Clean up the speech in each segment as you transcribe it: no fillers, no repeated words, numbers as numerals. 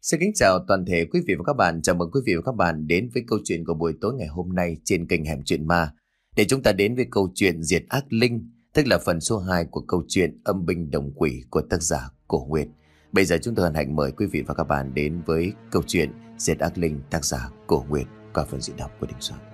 Xin kính chào toàn thể quý vị và các bạn. Chào mừng quý vị và các bạn đến với câu chuyện của buổi tối ngày hôm nay trên kênh Hẻm Chuyện Ma. Để chúng ta đến với câu chuyện Diệt Ác Linh, tức là phần số 2 của câu chuyện Âm Binh Đồng Quỷ của tác giả Cổ Nguyệt. Bây giờ chúng tôi hân hạnh mời quý vị và các bạn đến với câu chuyện Diệt Ác Linh tác giả Cổ Nguyệt qua phần diễn đọc của Đình Soạn.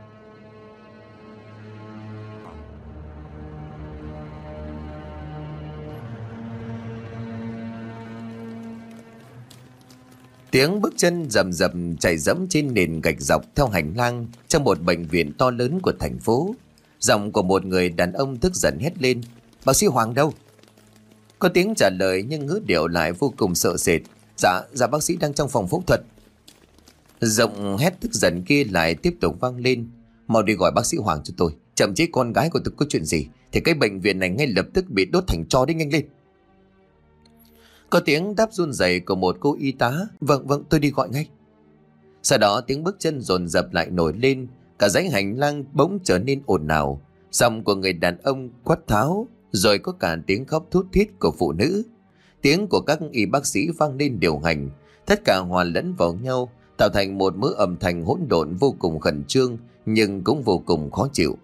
Tiếng bước chân rầm rầm chạy dẫm trên nền gạch dọc theo hành lang trong một bệnh viện to lớn của thành phố. Giọng của một người đàn ông tức giận hét lên: "Bác sĩ Hoàng đâu?" Có tiếng trả lời nhưng ngữ điệu lại vô cùng sợ sệt: Dạ bác sĩ đang trong phòng phẫu thuật." Giọng hét tức giận kia lại tiếp tục vang lên: "Mau đi gọi bác sĩ Hoàng cho tôi, chậm chí con gái của tôi có chuyện gì thì cái bệnh viện này ngay lập tức bị đốt thành tro đi, nhanh lên." Có tiếng đáp run rẩy của một cô y tá: Vâng, tôi đi gọi ngay." Sau đó tiếng bước chân dồn dập lại nổi lên, cả dãy hành lang bỗng trở nên ồn ào. Giọng của người đàn ông quát tháo, rồi có cả tiếng khóc thút thít của phụ nữ. Tiếng của các y bác sĩ vang lên điều hành, tất cả hòa lẫn vào nhau, tạo thành một mớ âm thanh hỗn độn vô cùng khẩn trương nhưng cũng vô cùng khó chịu.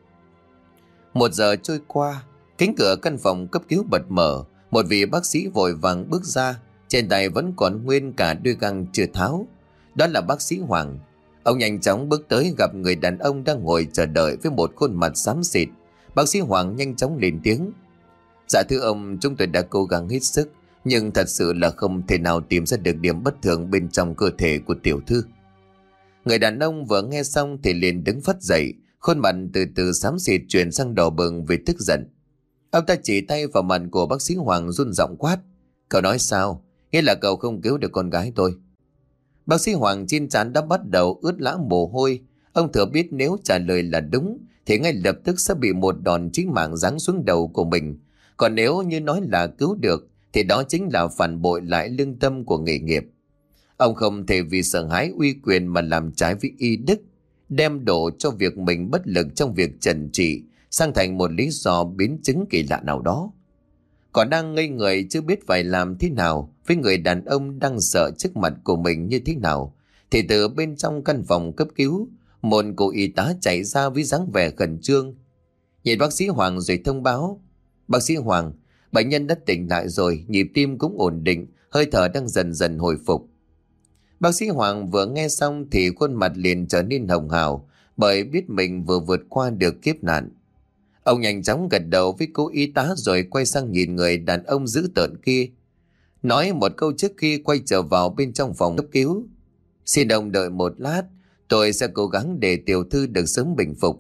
1 giờ trôi qua, cánh cửa căn phòng cấp cứu bật mở. Một vị bác sĩ vội vàng bước ra, trên tay vẫn còn nguyên cả đôi găng chưa tháo. Đó là bác sĩ Hoàng. Ông nhanh chóng bước tới gặp người đàn ông đang ngồi chờ đợi với một khuôn mặt xám xịt. Bác sĩ Hoàng nhanh chóng lên tiếng: "Dạ thưa ông, chúng tôi đã cố gắng hết sức, nhưng thật sự là không thể nào tìm ra được điểm bất thường bên trong cơ thể của tiểu thư." Người đàn ông vừa nghe xong thì liền đứng phắt dậy, khuôn mặt từ từ xám xịt chuyển sang đỏ bừng vì tức giận. Ông ta chỉ tay vào mặt của bác sĩ Hoàng run giọng quát: "Cậu nói sao? Nghĩa là cậu không cứu được con gái tôi?" Bác sĩ Hoàng trên trán đã bắt đầu ướt lã mồ hôi. Ông thừa biết nếu trả lời là đúng thì ngay lập tức sẽ bị một đòn chí mạng giáng xuống đầu của mình. Còn nếu như nói là cứu được thì đó chính là phản bội lại lương tâm của nghề nghiệp. Ông không thể vì sợ hãi uy quyền mà làm trái với y đức, đem đổ cho việc mình bất lực trong việc trần trị sang thành một lý do biến chứng kỳ lạ nào đó. Còn đang ngây người chưa biết phải làm thế nào với người đàn ông đang sợ trước mặt của mình như thế nào, thì từ bên trong căn phòng cấp cứu, một cô y tá chạy ra với dáng vẻ khẩn trương. Nhìn bác sĩ Hoàng rồi thông báo: "Bác sĩ Hoàng, bệnh nhân đã tỉnh lại rồi, nhịp tim cũng ổn định, hơi thở đang dần dần hồi phục." Bác sĩ Hoàng vừa nghe xong thì khuôn mặt liền trở nên hồng hào, bởi biết mình vừa vượt qua được kiếp nạn. Ông nhanh chóng gật đầu với cô y tá rồi quay sang nhìn người đàn ông dữ tợn kia, nói một câu trước khi quay trở vào bên trong phòng cấp cứu: "Xin ông đợi một lát, tôi sẽ cố gắng để tiểu thư được sớm bình phục."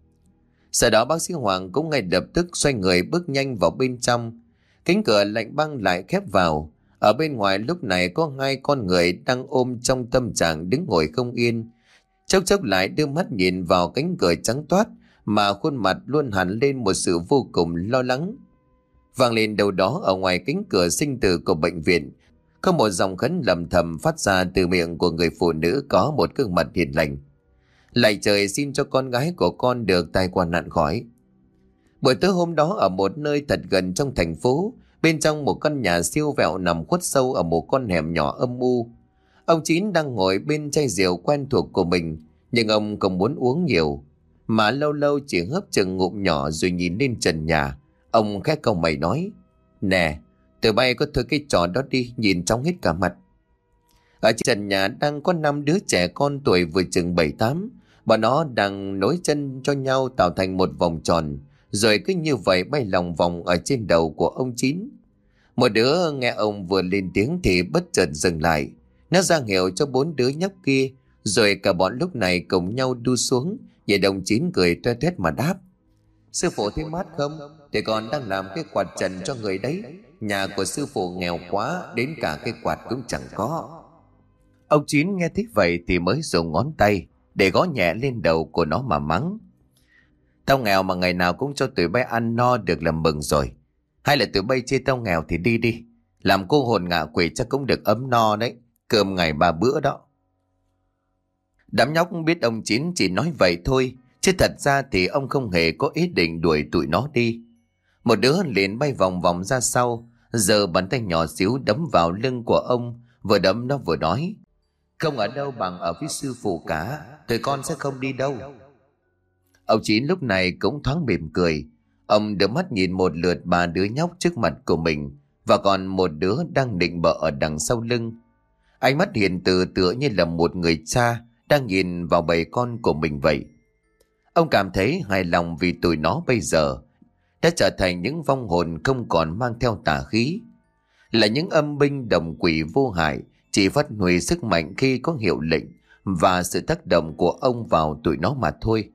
Sau đó bác sĩ Hoàng cũng ngay lập tức xoay người bước nhanh vào bên trong. Cánh cửa lạnh băng lại khép vào. Ở bên ngoài lúc này có 2 con người đang ôm trong tâm trạng đứng ngồi không yên. Chốc chốc lại đưa mắt nhìn vào cánh cửa trắng toát mà khuôn mặt luôn hẳn lên một sự vô cùng lo lắng. Vang lên đâu đó ở ngoài cánh cửa sinh tử của bệnh viện, có một dòng khấn lầm thầm phát ra từ miệng của người phụ nữ có một gương mặt hiền lành: "Lạy trời, xin cho con gái của con được tai qua nạn khỏi." Buổi tối hôm đó, ở một nơi thật gần trong thành phố, bên trong một căn nhà siêu vẹo nằm khuất sâu ở một con hẻm nhỏ âm u, ông Chín đang ngồi bên chai rượu quen thuộc của mình, nhưng ông không muốn uống nhiều, mà lâu lâu chỉ hớp chừng ngụm nhỏ rồi nhìn lên trần nhà. Ông khẽ cau mày nói: "Nè, tụi bay có thôi cái trò đó đi, nhìn chóng hết cả mặt." Ở trên trần nhà đang có 5 đứa trẻ con tuổi vừa chừng 7-8. Bọn nó đang nối chân cho nhau tạo thành một vòng tròn, rồi cứ như vậy bay lòng vòng ở trên đầu của ông Chín. Một đứa nghe ông vừa lên tiếng thì bất chợt dừng lại. Nó ra hiệu cho 4 đứa nhóc kia, rồi cả bọn lúc này cùng nhau đu xuống. Nhìn ông Chín cười toe toét mà đáp: "Sư phụ thấy mát không? Thì còn đang làm cái quạt trần cho người đấy. Nhà của sư phụ nghèo quá, đến cả cái quạt cũng chẳng có." Ông Chín nghe thích vậy thì mới dùng ngón tay để gõ nhẹ lên đầu của nó mà mắng: "Tao nghèo mà ngày nào cũng cho tụi bay ăn no được là mừng rồi. Hay là tụi bay chê tao nghèo thì đi đi, làm cô hồn ngạ quỷ chắc cũng được ấm no đấy, cơm ngày 3 bữa đó." Đám nhóc biết ông Chín chỉ nói vậy thôi, chứ thật ra thì ông không hề có ý định đuổi tụi nó đi. Một đứa liền bay vòng vòng ra sau, giơ bàn tay nhỏ xíu đấm vào lưng của ông, vừa đấm nó vừa nói: Không ở đâu bằng ở với sư phụ cả, tụi con sẽ không đi đâu. Ông Chín lúc này cũng thoáng mỉm cười. Ông đưa mắt nhìn một lượt ba đứa nhóc trước mặt của mình, và còn một đứa đang nịnh bợ ở đằng sau lưng. Ánh mắt hiền từ tựa như là một người cha đang nhìn vào bầy con của mình vậy. Ông cảm thấy hài lòng vì tụi nó bây giờ đã trở thành những vong hồn không còn mang theo tà khí, là những âm binh đồng quỷ vô hại, chỉ phát huy sức mạnh khi có hiệu lệnh và sự tác động của ông vào tụi nó mà thôi.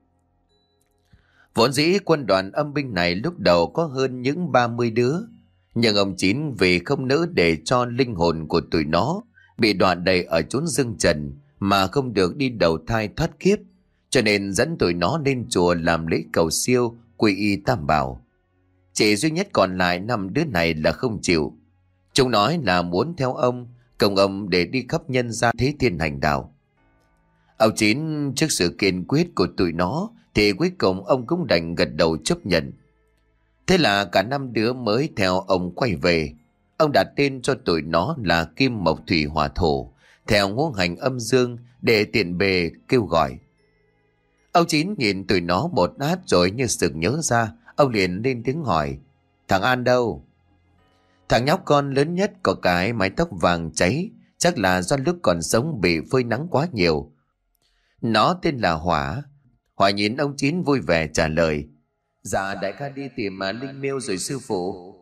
Vốn dĩ quân đoàn âm binh này lúc đầu có hơn những 30 đứa, nhưng ông Chín vì không nỡ để cho linh hồn của tụi nó bị đoạn đầy ở chốn dương trần mà không được đi đầu thai thoát kiếp, cho nên dẫn tụi nó lên chùa làm lễ cầu siêu quy y tam bảo. Chỉ duy nhất còn lại 5 đứa này là không chịu. Chúng nói là muốn theo ông, cùng ông để đi khắp nhân gian thế thiên hành đạo. Ông Chín trước sự kiên quyết của tụi nó thì cuối cùng ông cũng đành gật đầu chấp nhận. Thế là cả 5 đứa mới theo ông quay về. Ông đặt tên cho tụi nó là Kim Mộc Thủy Hỏa Thổ, theo ngũ hành âm dương để tiện bề kêu gọi. Ông Chín nhìn tụi nó một lát rồi như sực nhớ ra, ông liền lên tiếng hỏi: "Thằng An đâu?" Thằng nhóc con lớn nhất có cái mái tóc vàng cháy, chắc là do lúc còn sống bị phơi nắng quá nhiều. Nó tên là Hỏa. Hỏa nhìn ông Chín vui vẻ trả lời: "Dạ đại ca đi tìm Linh Miêu rồi sư phụ."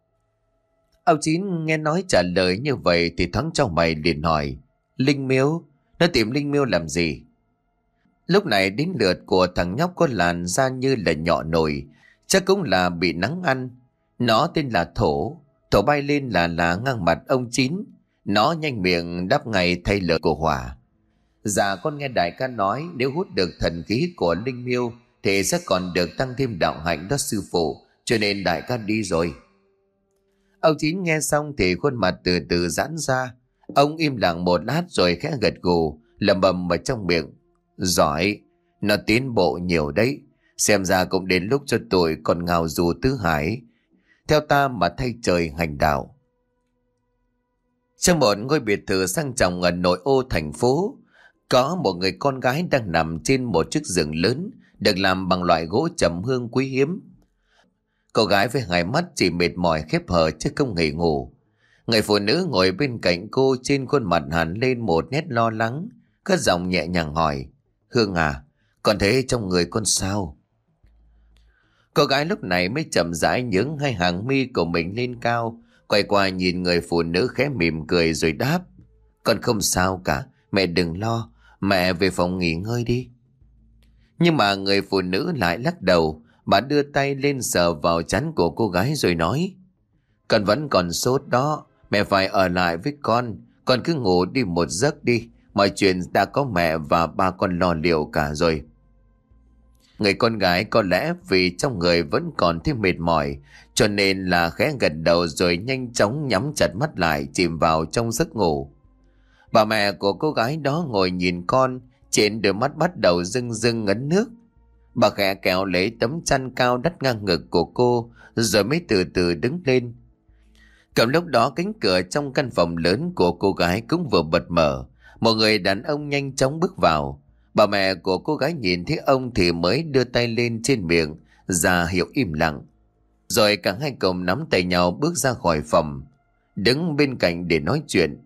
Ông Chín nghe nói trả lời như vậy thì thoáng trong mày liền hỏi: "Linh Miêu? Nó tìm Linh Miêu làm gì?" Lúc này đến lượt của thằng nhóc có làn da như là nhọ nồi, chắc cũng là bị nắng ăn. Nó tên là Thổ. Thổ bay lên là ngang mặt ông Chín. Nó nhanh miệng đáp ngay thay lời của Hỏa: "Dạ con nghe đại ca nói nếu hút được thần khí của Linh Miêu thì sẽ còn được tăng thêm đạo hạnh đó sư phụ, cho nên đại ca đi rồi." Ông Chín nghe xong thì khuôn mặt từ từ giãn ra. Ông im lặng một lát rồi khẽ gật gù, lẩm bẩm ở trong miệng: "Giỏi, nó tiến bộ nhiều đấy. Xem ra cũng đến lúc cho tụi còn ngào dù tứ hải theo ta mà thay trời hành đạo." Trong một ngôi biệt thự sang trọng ở nội ô thành phố, có một người con gái đang nằm trên một chiếc giường lớn được làm bằng loại gỗ trầm hương quý hiếm. Cô gái với hai mắt chỉ mệt mỏi khép hờ chứ không hề ngủ. Người phụ nữ ngồi bên cạnh cô, trên khuôn mặt hằn lên một nét lo lắng, cất giọng nhẹ nhàng hỏi: "Hương à, con thấy trong người con sao?" Cô gái lúc này mới chậm rãi nhướng hai hàng mi của mình lên cao, quay qua nhìn người phụ nữ khẽ mỉm cười rồi đáp: "Con không sao cả, mẹ đừng lo, mẹ về phòng nghỉ ngơi đi." Nhưng mà người phụ nữ lại lắc đầu. Bà đưa tay lên sờ vào trán của cô gái rồi nói: "Con vẫn còn sốt đó, mẹ phải ở lại với con cứ ngủ đi một giấc đi, mọi chuyện đã có mẹ và ba con lo liệu cả rồi." Người con gái có lẽ vì trong người vẫn còn thêm mệt mỏi, cho nên là khẽ gật đầu rồi nhanh chóng nhắm chặt mắt lại chìm vào trong giấc ngủ. Bà mẹ của cô gái đó ngồi nhìn con, trên đôi mắt bắt đầu rưng rưng ngấn nước. Bà khẽ kéo lấy tấm chăn cao đắt ngang ngực của cô rồi mới từ từ đứng lên. Cầm lúc đó cánh cửa trong căn phòng lớn của cô gái cũng vừa bật mở. Một người đàn ông nhanh chóng bước vào. Bà mẹ của cô gái nhìn thấy ông thì mới đưa tay lên trên miệng ra hiệu im lặng. Rồi cả hai cùng nắm tay nhau bước ra khỏi phòng, đứng bên cạnh để nói chuyện.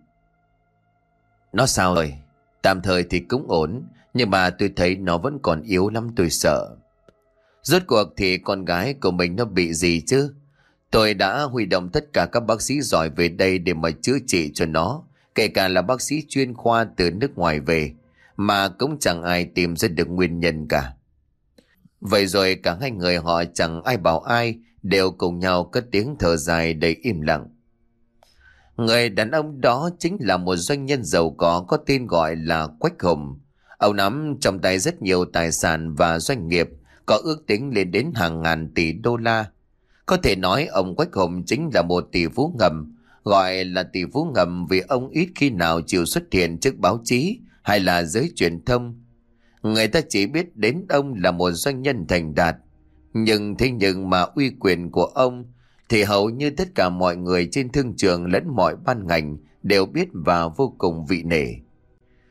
"Nó sao rồi?" "Tạm thời thì cũng ổn, nhưng mà tôi thấy nó vẫn còn yếu lắm, tôi sợ." "Rốt cuộc thì con gái của mình nó bị gì chứ? Tôi đã huy động tất cả các bác sĩ giỏi về đây để mà chữa trị cho nó, kể cả là bác sĩ chuyên khoa từ nước ngoài về, mà cũng chẳng ai tìm ra được nguyên nhân cả." Vậy rồi cả hai người họ chẳng ai bảo ai, đều cùng nhau cất tiếng thở dài đầy im lặng. Người đàn ông đó chính là một doanh nhân giàu có tên gọi là Quách Hùng. Ông nắm trong tay rất nhiều tài sản và doanh nghiệp có ước tính lên đến hàng ngàn tỷ đô la. Có thể nói ông Quách Hùng chính là một tỷ phú ngầm, gọi là tỷ phú ngầm vì ông ít khi nào chịu xuất hiện trước báo chí hay là giới truyền thông. Người ta chỉ biết đến ông là một doanh nhân thành đạt, nhưng mà uy quyền của ông thì hầu như tất cả mọi người trên thương trường lẫn mọi ban ngành đều biết và vô cùng vị nể.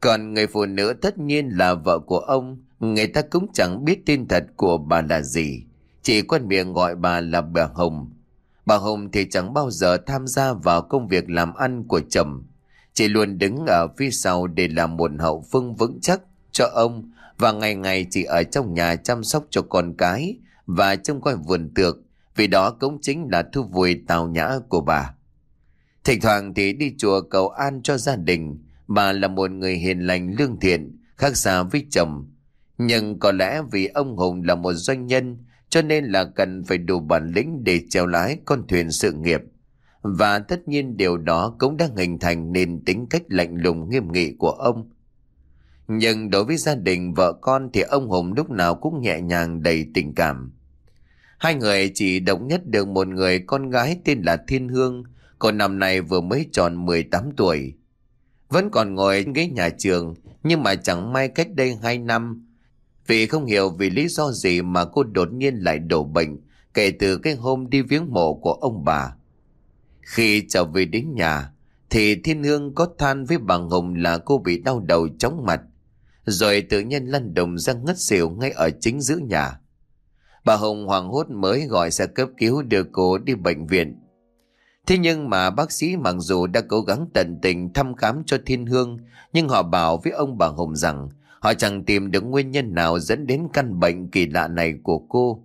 Còn người phụ nữ tất nhiên là vợ của ông, người ta cũng chẳng biết tên thật của bà là gì, chỉ quen miệng gọi bà là bà Hồng. Bà Hồng thì chẳng bao giờ tham gia vào công việc làm ăn của chồng, chỉ luôn đứng ở phía sau để làm một hậu phương vững chắc cho ông, và ngày ngày chỉ ở trong nhà chăm sóc cho con cái và trông coi vườn tược, vì đó cũng chính là thú vui tào nhã của bà. Thỉnh thoảng thì đi chùa cầu an cho gia đình. Bà là một người hiền lành lương thiện, khác xa với chồng. Nhưng có lẽ vì ông Hùng là một doanh nhân, cho nên là cần phải đủ bản lĩnh để chèo lái con thuyền sự nghiệp. Và tất nhiên điều đó cũng đã hình thành nên tính cách lạnh lùng nghiêm nghị của ông. Nhưng đối với gia đình vợ con thì ông Hùng lúc nào cũng nhẹ nhàng đầy tình cảm. Hai người chỉ độc nhất được một người con gái tên là Thiên Hương. Cô năm nay vừa mới tròn 18 tuổi. Vẫn còn ngồi ghế nhà trường, nhưng mà chẳng may cách đây 2 năm, vì không hiểu vì lý do gì mà cô đột nhiên lại đổ bệnh kể từ cái hôm đi viếng mộ của ông bà. Khi trở về đến nhà thì Thiên Hương có than với bà Hồng là cô bị đau đầu chóng mặt, rồi tự nhiên lăn đùng ra ngất xỉu ngay ở chính giữa nhà. Bà Hồng hoảng hốt mới gọi xe cấp cứu đưa cô đi bệnh viện. Thế nhưng mà bác sĩ mặc dù đã cố gắng tận tình thăm khám cho Thiên Hương, nhưng họ bảo với ông bà Hồng rằng họ chẳng tìm được nguyên nhân nào dẫn đến căn bệnh kỳ lạ này của cô.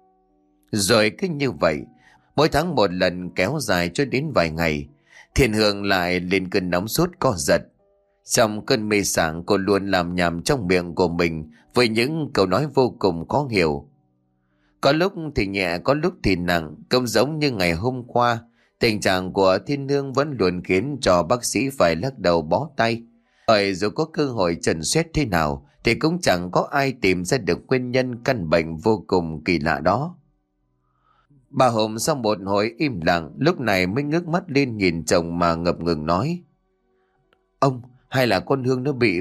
Rồi cứ như vậy, mỗi tháng một lần kéo dài cho đến vài ngày, Thiên Hương lại lên cơn nóng sốt co giật. Trong cơn mê sảng, cô luôn làm nhảm trong miệng của mình với những câu nói vô cùng khó hiểu. Có lúc thì nhẹ, có lúc thì nặng, cũng giống như ngày hôm qua. Tình trạng của Thiên Hương vẫn luôn khiến cho bác sĩ phải lắc đầu bó tay. Bởi dù có cơ hội chẩn xét thế nào thì cũng chẳng có ai tìm ra được nguyên nhân căn bệnh vô cùng kỳ lạ đó. Bà Hồng sau một hồi im lặng lúc này mới ngước mắt lên nhìn chồng mà ngập ngừng nói: Ông, hay là con Hương nó bị...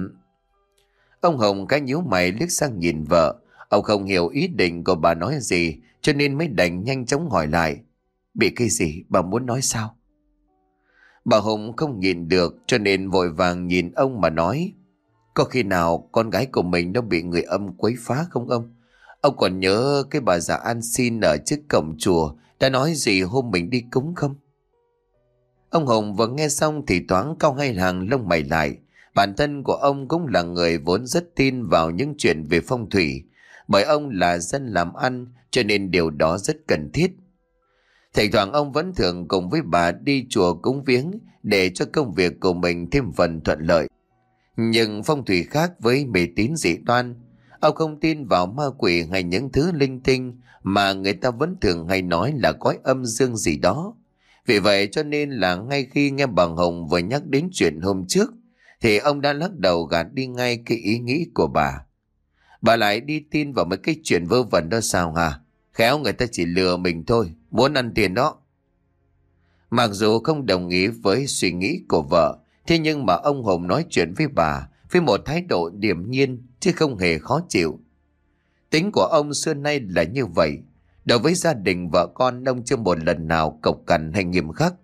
Ông Hồng cái nhíu mày liếc sang nhìn vợ. Ông không hiểu ý định của bà nói gì, cho nên mới đành nhanh chóng hỏi lại: Bị cái gì, bà muốn nói sao? Bà Hồng không nhìn được cho nên vội vàng nhìn ông mà nói: Có khi nào con gái của mình nó bị người âm quấy phá không ông? Ông còn nhớ cái bà già ăn xin ở trước cổng chùa đã nói gì hôm mình đi cúng không? Ông Hồng vừa nghe xong thì thoáng cau hai hàng lông mày lại. Bản thân của ông cũng là người vốn rất tin vào những chuyện về phong thủy, bởi ông là dân làm ăn cho nên điều đó rất cần thiết. Thỉnh thoảng ông vẫn thường cùng với bà đi chùa cúng viếng để cho công việc của mình thêm phần thuận lợi. Nhưng phong thủy khác với mê tín dị đoan. Ông không tin vào ma quỷ hay những thứ linh tinh mà người ta vẫn thường hay nói là cõi âm dương gì đó. Vì vậy cho nên là ngay khi nghe bà Hồng vừa nhắc đến chuyện hôm trước thì ông đã lắc đầu gạt đi ngay cái ý nghĩ của bà. Bà lại đi tin vào mấy cái chuyện vớ vẩn đó sao hả? Khéo người ta chỉ lừa mình thôi, muốn ăn tiền đó. Mặc dù không đồng ý với suy nghĩ của vợ, thế nhưng mà ông Hồng nói chuyện với bà với một thái độ điềm nhiên chứ không hề khó chịu. Tính của ông xưa nay là như vậy. Đối với gia đình vợ con, ông chưa một lần nào cộc cằn hay nghiêm khắc.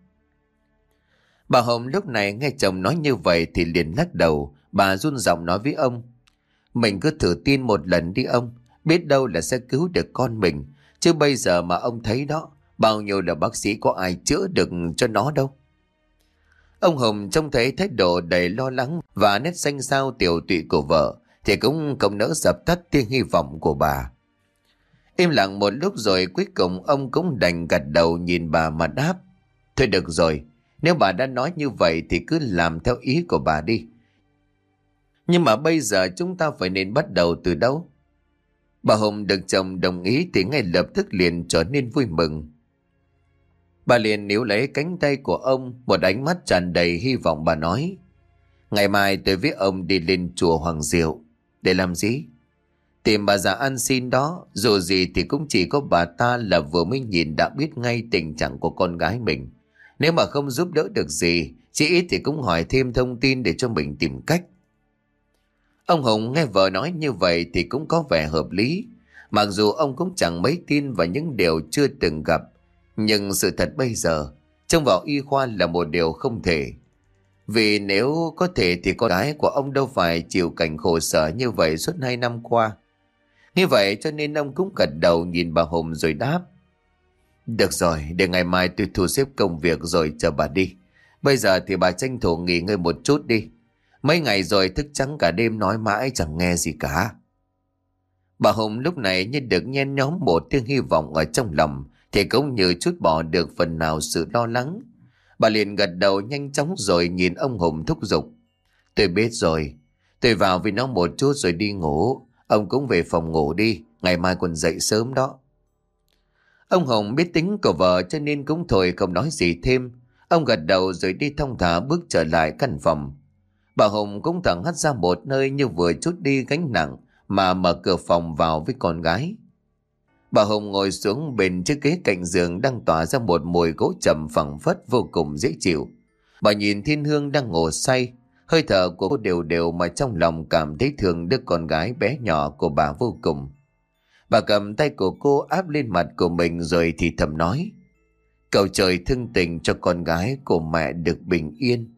Bà Hồng lúc này nghe chồng nói như vậy thì liền lắc đầu. Bà run giọng nói với ông: Mình cứ thử tin một lần đi ông, biết đâu là sẽ cứu được con mình. Chứ bây giờ mà ông thấy đó, bao nhiêu là bác sĩ có ai chữa được cho nó đâu. Ông Hồng trông thấy thái độ đầy lo lắng và nét xanh xao tiểu tụy của vợ thì cũng không nỡ dập tắt tia hy vọng của bà. Im lặng một lúc rồi cuối cùng ông cũng đành gật đầu nhìn bà mà đáp: Thôi được rồi, nếu bà đã nói như vậy thì cứ làm theo ý của bà đi. Nhưng mà bây giờ chúng ta phải nên bắt đầu từ đâu? Bà Hồng được chồng đồng ý thì ngay lập tức liền trở nên vui mừng. Bà liền níu lấy cánh tay của ông, một ánh mắt tràn đầy hy vọng. Bà nói: Ngày mai tôi với ông đi lên chùa Hoàng Diệu. Để làm gì? Tìm bà già ăn xin đó. Dù gì thì cũng chỉ có bà ta là vừa mới nhìn đã biết ngay tình trạng của con gái mình. Nếu mà không giúp đỡ được gì, chỉ ít thì cũng hỏi thêm thông tin để cho mình tìm cách. Ông Hùng nghe vợ nói như vậy thì cũng có vẻ hợp lý. Mặc dù ông cũng chẳng mấy tin vào những điều chưa từng gặp, nhưng sự thật bây giờ trông vào y khoa là một điều không thể. Vì nếu có thể thì con gái của ông đâu phải chịu cảnh khổ sở như vậy suốt 2 năm qua. Như vậy cho nên ông cũng gật đầu nhìn bà Hùng rồi đáp. Được rồi, để ngày mai tôi thu xếp công việc rồi chờ bà đi. Bây giờ thì bà tranh thủ nghỉ ngơi một chút đi. Mấy ngày rồi thức trắng cả đêm nói mãi chẳng nghe gì cả. Bà Hùng lúc này như được nhen nhóm một tiếng hy vọng ở trong lòng, thì cũng như chút bỏ được phần nào sự lo lắng. Bà liền gật đầu nhanh chóng rồi nhìn ông Hùng thúc giục. Tôi biết rồi, tôi vào với nó một chút rồi đi ngủ. Ông cũng về phòng ngủ đi, ngày mai còn dậy sớm đó. Ông Hùng biết tính của vợ cho nên cũng thôi không nói gì thêm. Ông gật đầu rồi đi thong thả bước trở lại căn phòng. Bà Hùng cũng thẳng hắt ra một nơi như vừa trút đi gánh nặng mà mở cửa phòng vào với con gái. Bà Hùng ngồi xuống bên chiếc ghế cạnh giường đang tỏa ra một mùi gỗ trầm phẳng phất vô cùng dễ chịu. Bà nhìn Thiên Hương đang ngủ say, hơi thở của cô đều đều mà trong lòng cảm thấy thương đứa con gái bé nhỏ của bà vô cùng. Bà cầm tay của cô áp lên mặt của mình rồi thì thầm nói. Cầu trời thương tình cho con gái của mẹ được bình yên.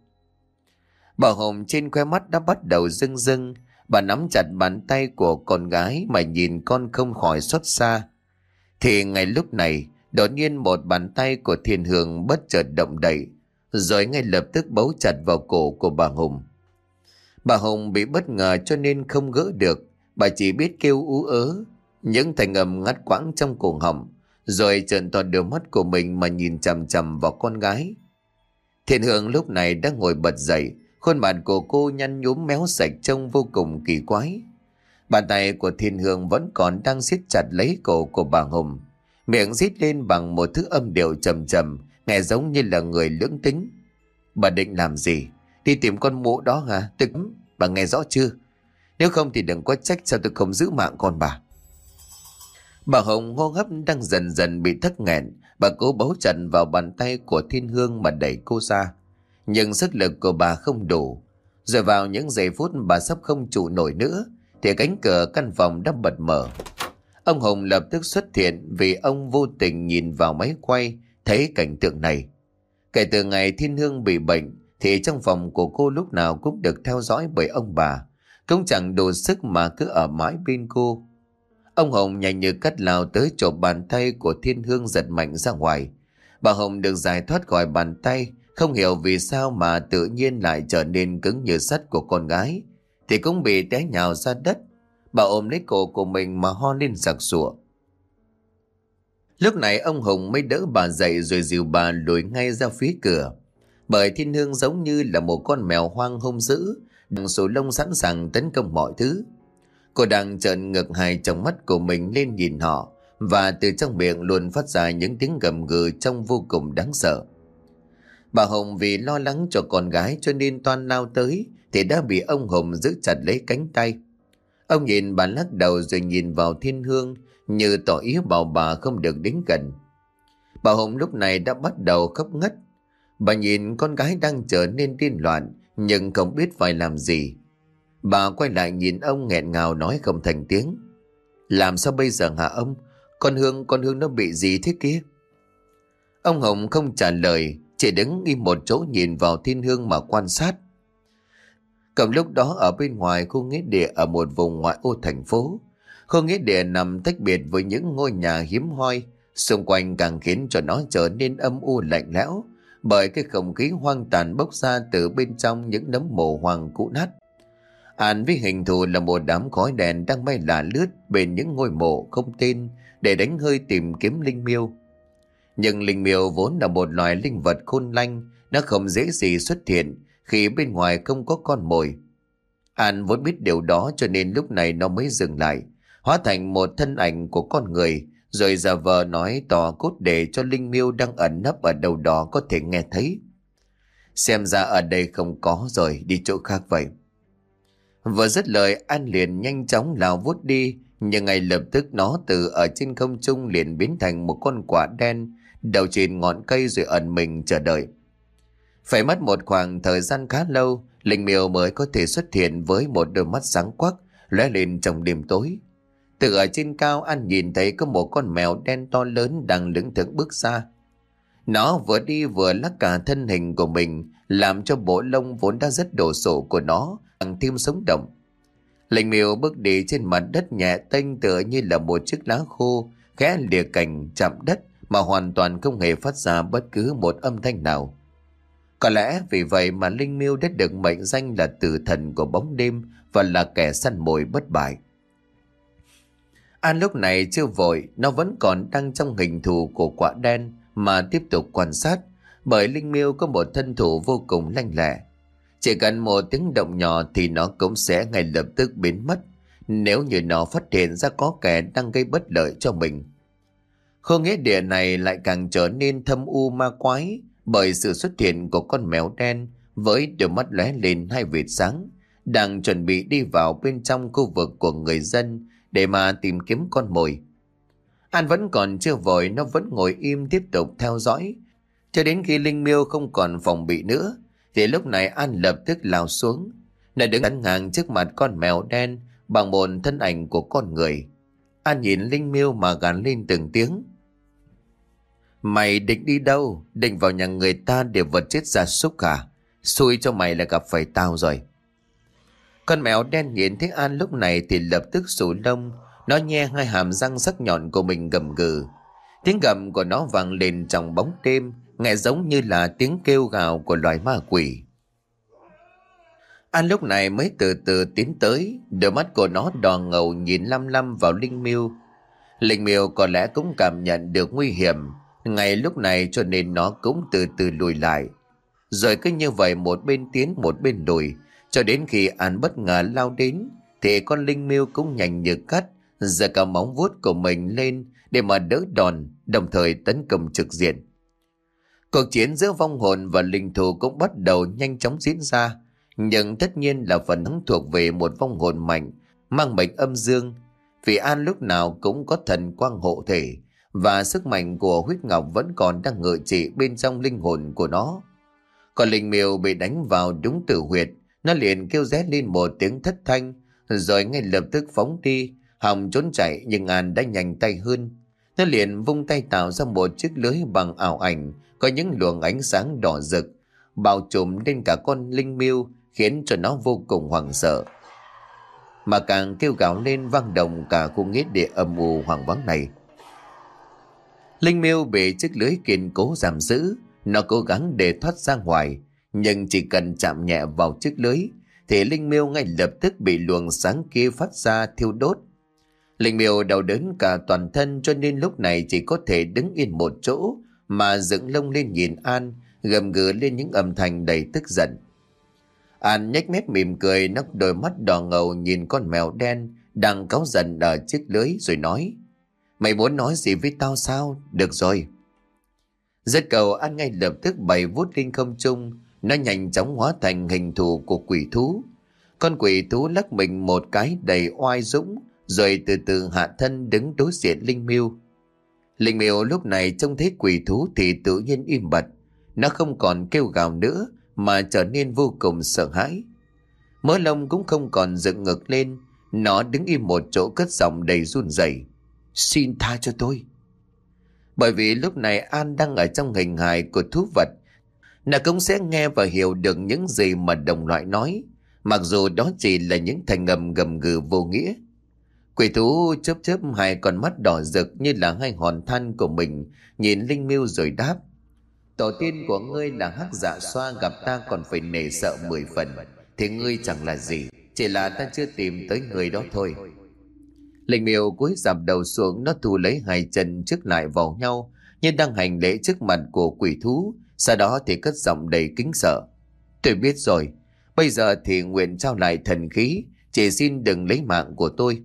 Bà Hồng trên khóe mắt đã bắt đầu rưng rưng. Bà nắm chặt bàn tay của con gái mà nhìn con không khỏi xót xa. Thì ngay lúc này, đột nhiên một bàn tay của Thiên Hương bất chợt động đậy, rồi ngay lập tức bấu chặt vào cổ của bà Hồng. Bà Hồng bị bất ngờ cho nên không gỡ được. Bà chỉ biết kêu ú ớ, những thành âm ngắt quãng trong cổ họng, rồi trợn to đôi mắt của mình mà nhìn chằm chằm vào con gái. Thiên Hương lúc này đã ngồi bật dậy, khuôn mặt của cô nhăn nhúm méo sạch trông vô cùng kỳ quái. Bàn tay của Thiên Hương vẫn còn đang siết chặt lấy cổ của bà Hồng, miệng rít lên bằng một thứ âm điệu trầm trầm, nghe giống như là người lưỡng tính. Bà định làm gì? Đi tìm con mụ đó hả? Bà nghe rõ chưa? Nếu không thì đừng có trách sao tôi không giữ mạng con bà. Bà Hồng hô hấp đang dần dần bị thắt nghẹn. Bà cố bấu chặt vào bàn tay của Thiên Hương mà đẩy cô ra, nhưng sức lực của bà không đủ. Rồi vào những giây phút bà sắp không trụ nổi nữa thì cánh cửa căn phòng đã bật mở. Ông Hùng lập tức xuất hiện vì ông vô tình nhìn vào máy quay thấy cảnh tượng này. Kể từ ngày Thiên Hương bị bệnh thì trong phòng của cô lúc nào cũng được theo dõi bởi ông bà, cũng chẳng đủ sức mà cứ ở mãi bên cô. Ông Hồng nhanh như cắt lao tới chộp bàn tay của Thiên Hương giật mạnh ra ngoài. Bà Hồng được giải thoát khỏi bàn tay, không hiểu vì sao mà tự nhiên lại trở nên cứng như sắt của con gái, thì cũng bị té nhào ra đất. Bà ôm lấy cổ của mình mà ho lên sặc sụa. Lúc này ông Hồng mới đỡ bà dậy rồi dìu bà lùi ngay ra phía cửa. Bởi Thiên Hương giống như là một con mèo hoang hung dữ, đang sổ lông sẵn sàng tấn công mọi thứ. Cô đang trợn ngược hai trong mắt của mình lên nhìn họ, và từ trong miệng luôn phát ra những tiếng gầm gừ trông vô cùng đáng sợ. Bà Hồng vì lo lắng cho con gái cho nên toan lao tới thì đã bị ông Hồng giữ chặt lấy cánh tay. Ông nhìn bà lắc đầu rồi nhìn vào Thiên Hương như tỏ ý bảo bà không được đến gần. Bà Hồng lúc này đã bắt đầu khóc ngất. Bà nhìn con gái đang trở nên điên loạn nhưng không biết phải làm gì. Bà quay lại nhìn ông nghẹn ngào nói không thành tiếng. Làm sao bây giờ hả ông? Con Hương nó bị gì thế kia? Ông Hồng không trả lời, chỉ đứng im một chỗ nhìn vào Thiên Hương mà quan sát. Cầm lúc đó ở bên ngoài khu nghĩa địa ở một vùng ngoại ô thành phố. Khu nghĩa địa nằm tách biệt với những ngôi nhà hiếm hoi, xung quanh càng khiến cho nó trở nên âm u lạnh lẽo, bởi cái không khí hoang tàn bốc ra từ bên trong những nấm mồ hoang cũ nát. An với hình thù là một đám khói đèn đang bay lả lướt bên những ngôi mộ không tên để đánh hơi tìm kiếm linh miêu. Nhưng linh miêu vốn là một loài linh vật khôn lanh, nó không dễ gì xuất hiện khi bên ngoài không có con mồi. An vốn biết điều đó cho nên lúc này nó mới dừng lại, hóa thành một thân ảnh của con người, rồi giả vờ nói tỏ cốt để cho linh miêu đang ẩn nấp ở đâu đó có thể nghe thấy. Xem ra ở đây không có rồi, đi chỗ khác vậy. Vừa dứt lời, An liền nhanh chóng lao vút đi, nhưng ngay lập tức nó từ ở trên không trung liền biến thành một con quả đen, đầu trên ngọn cây rồi ẩn mình chờ đợi. Phải mất một khoảng thời gian khá lâu, linh miêu mới có thể xuất hiện với một đôi mắt sáng quắc lóe lên trong đêm tối. Từ ở trên cao, An nhìn thấy có một con mèo đen to lớn đang lững thững bước ra. Nó vừa đi vừa lắc cả thân hình của mình, làm cho bộ lông vốn đã rất đồ sộ của nó càng thêm sống động. Linh miêu bước đi trên mặt đất nhẹ tênh tựa như là một chiếc lá khô khẽ lìa cành chạm đất mà hoàn toàn không hề phát ra bất cứ một âm thanh nào. Có lẽ vì vậy mà Linh miêu đã được mệnh danh là tử thần của bóng đêm và là kẻ săn mồi bất bại. An lúc này chưa vội, nó vẫn còn đang trong hình thù của quả đen mà tiếp tục quan sát, bởi Linh miêu có một thân thủ vô cùng lanh lẹ. Chỉ cần một tiếng động nhỏ thì nó cũng sẽ ngay lập tức biến mất nếu như nó phát hiện ra có kẻ đang gây bất lợi cho mình. Khu nghĩa địa này lại càng trở nên thâm u ma quái bởi sự xuất hiện của con mèo đen với đôi mắt lóe lên hai vệt sáng, đang chuẩn bị đi vào bên trong khu vực của người dân để mà tìm kiếm con mồi. An vẫn còn chưa vội, nó vẫn ngồi im tiếp tục theo dõi cho đến khi Linh miêu không còn phòng bị nữa. Thì lúc này An lập tức lao xuống. Nó đứng chắn ngang trước mặt con mèo đen bằng một thân ảnh của con người. An nhìn Linh miêu mà gằn lên từng tiếng: "Mày định đi đâu? Định vào nhà người ta để vật chết gia súc à? Xui cho mày là gặp phải tao rồi." Con mèo đen nhìn thấy An lúc này thì lập tức sù lông. Nó nhe hai hàm răng sắc nhọn của mình gầm gừ. Tiếng gầm của nó vang lên trong bóng đêm, nghe giống như là tiếng kêu gào của loài ma quỷ. An lúc này mới từ từ tiến tới, đôi mắt của nó đỏ ngầu nhìn lăm lăm vào Linh miêu. Linh miêu có lẽ cũng cảm nhận được nguy hiểm ngay lúc này cho nên nó cũng từ từ lùi lại. Rồi cứ như vậy một bên tiến một bên lùi, cho đến khi An bất ngờ lao đến thì con Linh miêu cũng nhanh như cắt giơ cả móng vuốt của mình lên để mà đỡ đòn, đồng thời tấn công trực diện. Cuộc chiến giữa vong hồn và linh thú cũng bắt đầu nhanh chóng diễn ra, nhưng tất nhiên là phần thắng thuộc về một vong hồn mạnh, mang mệnh âm dương. Vì An lúc nào cũng có thần quang hộ thể, và sức mạnh của huyết ngọc vẫn còn đang ngự trị bên trong linh hồn của nó. Còn Linh miêu bị đánh vào đúng tử huyệt, nó liền kêu ré lên một tiếng thất thanh, rồi ngay lập tức phóng đi, hòng trốn chạy, nhưng An đã nhanh tay hơn. Nó liền vung tay tạo ra một chiếc lưới bằng ảo ảnh, có những luồng ánh sáng đỏ rực bao trùm lên cả con Linh miêu, khiến cho nó vô cùng hoảng sợ, mà càng kêu gào lên vang động cả khu nghĩa địa âm u hoang vắng này. Linh miêu bị chiếc lưới kiên cố giam giữ, nó cố gắng để thoát ra ngoài, nhưng chỉ cần chạm nhẹ vào chiếc lưới thì Linh miêu ngay lập tức bị luồng sáng kia phát ra thiêu đốt. Linh miêu đau đớn cả toàn thân, cho nên lúc này chỉ có thể đứng yên một chỗ mà dựng lông lên nhìn An, gầm gừ lên những âm thanh đầy tức giận. An nhếch mép mỉm cười, nó đôi mắt đỏ ngầu nhìn con mèo đen đang cáu giận ở chiếc lưới rồi nói: "Mày muốn nói gì với tao sao? Được rồi." Dứt câu, An ngay lập tức bày vuốt lên không trung, nó nhanh chóng hóa thành hình thù của quỷ thú. Con quỷ thú lắc mình một cái đầy oai dũng, rồi từ từ hạ thân đứng đối diện Linh miêu. Linh miêu lúc này trông thấy quỷ thú thì tự nhiên im bặt, nó không còn kêu gào nữa mà trở nên vô cùng sợ hãi. Mớ lông cũng không còn dựng ngược lên, nó đứng im một chỗ cất giọng đầy run rẩy: "Xin tha cho tôi." Bởi vì lúc này An đang ở trong hình hài của thú vật, nó cũng sẽ nghe và hiểu được những gì mà đồng loại nói, mặc dù đó chỉ là những thành ngầm gầm gừ vô nghĩa. Quỷ thú chớp chớp hai con mắt đỏ rực như là hai hòn than của mình, nhìn Linh miêu rồi đáp: "Tổ tiên của ngươi là Hắc Dạ Xoa, gặp ta còn phải nể sợ 10 phần, thì ngươi chẳng là gì, chỉ là ta chưa tìm tới người đó thôi." Linh miêu cúi rạp đầu xuống, nó thu lấy hai chân trước lại vào nhau như đang hành lễ trước mặt của quỷ thú, sau đó thì cất giọng đầy kính sợ: "Tôi biết rồi, bây giờ thì nguyện trao lại thần khí, chỉ xin đừng lấy mạng của tôi."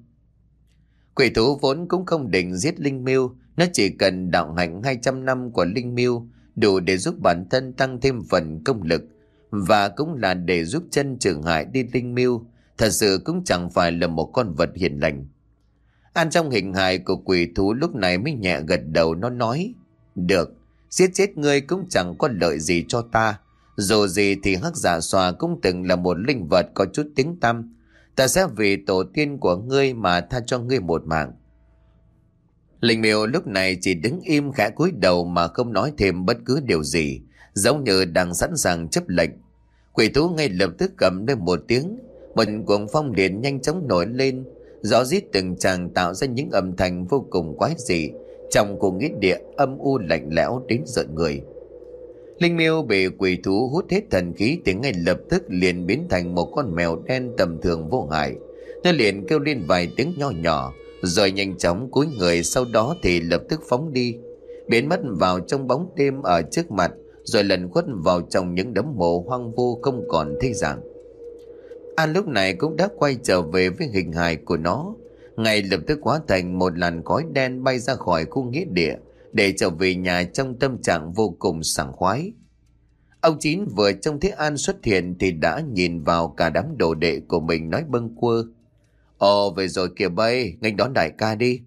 Quỷ thú vốn cũng không định giết Linh miêu, nó chỉ cần đạo hạnh 200 năm của Linh miêu đủ để giúp bản thân tăng thêm phần công lực, và cũng là để giúp chân trường hại đi Linh miêu, thật sự cũng chẳng phải là một con vật hiền lành. An trong hình hài của quỷ thú lúc này mới nhẹ gật đầu, nó nói: "Được, giết chết ngươi cũng chẳng có lợi gì cho ta. Dù gì thì Hắc Dạ Xoa cũng từng là một linh vật có chút tiếng tăm. Ta sẽ vì tổ tiên của ngươi mà tha cho ngươi một mạng." Linh Miêu lúc này chỉ đứng im khẽ cúi đầu mà không nói thêm bất cứ điều gì, giống như đang sẵn sàng chấp lệnh. Quỷ thú ngay lập tức cầm lên một tiếng, một cuồng phong điện nhanh chóng nổi lên, gió rít từng tràng tạo ra những âm thanh vô cùng quái dị trong cùng nghĩa địa âm u lạnh lẽo đến rợn người. Linh Miêu bị quỷ thú hút hết thần khí thì ngay lập tức liền biến thành một con mèo đen tầm thường vô hại. Nó liền kêu lên vài tiếng nho nhỏ rồi nhanh chóng cúi người, sau đó thì lập tức phóng đi, biến mất vào trong bóng đêm ở trước mặt, rồi lần khuất vào trong những đống mộ hoang vu không còn thấy dạng. An lúc này cũng đã quay trở về với hình hài của nó, ngay lập tức hóa thành một làn khói đen bay ra khỏi khu nghĩa địa để trở về nhà trong tâm trạng vô cùng sảng khoái. Ông Chín vừa trông thấy An xuất hiện thì đã nhìn vào cả đám đồ đệ của mình nói bâng quơ: "Ồ, về rồi kìa bay, nghênh đón đại ca đi."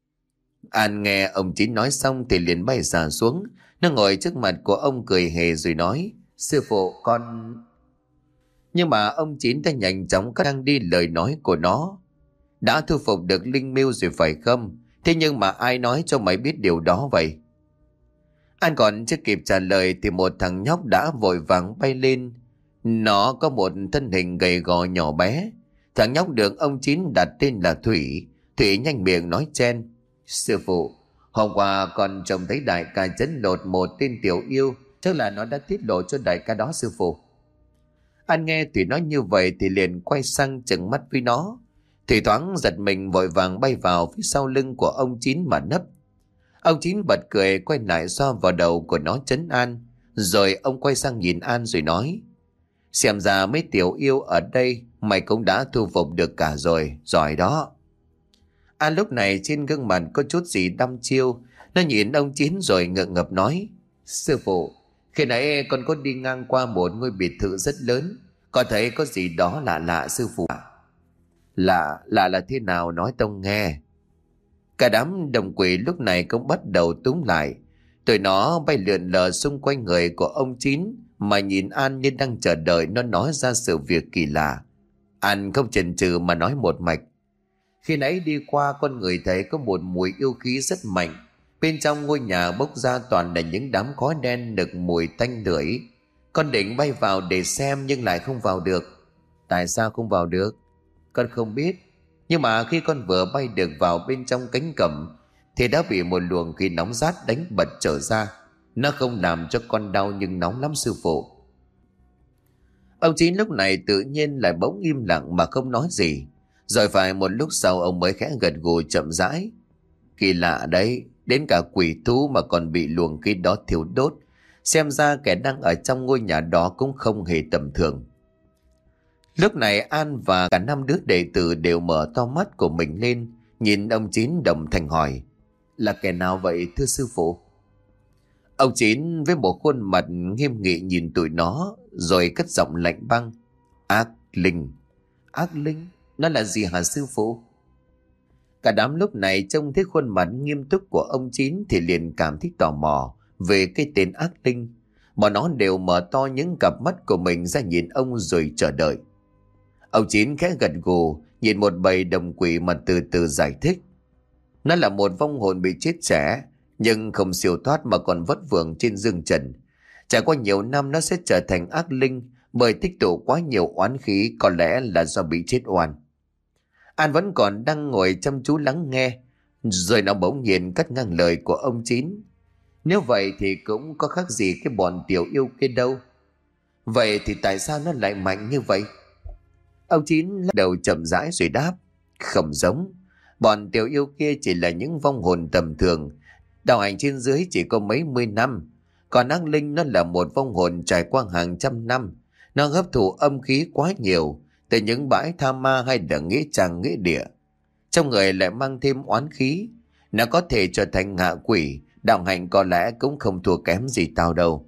An nghe ông Chín nói xong thì liền bay xả xuống. Nó ngồi trước mặt của ông cười hề rồi nói: "Sư phụ, con..." Nhưng mà ông Chín đã nhanh chóng cắt ngang đi lời nói của nó: "Đã thu phục được Linh Miêu rồi phải không? Thế nhưng mà ai nói cho mày biết điều đó vậy?" An còn chưa kịp trả lời thì một thằng nhóc đã vội vàng bay lên. Nó có một thân hình gầy gò nhỏ bé. Thằng nhóc được ông Chín đặt tên là Thủy. Thủy nhanh miệng nói chen: "Sư phụ, hôm qua con trông thấy đại ca chấn lột một tên tiểu yêu, chắc là nó đã tiết lộ cho đại ca đó sư phụ." An nghe Thủy nói như vậy thì liền quay sang trừng mắt với nó. Thủy thoáng giật mình vội vàng bay vào phía sau lưng của ông Chín mà nấp. Ông Chín bật cười quay lại xoa vào đầu của nó trấn an, rồi ông quay sang nhìn An rồi nói: "Xem ra mấy tiểu yêu ở đây mày cũng đã thu phục được cả rồi, giỏi đó." An lúc này trên gương mặt có chút gì đăm chiêu. Nó nhìn ông Chín rồi ngượng ngập nói: "Sư phụ, khi nãy con có đi ngang qua một ngôi biệt thự rất lớn, có thấy có gì đó lạ lạ sư phụ ạ." "Lạ là thế nào, nói tông nghe." Cả đám đồng quỷ lúc này cũng bắt đầu túm lại. Tụi nó bay lượn lờ xung quanh người của ông Chín mà nhìn An như đang chờ đợi nó nói ra sự việc kỳ lạ. An không chần chừ mà nói một mạch: "Khi nãy đi qua con người thấy có một mùi yêu khí rất mạnh. Bên trong ngôi nhà bốc ra toàn là những đám khói đen nực mùi tanh lưỡi. Con định bay vào để xem nhưng lại không vào được." "Tại sao không vào được?" "Con không biết. Nhưng mà khi con vừa bay được vào bên trong cánh cổng thì đã bị một luồng khí nóng rát đánh bật trở ra. Nó không làm cho con đau nhưng nóng lắm sư phụ." Ông Chín lúc này tự nhiên lại bỗng im lặng mà không nói gì. Rồi phải một lúc sau ông mới khẽ gật gù chậm rãi: "Kỳ lạ đấy, đến cả quỷ thú mà còn bị luồng khí đó thiêu đốt. Xem ra kẻ đang ở trong ngôi nhà đó cũng không hề tầm thường." Lúc này An và cả 5 đứa đệ tử đều mở to mắt của mình lên, nhìn ông Chín đồng thanh hỏi: "Là kẻ nào vậy thưa sư phụ?" Ông Chín với một khuôn mặt nghiêm nghị nhìn tụi nó rồi cất giọng lạnh băng: "Ác linh." "Ác linh? Nó là gì hả sư phụ?" Cả đám lúc này trông thấy khuôn mặt nghiêm túc của ông Chín thì liền cảm thấy tò mò về cái tên ác linh. Bọn nó đều mở to những cặp mắt của mình ra nhìn ông rồi chờ đợi. Ông Chín khẽ gật gù nhìn một bầy đồng quỷ mà từ từ giải thích: "Nó là một vong hồn bị chết trẻ, nhưng không siêu thoát mà còn vất vưởng trên dương trần. Trải qua nhiều năm nó sẽ trở thành ác linh bởi tích tụ quá nhiều oán khí, có lẽ là do bị chết oan." An vẫn còn đang ngồi chăm chú lắng nghe, rồi nó bỗng nhiên cắt ngang lời của ông Chín: "Nếu vậy thì cũng có khác gì cái bọn tiểu yêu kia đâu. Vậy thì tại sao nó lại mạnh như vậy?" Ông Chín lắc đầu chậm rãi rồi đáp: "Không giống. Bọn tiểu yêu kia chỉ là những vong hồn tầm thường, đạo hành trên dưới chỉ có mấy mươi năm. Còn ác linh nó là một vong hồn trải qua hàng trăm năm. Nó hấp thụ âm khí quá nhiều từ những bãi tha ma hay là nghĩa trang nghĩa địa. Trong người lại mang thêm oán khí. Nó có thể trở thành ngạ quỷ, đạo hành có lẽ cũng không thua kém gì tao đâu."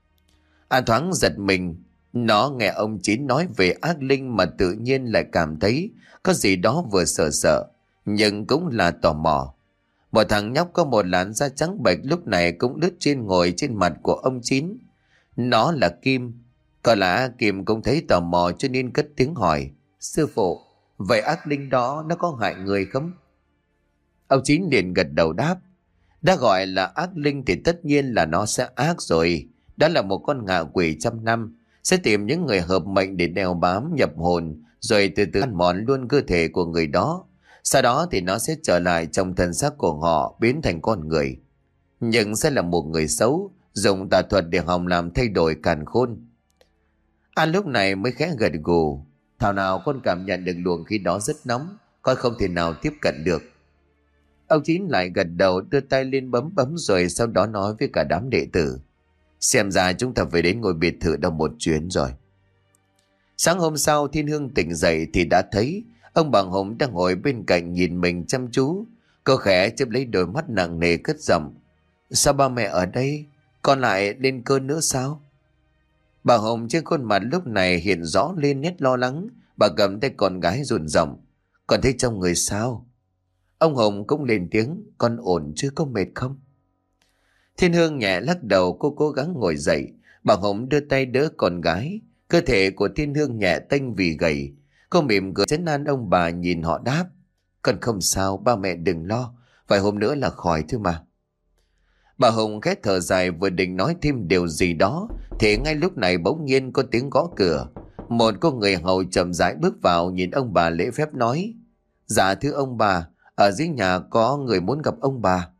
An thoáng giật mình. Nó nghe ông Chín nói về ác linh mà tự nhiên lại cảm thấy có gì đó vừa sợ sợ, nhưng cũng là tò mò. Một thằng nhóc có một làn da trắng bệch lúc này cũng lướt trên ngồi trên mặt của ông Chín. Nó là Kim. Có lẽ Kim cũng thấy tò mò cho nên cất tiếng hỏi: "Sư phụ, vậy ác linh đó nó có hại người không?" Ông Chín liền gật đầu đáp. Đã gọi là ác linh thì tất nhiên là nó sẽ ác rồi. Đó là một con ngạ quỷ trăm năm, sẽ tìm những người hợp mệnh để đeo bám nhập hồn, rồi từ từ ăn mòn luôn cơ thể của người đó. Sau đó thì nó sẽ trở lại trong thân xác của họ, biến thành con người. Nhưng sẽ là một người xấu, dùng tà thuật để hòng làm thay đổi càn khôn. An lúc này mới khẽ gật gù. Thảo nào con cảm nhận được luồng khí đó rất nóng, con không thể nào tiếp cận được. Ông Chín lại gật đầu, đưa tay lên bấm bấm, rồi sau đó nói với cả đám đệ tử. Xem ra chúng ta phải đến ngôi biệt thự đâu một chuyến rồi. Sáng hôm sau Thiên Hương tỉnh dậy thì đã thấy ông Bằng Hùng đang ngồi bên cạnh nhìn mình chăm chú. Cô khẽ chớp lấy đôi mắt nặng nề cất giọng. Sao ba mẹ ở đây? Con lại lên cơn nữa sao? Bà Hồng trên khuôn mặt lúc này hiện rõ lên nét lo lắng. Bà cầm tay con gái run giọng. Con thấy trong người sao? Ông Hồng cũng lên tiếng. Con ổn chứ, có mệt không? Thiên Hương nhẹ lắc đầu, cô cố gắng ngồi dậy. Bà Hồng đưa tay đỡ con gái. Cơ thể của Thiên Hương nhẹ tênh vì gầy. Cô mỉm cười trấn an ông bà, nhìn họ đáp. Con không sao, ba mẹ đừng lo. Vài hôm nữa là khỏi thôi mà. Bà Hồng khẽ thở dài, vừa định nói thêm điều gì đó thì ngay lúc này bỗng nhiên có tiếng gõ cửa. Một cô người hầu chậm rãi bước vào, nhìn ông bà lễ phép nói. Dạ thưa ông bà, ở dưới nhà có người muốn gặp ông bà.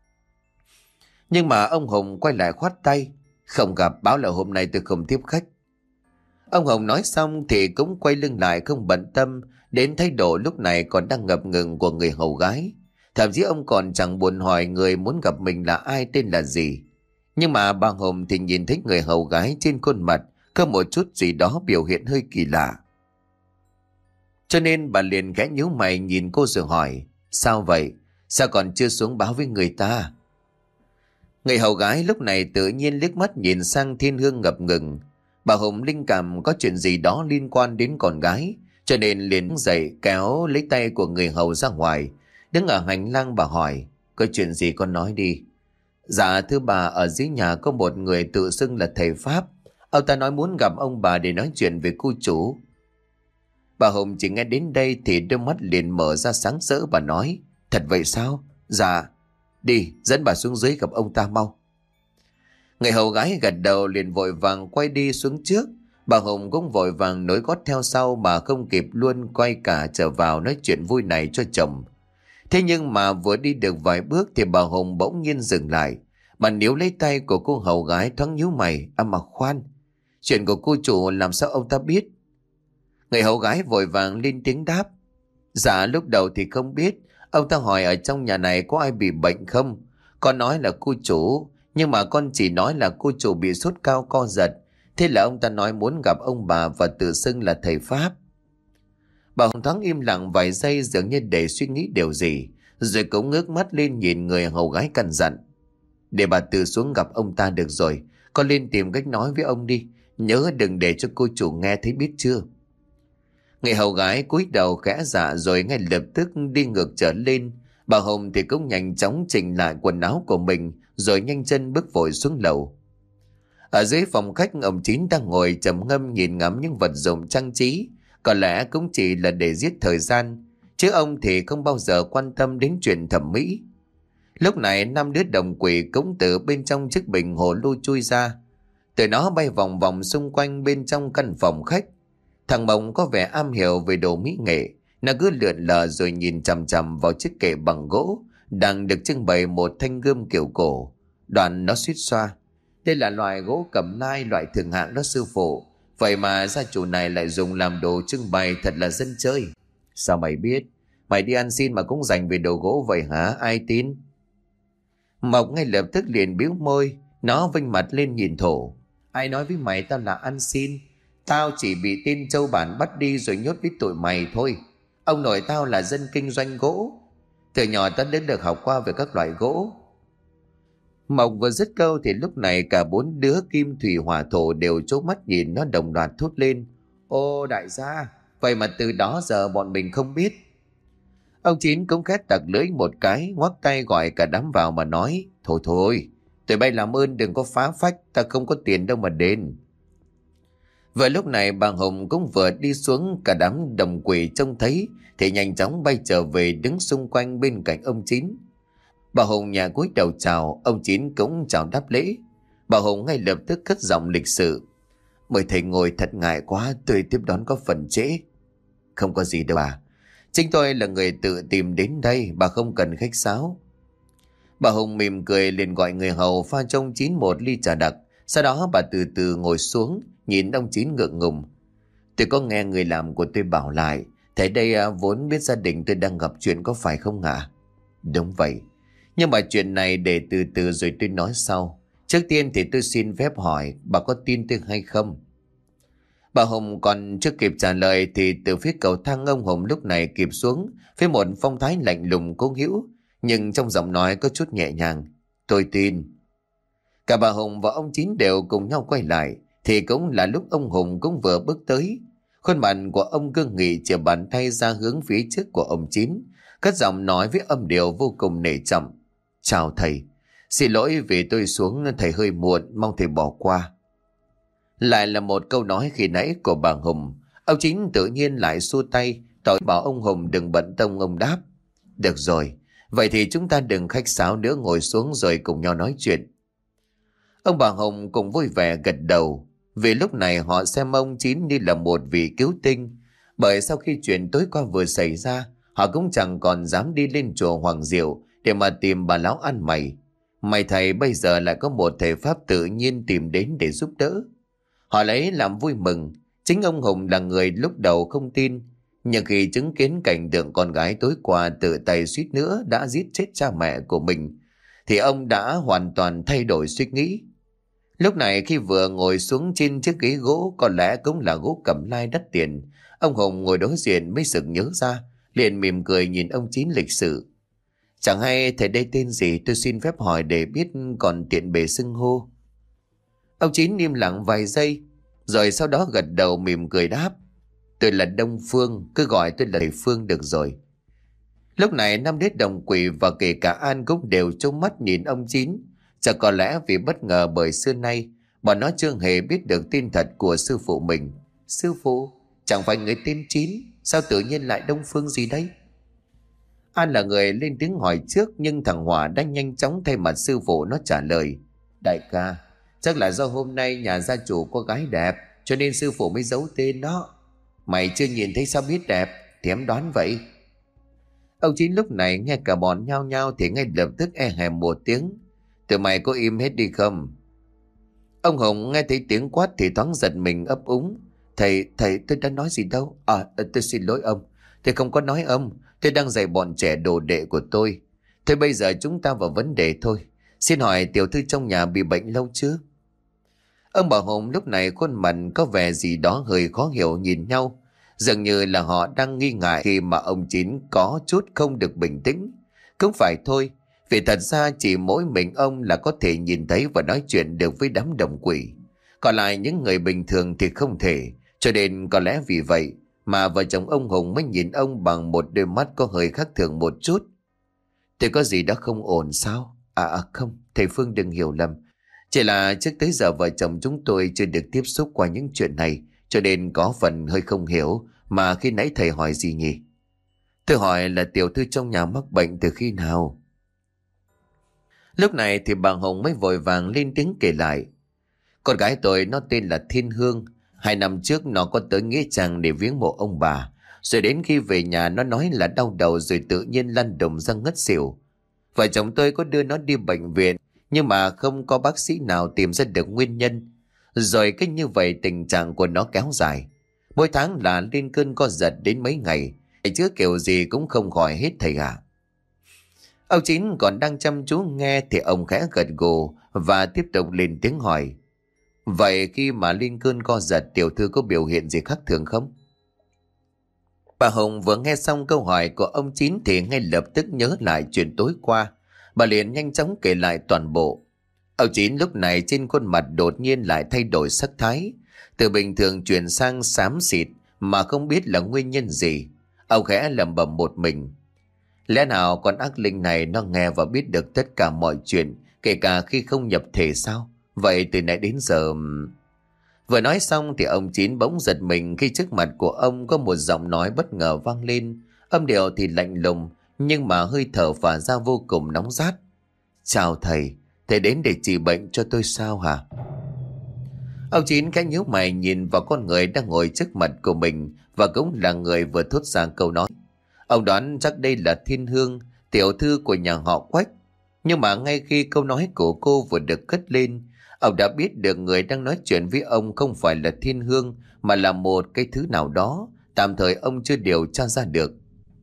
Nhưng mà ông Hồng quay lại khoát tay. Không gặp, báo là hôm nay tôi không tiếp khách. Ông Hồng nói xong thì cũng quay lưng lại, không bận tâm đến thái độ lúc này còn đang ngập ngừng của người hầu gái. Thậm chí ông còn chẳng buồn hỏi người muốn gặp mình là ai, tên là gì. Nhưng mà bà Hồng thì nhìn thấy người hầu gái trên khuôn mặt có một chút gì đó biểu hiện hơi kỳ lạ. Cho nên bà liền khẽ nhíu mày nhìn cô rồi hỏi. Sao vậy? Sao còn chưa xuống báo với người ta? Người hầu gái lúc này tự nhiên liếc mắt nhìn sang Thiên Hương ngập ngừng. Bà Hồng linh cảm có chuyện gì đó liên quan đến con gái, cho nên liền dậy kéo lấy tay của người hầu ra ngoài. Đứng ở hành lang bà hỏi. Có chuyện gì con nói đi. Dạ thưa bà, ở dưới nhà có một người tự xưng là thầy Pháp. Ông ta nói muốn gặp ông bà để nói chuyện về cô chủ. Bà Hồng chỉ nghe đến đây thì đôi mắt liền mở ra sáng rỡ. Bà nói. Thật vậy sao? Dạ. Đi, dẫn bà xuống dưới gặp ông ta mau. Người hầu gái gật đầu liền vội vàng quay đi xuống trước. Bà Hồng cũng vội vàng nối gót theo sau mà không kịp luôn quay cả trở vào nói chuyện vui này cho chồng. Thế nhưng mà vừa đi được vài bước thì bà Hồng bỗng nhiên dừng lại. Bà níu lấy tay của cô hầu gái thoáng nhíu mày. Mà khoan, chuyện của cô chủ làm sao ông ta biết? Người hầu gái vội vàng lên tiếng đáp. Dạ lúc đầu thì không biết. Ông ta hỏi ở trong nhà này có ai bị bệnh không. Con nói là cô chủ, nhưng mà con chỉ nói là cô chủ bị sốt cao co giật. Thế là ông ta nói muốn gặp ông bà và tự xưng là thầy Pháp. Bà Hồng thoáng im lặng vài giây, dường như để suy nghĩ điều gì, rồi cũng ngước mắt lên nhìn người hầu gái căn dặn. Để bà tự xuống gặp ông ta được rồi. Con lên tìm cách nói với ông đi. Nhớ đừng để cho cô chủ nghe thấy, biết chưa? Người hầu gái cúi đầu khẽ dạ rồi ngay lập tức đi ngược trở lên. Bà Hồng thì cũng nhanh chóng chỉnh lại quần áo của mình rồi nhanh chân bước vội xuống lầu. Ở dưới phòng khách, ông Chín đang ngồi trầm ngâm nhìn ngắm những vật dụng trang trí. Có lẽ cũng chỉ là để giết thời gian, chứ ông thì không bao giờ quan tâm đến chuyện thẩm mỹ. Lúc này 5 đứa đồng quỷ cũng từ bên trong chiếc bình hồ lô chui ra. Tụi nó bay vòng vòng xung quanh bên trong căn phòng khách. Thằng Mộng có vẻ am hiểu về đồ mỹ nghệ. Nó cứ lượn lờ rồi nhìn chằm chằm vào chiếc kệ bằng gỗ đang được trưng bày một thanh gươm kiểu cổ. Đoạn nó suýt xoa. Đây là loại gỗ cẩm nai loại thượng hạng đó sư phụ. Vậy mà gia chủ này lại dùng làm đồ trưng bày, thật là dân chơi. Sao mày biết? Mày đi ăn xin mà cũng dành về đồ gỗ vậy hả? Ai tin? Mộc ngay lập tức liền bĩu môi. Nó vênh mặt lên nhìn Thổ. Ai nói với mày tao là ăn xin? Tao chỉ bị tên châu bản bắt đi rồi nhốt với tụi mày thôi. Ông nội tao là dân kinh doanh gỗ. Từ nhỏ tao đến được học qua về các loại gỗ. Mộc vừa dứt câu thì lúc này cả 4 đứa Kim Thủy Hỏa Thổ đều trố mắt nhìn nó, đồng loạt thốt lên. Ô đại gia, vậy mà từ đó giờ bọn mình không biết. Ông Chín cũng khét tặc lưỡi một cái, ngoắc tay gọi cả đám vào mà nói. Thôi thôi, tụi bay làm ơn đừng có phá phách, ta không có tiền đâu mà đền. Vừa lúc này bà Hồng cũng vừa đi xuống, cả đám đồng quỷ trông thấy thì nhanh chóng bay trở về đứng xung quanh bên cạnh ông Chín. Bà Hồng nhà cúi đầu chào, ông Chín cũng chào đáp lễ. Bà Hồng ngay lập tức cất giọng lịch sự: "Mời thầy ngồi, thật ngại quá tôi tiếp đón có phần trễ." "Không có gì đâu bà, chính tôi là người tự tìm đến đây, bà không cần khách sáo." Bà Hồng mỉm cười liền gọi người hầu pha cho ông Chín một ly trà đặc. Sau đó bà từ từ ngồi xuống, nhìn ông Chín ngượng ngùng: "Tôi có nghe người làm của tôi bảo lại, thầy đây vốn biết gia đình tôi đang gặp chuyện, có phải không ạ?" "Đúng vậy, nhưng mà chuyện này để từ từ rồi tôi nói sau. Trước tiên thì tôi xin phép hỏi bà có tin tôi hay không?" Bà Hồng còn chưa kịp trả lời thì từ phía cầu thang ông Hồng lúc này kịp xuống với một phong thái lạnh lùng cố hữu, nhưng trong giọng nói có chút nhẹ nhàng: "Tôi tin." Cả bà Hồng và ông Chín đều cùng nhau quay lại thì cũng là lúc ông Hùng cũng vừa bước tới. Khuôn mặt của ông cương nghị chìa bàn tay ra hướng phía trước của ông Chín, cất giọng nói với âm điệu vô cùng nể trọng: "Chào thầy, xin lỗi vì tôi xuống thầy hơi muộn, mong thầy bỏ qua." Lại là một câu nói khi nãy của bà Hùng. Ông Chín tự nhiên lại xua tay tỏ bảo ông Hùng đừng bận tâm. Ông đáp: "Được rồi, vậy thì chúng ta đừng khách sáo nữa, ngồi xuống rồi cùng nhau nói chuyện." Ông bà Hồng cũng vui vẻ gật đầu, vì lúc này họ xem ông Chín như là một vị cứu tinh. Bởi sau khi chuyện tối qua vừa xảy ra, họ cũng chẳng còn dám đi lên chùa Hoàng Diệu để mà tìm bà lão ăn mày. May thầy bây giờ lại có một thể pháp tự nhiên tìm đến để giúp đỡ. Họ lấy làm vui mừng. Chính ông Hùng là người lúc đầu không tin, nhưng khi chứng kiến cảnh tượng con gái tối qua tự tay suýt nữa đã giết chết cha mẹ của mình, thì ông đã hoàn toàn thay đổi suy nghĩ. Lúc này khi vừa ngồi xuống trên chiếc ghế gỗ, có lẽ cũng là gỗ cẩm lai đắt tiền, ông Hùng ngồi đối diện mới sực nhớ ra, liền mỉm cười nhìn ông Chín lịch sự: "Chẳng hay thầy đây tên gì, tôi xin phép hỏi để biết còn tiện bề xưng hô." Ông Chín im lặng vài giây, rồi sau đó gật đầu mỉm cười đáp: "Tôi là Đông Phương, cứ gọi tôi là thầy Phương được rồi." Lúc này năm đế đồng quỷ và kể cả An cũng đều trông mắt nhìn ông Chín. Chắc có lẽ vì bất ngờ, bởi xưa nay bọn nó chưa hề biết được tin thật của sư phụ mình. "Sư phụ, chẳng phải người tên Chín, sao tự nhiên lại Đông Phương gì đấy?" An là người lên tiếng hỏi trước, nhưng thằng Hòa đã nhanh chóng thay mặt sư phụ nó trả lời: "Đại ca, chắc là do hôm nay nhà gia chủ có gái đẹp, cho nên sư phụ mới giấu tên đó. Mày chưa nhìn thấy sao biết đẹp, thì em đoán vậy." Ông Chín lúc này nghe cả bọn nhao nhao thì ngay lập tức e hèm một tiếng: "Tụi mày có im hết đi không?" Ông Hồng nghe thấy tiếng quát thì thoáng giật mình ấp úng: Thầy, tôi đã nói gì đâu. Tôi xin lỗi ông. Tôi không có nói ông. Tôi đang dạy bọn trẻ đồ đệ của tôi. Thôi bây giờ chúng ta vào vấn đề thôi. Xin hỏi tiểu thư trong nhà bị bệnh lâu chưa?" Ông bà Hồng lúc này khuôn mặt có vẻ gì đó hơi khó hiểu nhìn nhau. Dường như là họ đang nghi ngại khi mà ông Chín có chút không được bình tĩnh. Cũng phải thôi, vì thật ra chỉ mỗi mình ông là có thể nhìn thấy và nói chuyện được với đám đồng quỷ. Còn lại những người bình thường thì không thể. Cho nên có lẽ vì vậy mà vợ chồng ông Hùng mới nhìn ông bằng một đôi mắt có hơi khác thường một chút. "Thì có gì đó không ổn sao?" Không, thầy Phương đừng hiểu lầm. Chỉ là trước tới giờ vợ chồng chúng tôi chưa được tiếp xúc qua những chuyện này, cho nên có phần hơi không hiểu. Mà khi nãy thầy hỏi gì nhỉ?" "Tôi hỏi là tiểu thư trong nhà mắc bệnh từ khi nào?" Lúc này thì bà Hồng mới vội vàng lên tiếng kể lại: "Con gái tôi nó tên là Thiên Hương. 2 năm trước nó có tới nghĩa trang để viếng mộ ông bà. Rồi đến khi về nhà nó nói là đau đầu, rồi tự nhiên lăn đùng ra ngất xỉu. Vợ chồng tôi có đưa nó đi bệnh viện, nhưng mà không có bác sĩ nào tìm ra được nguyên nhân. Rồi cách như vậy tình trạng của nó kéo dài. Mỗi tháng là lên cơn co giật đến mấy ngày. Thầy chứ kiểu gì cũng không khỏi hết thầy ạ." Ông Chín còn đang chăm chú nghe thì ông khẽ gật gù và tiếp tục lên tiếng hỏi: "Vậy khi mà lên cơn co giật, tiểu thư có biểu hiện gì khác thường không?" Bà Hồng vừa nghe xong câu hỏi của ông Chín thì ngay lập tức nhớ lại chuyện tối qua. Bà liền nhanh chóng kể lại toàn bộ. Ông Chín lúc này trên khuôn mặt đột nhiên lại thay đổi sắc thái, từ bình thường chuyển sang xám xịt mà không biết là nguyên nhân gì. Ông khẽ lẩm bẩm một mình: "Lẽ nào con ác linh này nó nghe và biết được tất cả mọi chuyện, kể cả khi không nhập thể sao? Vậy từ nãy đến giờ..." Vừa nói xong thì ông Chín bỗng giật mình khi trước mặt của ông có một giọng nói bất ngờ vang lên. Âm điệu thì lạnh lùng nhưng mà hơi thở phả ra vô cùng nóng rát. Chào thầy, thầy đến để trị bệnh cho tôi sao hả? Ông Chín khẽ nhíu mày nhìn vào con người đang ngồi trước mặt của mình và cũng là người vừa thốt ra câu nói. Ông đoán chắc đây là Thiên Hương, tiểu thư của nhà họ Quách. Nhưng mà ngay khi câu nói của cô vừa được cất lên, ông đã biết được người đang nói chuyện với ông không phải là Thiên Hương mà là một cái thứ nào đó, tạm thời ông chưa điều tra ra được.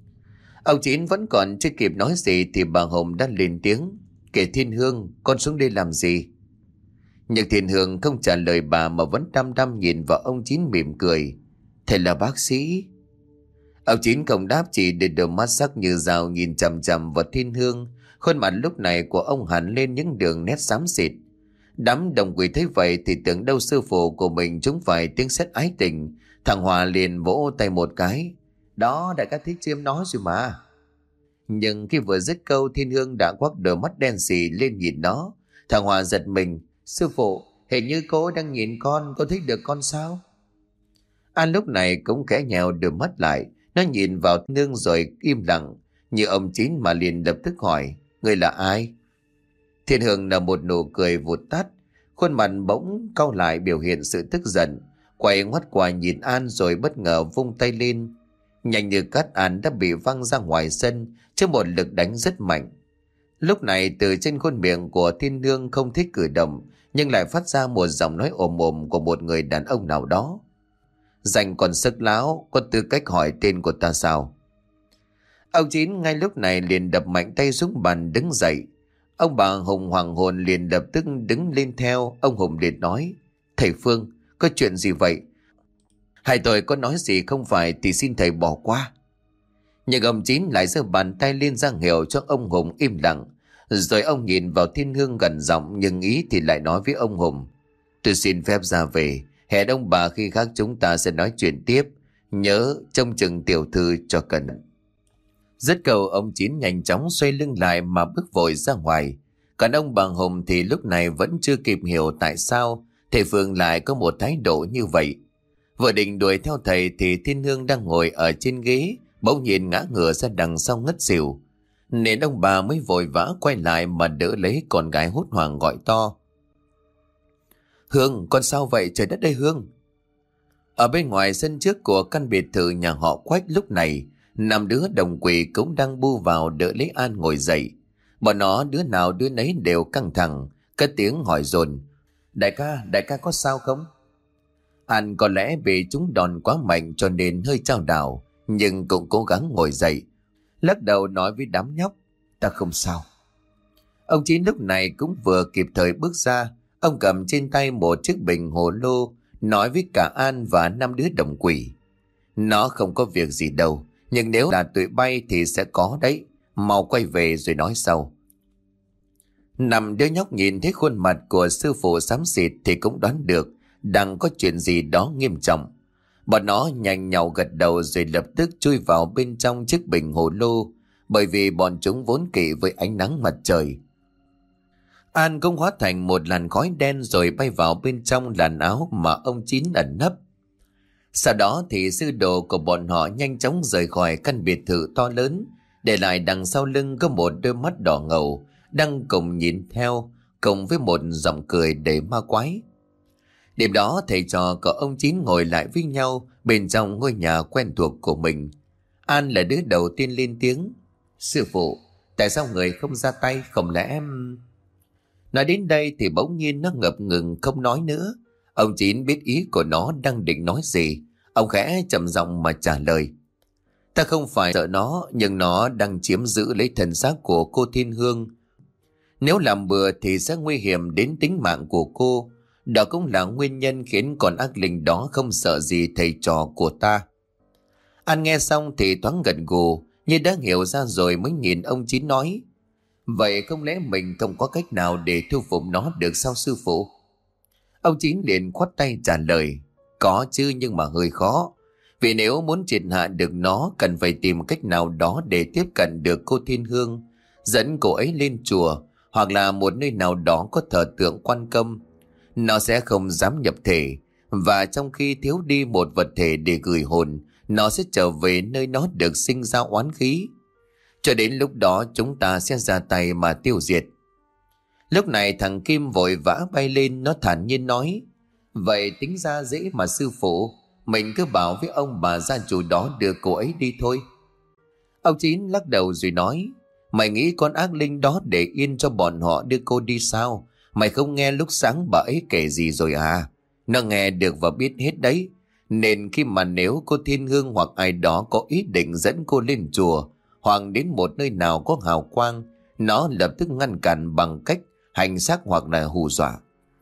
Ông Chín vẫn còn chưa kịp nói gì thì bà Hồng đã lên tiếng. Kể Thiên Hương, con xuống đây làm gì? Nhưng Thiên Hương không trả lời bà mà vẫn đăm đăm nhìn vào ông Chín mỉm cười. Thầy là bác sĩ. Ông Chín không đáp, chỉ để đôi mắt sắc như dao nhìn chằm chằm vào Thiên Hương. Khuôn mặt lúc này của ông hẳn lên những đường nét xám xịt. Đám đồng quỷ thấy vậy thì tưởng đâu sư phụ của mình trúng phải tiếng sét ái tình. Thằng Hòa liền vỗ tay một cái. Đó, đại ca thích chiêm nó rồi mà. Nhưng khi vừa dứt câu, Thiên Hương đã quắc đôi mắt đen sì lên nhìn nó. Thằng Hòa giật mình. Sư phụ, hình như cô đang nhìn con, có thích được con sao? An lúc này cũng khẽ nhèo đôi mắt lại. Nó nhìn vào Nương rồi im lặng. Như ông Chín mà liền lập tức hỏi. Người là ai? Thiên Hương là một nụ cười vụt tắt. Khuôn mặt bỗng cau lại biểu hiện sự tức giận. Quay ngoắt qua nhìn An rồi bất ngờ vung tay lên. Nhanh như cắt, An đã bị văng ra ngoài sân trước một lực đánh rất mạnh. Lúc này từ trên khuôn miệng của Thiên Hương không thích cử động, nhưng lại phát ra một giọng nói ồm ồm của một người đàn ông nào đó. Dành còn sức láo, có tư cách hỏi tên của ta sao? Ông Chín ngay lúc này liền đập mạnh tay xuống bàn đứng dậy. Ông bà Hùng hoàng hồn liền lập tức đứng lên theo. Ông Hùng liền nói. Thầy Phương, có chuyện gì vậy? Hai tôi có nói gì không phải thì xin thầy bỏ qua. Nhưng ông Chín lại giơ bàn tay lên ra hiệu cho ông Hùng im lặng. Rồi ông nhìn vào Thiên Hương gần giọng nhưng ý thì lại nói với ông Hùng. Tôi xin phép ra về. Hẹn ông bà khi khác chúng ta sẽ nói chuyện tiếp. Nhớ trông chừng tiểu thư cho cẩn. Dứt câu ông Chín nhanh chóng xoay lưng lại mà bước vội ra ngoài. Còn ông bà Hùng thì lúc này vẫn chưa kịp hiểu tại sao thầy Phương lại có một thái độ như vậy. Vừa định đuổi theo thầy thì Thiên Hương đang ngồi ở trên ghế bỗng nhiên ngã ngửa ra đằng sau ngất xỉu. Nên ông bà mới vội vã quay lại mà đỡ lấy con gái hốt hoảng gọi to. Hương, con sao vậy? Trời đất ơi Hương! Ở bên ngoài sân trước của căn biệt thự nhà họ Quách lúc này, 5 đứa đồng quỷ cũng đang bu vào đỡ lấy An ngồi dậy. Bọn nó đứa nào đứa nấy đều căng thẳng, cất tiếng hỏi dồn. Đại ca có sao không? An có lẽ bị chúng đòn quá mạnh cho nên hơi chao đảo, nhưng cũng cố gắng ngồi dậy. Lắc đầu nói với đám nhóc. Ta không sao. Ông Chín lúc này cũng vừa kịp thời bước ra. Ông cầm trên tay một chiếc bình hồ lô, nói với cả An và 5 đứa đồng quỷ. Nó không có việc gì đâu, nhưng nếu là tụi bay thì sẽ có đấy. Mau quay về rồi nói sau. 5 đứa nhóc nhìn thấy khuôn mặt của sư phụ xám xịt thì cũng đoán được đang có chuyện gì đó nghiêm trọng. Bọn nó nhanh nhảu gật đầu rồi lập tức chui vào bên trong chiếc bình hồ lô, bởi vì bọn chúng vốn kỵ với ánh nắng mặt trời. An cũng hóa thành một làn khói đen rồi bay vào bên trong làn áo mà ông Chín ẩn nấp. Sau đó thì sư đồ của bọn họ nhanh chóng rời khỏi căn biệt thự to lớn, để lại đằng sau lưng có một đôi mắt đỏ ngầu đang cùng nhìn theo, cùng với một giọng cười đầy ma quái. Đêm đó thầy trò của ông Chín ngồi lại với nhau bên trong ngôi nhà quen thuộc của mình. An là đứa đầu tiên lên tiếng. Sư phụ, tại sao người không ra tay? Không lẽ em... Nói đến đây thì bỗng nhiên nó ngập ngừng không nói nữa. Ông Chín biết ý của nó đang định nói gì. Ông khẽ trầm giọng mà trả lời. Ta không phải sợ nó, nhưng nó đang chiếm giữ lấy thân xác của cô Thiên Hương. Nếu làm bừa thì sẽ nguy hiểm đến tính mạng của cô. Đó cũng là nguyên nhân khiến con ác linh đó không sợ gì thầy trò của ta. An nghe xong thì thoáng gật gù, như đã hiểu ra rồi mới nhìn ông Chín nói. Vậy không lẽ mình không có cách nào để thu phục nó được sao sư phụ? Ông Chín liền khoát tay trả lời. Có chứ, nhưng mà hơi khó. Vì nếu muốn triệt hạ được nó, cần phải tìm cách nào đó để tiếp cận được cô Thiên Hương, dẫn cô ấy lên chùa hoặc là một nơi nào đó có thờ tượng Quan Công. Nó sẽ không dám nhập thể, Và trong khi thiếu đi một vật thể để gửi hồn, nó sẽ trở về nơi nó được sinh ra oán khí. Cho đến lúc đó chúng ta sẽ ra tay mà tiêu diệt. Lúc này thằng Kim vội vã bay lên, nó thản nhiên nói: Vậy tính ra dễ mà sư phụ, mình cứ bảo với ông bà gia chủ đó đưa cô ấy đi thôi. Ông Chín lắc đầu rồi nói: Mày nghĩ con ác linh đó để yên cho bọn họ đưa cô đi sao? Mày không nghe lúc sáng bà ấy kể gì rồi à? Nó nghe được và biết hết đấy. Nên khi mà nếu cô Thiên Hương hoặc ai đó có ý định dẫn cô lên chùa hoặc đến một nơi nào có hào quang, nó lập tức ngăn cản bằng cách hành xác hoặc là hù dọa.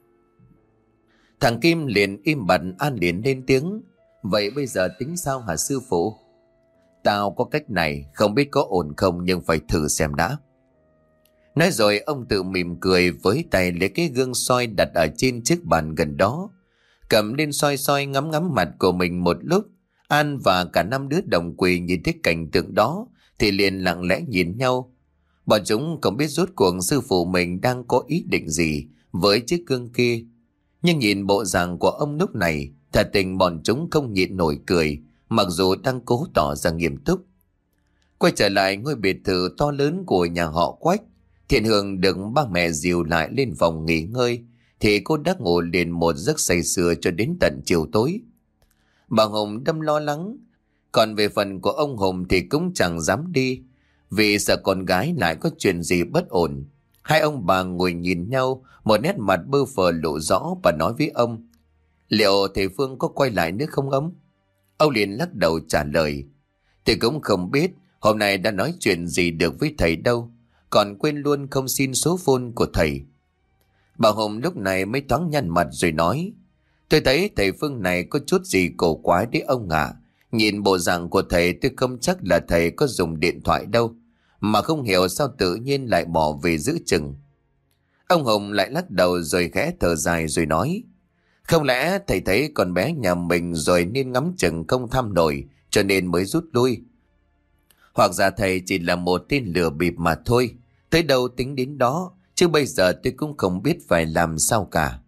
Thằng Kim liền im bặt, An liền lên tiếng: Vậy bây giờ tính sao hả sư phụ? Tao có cách này, không biết có ổn không nhưng phải thử xem đã. Nói rồi ông tự mỉm cười, với tay lấy cái gương soi đặt ở trên chiếc bàn gần đó, cầm lên soi soi ngắm ngắm mặt của mình một lúc. An và cả 5 đứa đồng quỳ nhìn thấy cảnh tượng đó thì liền lặng lẽ nhìn nhau. Bọn chúng không biết rốt cuộc sư phụ mình đang có ý định gì với chiếc gương kia, nhưng nhìn bộ dạng của ông lúc này, thật tình bọn chúng không nhịn nổi cười, mặc dù đang cố tỏ ra nghiêm túc. Quay trở lại ngôi biệt thự to lớn của nhà họ Quách, Thiện Hương được ba mẹ dìu lại lên phòng nghỉ ngơi thì cô đã ngủ liền một giấc say sưa cho đến tận chiều tối. Bà Hồng đâm lo lắng, còn về phần của ông Hùng thì cũng chẳng dám đi, vì sợ con gái lại có chuyện gì bất ổn. Hai ông bà ngồi nhìn nhau, một nét mặt bơ phờ lộ rõ, và nói với ông: Liệu thầy Phương có quay lại nữa không ông? Ông liền lắc đầu trả lời: Thầy cũng không biết, hôm nay đã nói chuyện gì được với thầy đâu, còn quên luôn không xin số phone của thầy. Bà Hồng lúc này mới thoáng nhăn mặt rồi nói: Tôi thấy thầy Phương này có chút gì cổ quái đấy ông ạ. Nhìn bộ dạng của thầy tôi không chắc là thầy có dùng điện thoại đâu, mà không hiểu sao tự nhiên lại bỏ về giữ chừng. Ông Hồng lại lắc đầu rồi khẽ thở dài rồi nói: Không lẽ thầy thấy con bé nhà mình rồi nên ngắm chừng không thăm nổi cho nên mới rút lui? Hoặc giả thầy chỉ là một tên lừa bịp mà thôi. Tới đâu tính đến đó, chứ bây giờ tôi cũng không biết phải làm sao cả.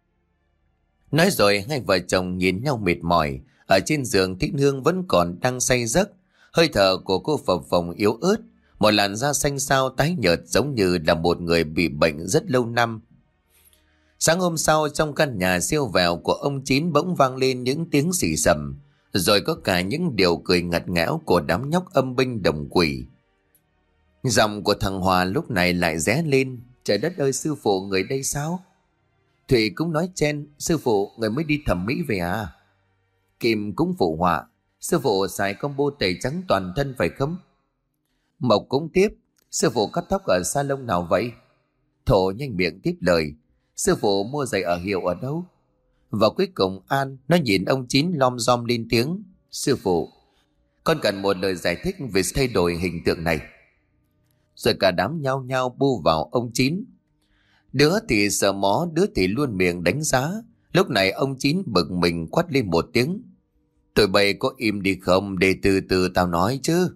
Nói rồi hai vợ chồng nhìn nhau mệt mỏi. Ở trên giường Thích Hương vẫn còn đang say giấc. Hơi thở của cô phập phồng yếu ớt, một làn da xanh xao tái nhợt giống như là một người bị bệnh rất lâu năm. Sáng hôm sau, trong căn nhà siêu vẹo của ông Chín bỗng vang lên những tiếng xì xầm, rồi có cả những điều cười ngặt nghẽo của đám nhóc âm binh đồng quỷ. Giọng của thằng Hòa lúc này lại ré lên: Trời đất ơi, sư phụ người đây sao? Thủy cũng nói chen: Sư phụ người mới đi thẩm mỹ về à? Kim cũng phụ họa: Sư phụ xài combo tẩy trắng toàn thân phải không? Mộc cũng tiếp: Sư phụ cắt tóc ở salon nào vậy? Thổ nhanh miệng tiếp lời: Sư phụ mua giày ở hiệu ở đâu? Và cuối cùng An nó nhìn ông Chín lom rom lên tiếng: Sư phụ, con cần một lời giải thích về thay đổi hình tượng này. Rồi cả đám nhao nhao bu vào ông Chín. Đứa thì sợ mó, đứa thì luôn miệng đánh giá. Lúc này ông Chín bực mình quát lên một tiếng: Tụi bay có im đi không, để từ từ tao nói chứ.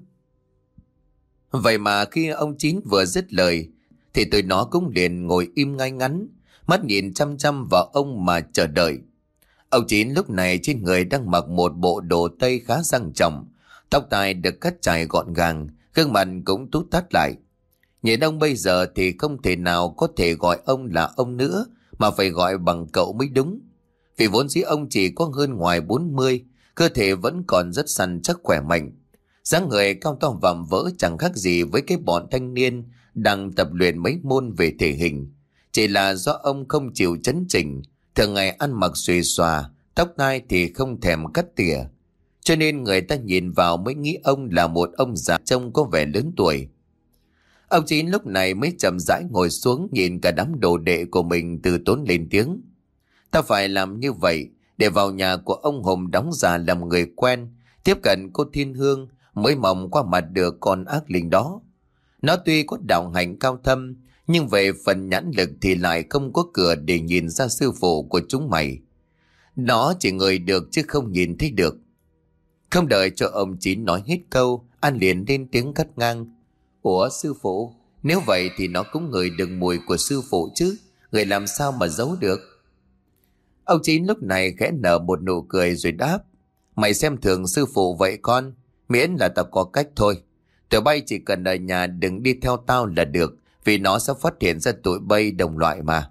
Vậy mà khi ông Chín vừa dứt lời thì tụi nó cũng liền ngồi im ngay ngắn, mắt nhìn chăm chăm vào ông mà chờ đợi. Ông Chín lúc này trên người đang mặc một bộ đồ tây khá sang trọng, tóc tai được cắt chải gọn gàng, gương mặt cũng tút tát lại. Nhìn ông bây giờ thì không thể nào có thể gọi ông là ông nữa, mà phải gọi bằng cậu mới đúng. Vì vốn dĩ ông chỉ có hơn ngoài 40, cơ thể vẫn còn rất săn chắc khỏe mạnh. Dáng người cao to vạm vỡ chẳng khác gì với cái bọn thanh niên đang tập luyện mấy môn về thể hình. Chỉ là do ông không chịu chấn chỉnh, thường ngày ăn mặc xuề xòa, tóc tai thì không thèm cắt tỉa, cho nên người ta nhìn vào mới nghĩ ông là một ông già trông có vẻ lớn tuổi. Ông Chín lúc này mới chậm rãi ngồi xuống, nhìn cả đám đồ đệ của mình từ tốn lên tiếng: Ta phải làm như vậy để vào nhà của ông Hùng đóng giả làm người quen, tiếp cận cô Thiên Hương, mới mong qua mặt được con ác linh đó. Nó tuy có đạo hạnh cao thâm, nhưng về phần nhãn lực thì lại không có cửa để nhìn ra sư phụ của chúng mày. Nó chỉ ngửi được chứ không nhìn thấy được. Không đợi cho ông Chín nói hết câu, An liền lên tiếng cắt ngang: Ủa sư phụ, nếu vậy thì nó cũng ngửi được mùi của sư phụ chứ, người làm sao mà giấu được? Ông Chín lúc này khẽ nở một nụ cười rồi đáp: Mày xem thường sư phụ vậy con, miễn là tao có cách thôi. Tụi bay chỉ cần ở nhà đừng đi theo tao là được, vì nó sẽ phát hiện ra tụi bay đồng loại mà.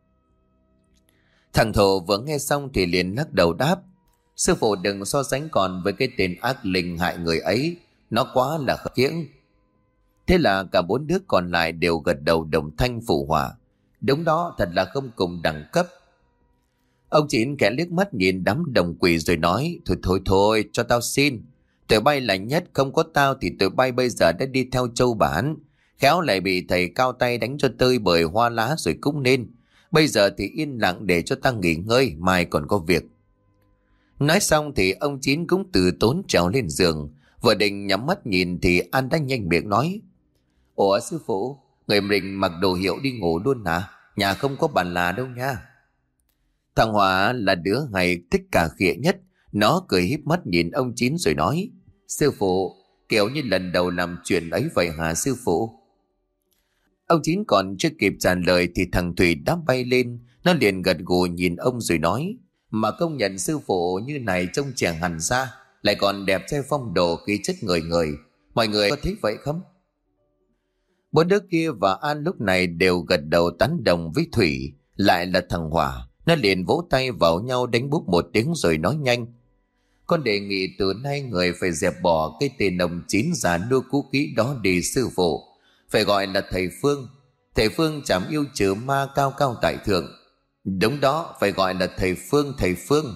Thằng Thổ vừa nghe xong thì liền lắc đầu đáp: Sư phụ đừng so sánh con với cái tên ác linh hại người ấy, nó quá là khập khiễng. Thế là cả bốn đứa còn lại đều gật đầu đồng thanh phụ họa. Đúng đó, thật là không cùng đẳng cấp. Ông Chín kẻ liếc mắt nhìn đám đồng quỷ rồi nói: Thôi, cho tao xin. Tụi bay là nhất, không có tao thì tụi bay bây giờ đã đi theo châu bản. Khéo lại bị thầy cao tay đánh cho tơi bời hoa lá rồi cũng nên. Bây giờ thì yên lặng để cho ta nghỉ ngơi, mai còn có việc. Nói xong thì ông Chín cũng từ tốn trèo lên giường. Vừa định nhắm mắt nhìn thì An đã nhanh miệng nói: Ủa sư phụ, người mình mặc đồ hiệu đi ngủ luôn hả? Nhà không có bàn là đâu nha. Thằng Hòa là đứa ngày thích cà khịa nhất. Nó cười híp mắt nhìn ông Chín rồi nói: Sư phụ, kiểu như lần đầu làm chuyện ấy vậy hả sư phụ? Ông Chín còn chưa kịp trả lời thì thằng Thủy đã bay lên. Nó liền gật gù nhìn ông rồi nói: Mà công nhận sư phụ như này trông trẻ hẳn ra, lại còn đẹp trai phong độ khí chất người người. Mọi người có thấy vậy không? Bốn đứa kia và An lúc này đều gật đầu tán đồng với Thủy. Lại là thằng Hòa, nó liền vỗ tay vào nhau đánh búp một tiếng rồi nói nhanh: Con đề nghị từ nay người phải dẹp bỏ cái tên ông Chín già nua cũ kỹ đó đi sư phụ. Phải gọi là thầy Phương. Thầy Phương chảm yêu trừ ma cao cao tại thượng. Đúng đó, phải gọi là thầy Phương.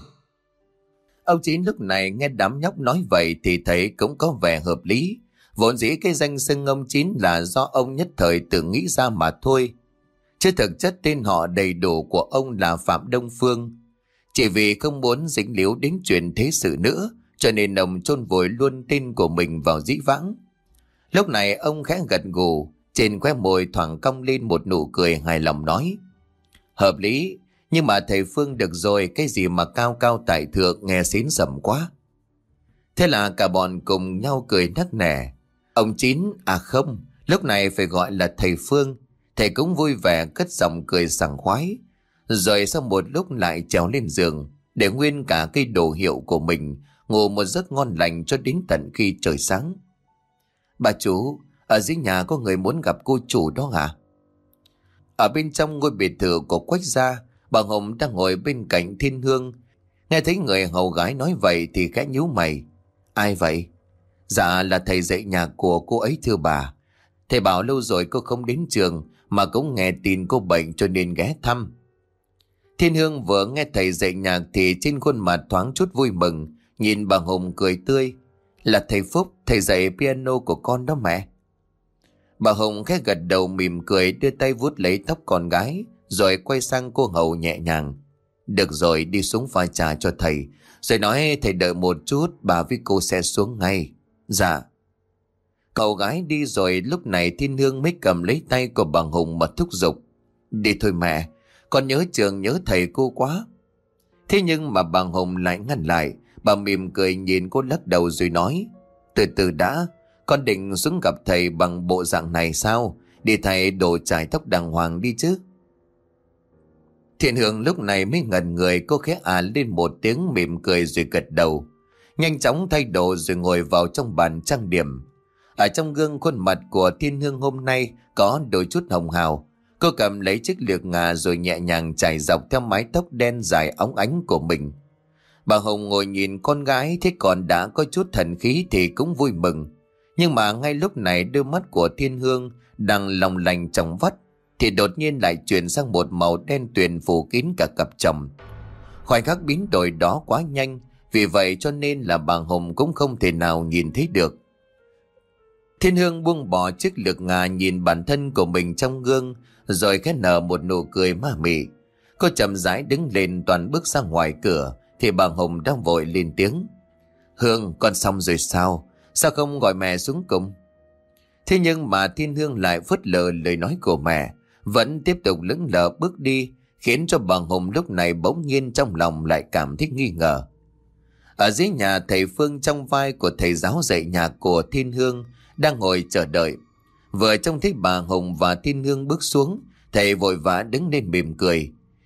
Ông Chín lúc này nghe đám nhóc nói vậy thì thấy cũng có vẻ hợp lý. Vốn dĩ cái danh xưng ông Chín là do ông nhất thời tự nghĩ ra mà thôi. Chứ thực chất tên họ đầy đủ của ông là Phạm Đông Phương. Chỉ vì không muốn dính líu đến chuyện thế sự nữa, cho nên ông chôn vùi luôn tên của mình vào dĩ vãng. Lúc này ông khẽ gật gù, trên khóe môi thoảng cong lên một nụ cười hài lòng nói: Hợp lý, nhưng mà thầy Phương được rồi, cái gì mà cao cao tại thượng nghe xến sẩm quá. Thế là cả bọn cùng nhau cười nắc nẻ. Ông Chín, à không, lúc này phải gọi là thầy Phương. Thầy cũng vui vẻ cất giọng cười sảng khoái. Rồi sau một lúc lại trèo lên giường, để nguyên cả cây đồ hiệu của mình, ngủ một giấc ngon lành cho đến tận khi trời sáng. Bà chủ, ở dưới nhà có người muốn gặp cô chủ đó hả? Ở bên trong ngôi biệt thự của Quách gia, bà Hồng đang ngồi bên cạnh Thiên Hương. Nghe thấy người hầu gái nói vậy thì khẽ nhíu mày. Ai vậy? Dạ là thầy dạy nhạc của cô ấy thưa bà. Thầy bảo lâu rồi cô không đến trường, mà cũng nghe tin cô bệnh cho nên ghé thăm. Thiên Hương vừa nghe thầy dạy nhạc thì trên khuôn mặt thoáng chút vui mừng, nhìn bà Hồng cười tươi. Là thầy Phúc, thầy dạy piano của con đó mẹ. Bà Hồng khẽ gật đầu mỉm cười, đưa tay vuốt lấy tóc con gái, rồi quay sang cô hầu nhẹ nhàng. Được rồi, đi xuống pha trà cho thầy, rồi nói thầy đợi một chút, bà với cô sẽ xuống ngay. Dạ. Cậu gái đi rồi lúc này Thiên Hương mới cầm lấy tay của bà Hồng mà thúc giục. Đi thôi mẹ, con nhớ trường nhớ thầy cô quá. Thế nhưng mà bà Hồng lại ngăn lại. Bà mỉm cười nhìn cô lắc đầu rồi nói: Từ từ đã, con định xuống gặp thầy bằng bộ dạng này sao? Đi thầy đồ chải tóc đàng hoàng đi chứ. Thiên Hương lúc này mới ngẩn người, cô khẽ lên một tiếng mỉm cười rồi gật đầu. Nhanh chóng thay đồ rồi ngồi vào trong bàn trang điểm. Ở trong gương khuôn mặt của Thiên Hương hôm nay có đôi chút hồng hào. Cô cầm lấy chiếc lược ngà rồi nhẹ nhàng chải dọc theo mái tóc đen dài óng ánh của mình. Bà Hồng ngồi nhìn con gái thế còn đã có chút thần khí thì cũng vui mừng. Nhưng mà ngay lúc này đôi mắt của Thiên Hương đang long lanh trong vắt thì đột nhiên lại chuyển sang một màu đen tuyền phủ kín cả cặp chồng. Khoảnh khắc biến đổi đó quá nhanh, vì vậy cho nên là bà Hồng cũng không thể nào nhìn thấy được. Thiên Hương buông bỏ chiếc lược ngà nhìn bản thân của mình trong gương, rồi khẽ nở một nụ cười ma mị. Cô chậm rãi đứng lên toàn bước ra ngoài cửa thì bà Hồng đang vội lên tiếng: Hương, con xong rồi sao? Sao không gọi mẹ xuống cùng? Thế nhưng mà Thiên Hương lại phớt lờ lời nói của mẹ, vẫn tiếp tục lững lờ bước đi, khiến cho bà Hồng lúc này bỗng nhiên trong lòng lại cảm thấy nghi ngờ. Ở dưới nhà, thầy Phương trong vai của thầy giáo dạy nhạc của Thiên Hương đang ngồi chờ đợi. Vừa trông thấy bà Hồng và Thiên Hương bước xuống, thầy vội vã đứng lên mỉm cười.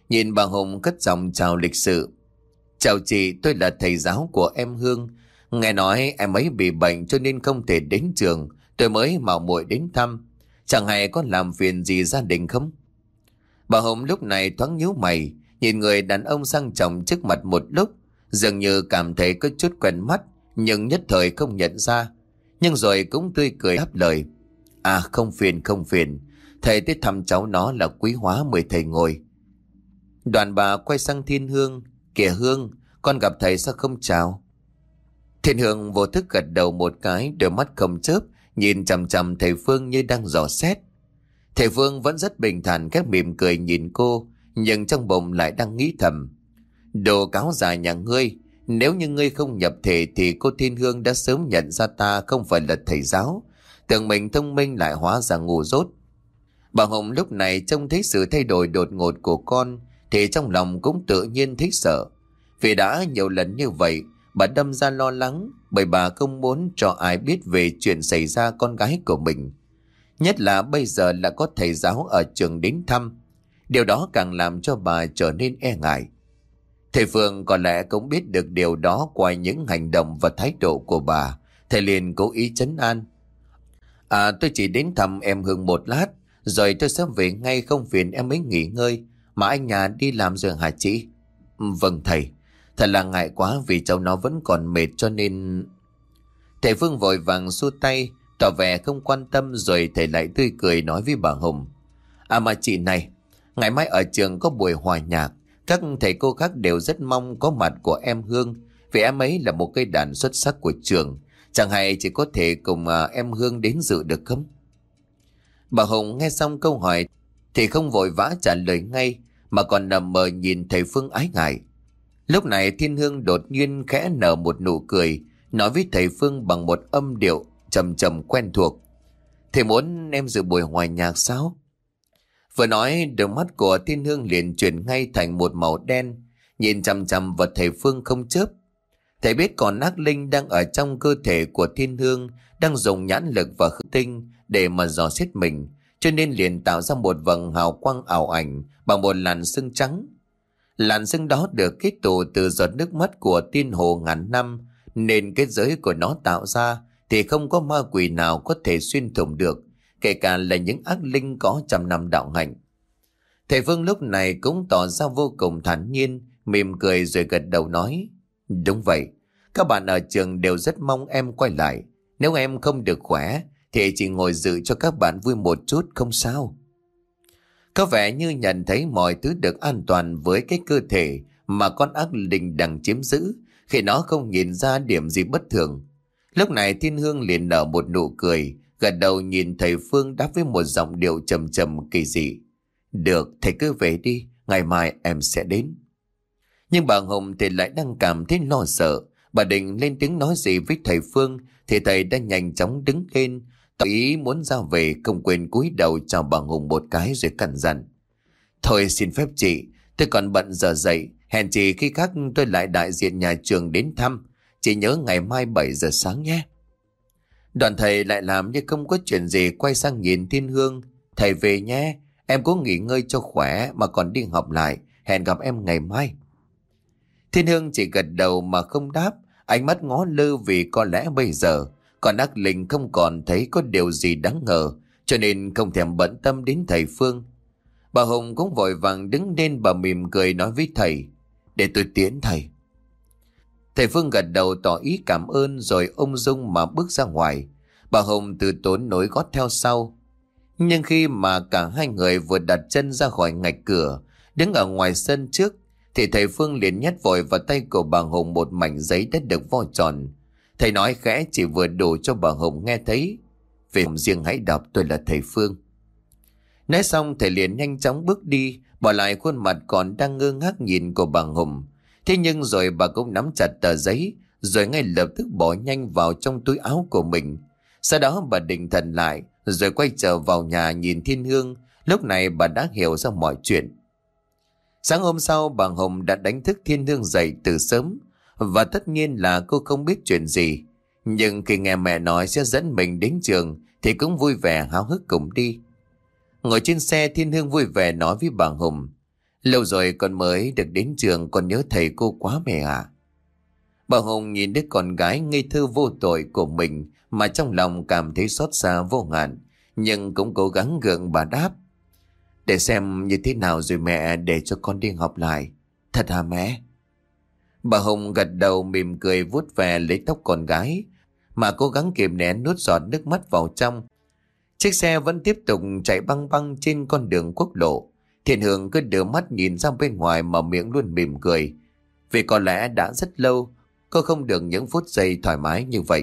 nhìn bà Hùng cất giọng chào lịch sự. Chào chị, tôi là thầy giáo của em Hương. Nghe nói em ấy bị bệnh cho nên không thể đến trường, tôi mới mạo muội đến thăm. Chẳng hay có làm phiền gì gia đình không? Bà Hùng lúc này thoáng nhíu mày, nhìn người đàn ông sang trọng trước mặt một lúc, dường như cảm thấy có chút quen mắt, nhưng nhất thời không nhận ra. Nhưng rồi cũng tươi cười đáp lời. À, không phiền không phiền, thầy tới thăm cháu nó là quý hóa, mời thầy ngồi. Đoàn bà quay sang Thiên Hương. Kìa Hương, con gặp thầy sao không chào? Thiên Hương vô thức gật đầu một cái, đôi mắt không chớp nhìn chằm chằm thầy Phương như đang dò xét. Thầy Phương vẫn rất bình thản khẽ mỉm cười nhìn cô, nhưng trong bụng lại đang nghĩ thầm. Đồ cáo già nhà ngươi, nếu như ngươi không nhập thể thì cô Thiên Hương đã sớm nhận ra ta không phải là thầy giáo. Tưởng mình thông minh lại hóa ra ngu dốt. Bà Hồng lúc này trông thấy sự thay đổi đột ngột của con thì trong lòng cũng tự nhiên thấy sợ. Vì đã nhiều lần như vậy, bà đâm ra lo lắng bởi bà không muốn cho ai biết về chuyện xảy ra con gái của mình. Nhất là bây giờ là có thầy giáo ở trường đến thăm. Điều đó càng làm cho bà trở nên e ngại. Thầy Phương có lẽ cũng biết được điều đó qua những hành động và thái độ của bà. Thầy liền cố ý trấn an. À, tôi chỉ đến thăm em Hương một lát, rồi tôi sẽ về ngay, không phiền em ấy nghỉ ngơi. Mà anh nhà đi làm rồi hả chị? Vâng thầy, thật là ngại quá vì cháu nó vẫn còn mệt cho nên... Thầy Phương vội vàng xua tay, tỏ vẻ không quan tâm, rồi thầy lại tươi cười nói với bà Hồng. À mà chị này, ngày mai ở trường có buổi hòa nhạc. Các thầy cô khác đều rất mong có mặt của em Hương, vì em ấy là một cây đàn xuất sắc của trường. Chẳng hay chỉ có thể cùng em Hương đến dự được không? Bà Hồng nghe xong câu hỏi thì không vội vã trả lời ngay, mà còn nằm mờ nhìn thầy Phương ái ngại. Lúc này Thiên Hương đột nhiên khẽ nở một nụ cười, nói với thầy Phương bằng một âm điệu trầm trầm quen thuộc. Thầy muốn em dự buổi hòa nhạc sao? Vừa nói, đôi mắt của Thiên Hương liền chuyển ngay thành một màu đen, nhìn chằm chằm vào thầy Phương không chớp. Thầy biết còn ác linh đang ở trong cơ thể của Thiên Hương, đang dùng nhãn lực và khứu tinh để mà dò xét mình, cho nên liền tạo ra một vầng hào quang ảo ảnh bằng một làn sương trắng. Làn sương đó được kết tụ từ giọt nước mắt của tiên hồ ngàn năm, nên kết giới của nó tạo ra thì không có ma quỷ nào có thể xuyên thủng được, kể cả là những ác linh có trăm năm đạo hạnh. Thầy Phương lúc này cũng tỏ ra vô cùng thản nhiên, mỉm cười rồi gật đầu nói. Đúng vậy, các bạn ở trường đều rất mong em quay lại. Nếu em không được khỏe thì chỉ ngồi dự cho các bạn vui một chút không sao. Có vẻ như nhận thấy mọi thứ được an toàn với cái cơ thể mà con ác linh đang chiếm giữ, khi nó không nhìn ra điểm gì bất thường. Lúc này Thiên Hương liền nở một nụ cười, gật đầu nhìn thầy Phương đáp với một giọng điệu trầm trầm kỳ dị. Được, thầy cứ về đi, ngày mai em sẽ đến. Nhưng bà Hồng thì lại đang cảm thấy lo sợ. Bà định lên tiếng nói gì với thầy Phương thì thầy đã nhanh chóng đứng lên, tỏ ý muốn ra về, không quên cúi đầu chào bà Hồng một cái rồi căn dặn. Thôi xin phép chị, tôi còn bận giờ dậy, hẹn chị khi khác tôi lại đại diện nhà trường đến thăm. Chị nhớ ngày mai 7 giờ sáng nhé. Đoàn thầy lại làm như không có chuyện gì, quay sang nhìn Thiên Hương. Thầy về nhé, em cố nghỉ ngơi cho khỏe mà còn đi học lại, hẹn gặp em ngày mai. Thiên Hương chỉ gật đầu mà không đáp, ánh mắt ngó lơ vì có lẽ bây giờ con ác linh không còn thấy có điều gì đáng ngờ, cho nên không thèm bận tâm đến thầy Phương. Bà Hồng cũng vội vàng đứng lên, bà mỉm cười nói với thầy. Để tôi tiễn thầy. Thầy Phương gật đầu tỏ ý cảm ơn rồi ung dung mà bước ra ngoài. Bà Hồng từ tốn nối gót theo sau. Nhưng khi mà cả hai người vừa đặt chân ra khỏi ngạch cửa, đứng ở ngoài sân trước, thì thầy Phương liền nhét vội vào tay của bà Hồng một mảnh giấy đã được vo tròn. Thầy nói khẽ chỉ vừa đủ cho bà Hồng nghe thấy. Về riêng hãy đọc, tôi là thầy Phương. Nói xong thầy liền nhanh chóng bước đi, bỏ lại khuôn mặt còn đang ngơ ngác nhìn của bà Hồng. Thế nhưng rồi bà cũng nắm chặt tờ giấy, rồi ngay lập tức bỏ nhanh vào trong túi áo của mình. Sau đó bà định thần lại, rồi quay trở vào nhà nhìn Thiên Hương. Lúc này bà đã hiểu ra mọi chuyện. Sáng hôm sau bà Hồng đã đánh thức Thiên Hương dậy từ sớm, và tất nhiên là cô không biết chuyện gì. Nhưng khi nghe mẹ nói sẽ dẫn mình đến trường thì cũng vui vẻ háo hức cùng đi. Ngồi trên xe, Thiên Hương vui vẻ nói với bà Hồng. Lâu rồi con mới được đến trường, con nhớ thầy cô quá mẹ à. Bà Hồng nhìn đứa con gái ngây thơ vô tội của mình mà trong lòng cảm thấy xót xa vô hạn, nhưng cũng cố gắng gượng bà đáp. Để xem như thế nào rồi mẹ để cho con đi học lại. Thật hả mẹ? Bà Hồng gật đầu mỉm cười vuốt về lấy tóc con gái mà cố gắng kìm nén nuốt giọt nước mắt vào trong. Chiếc xe vẫn tiếp tục chạy băng băng trên con đường quốc lộ. Thiên Hương cứ đưa mắt nhìn ra bên ngoài mà miệng luôn mỉm cười. Vì có lẽ đã rất lâu cô không được những phút giây thoải mái như vậy.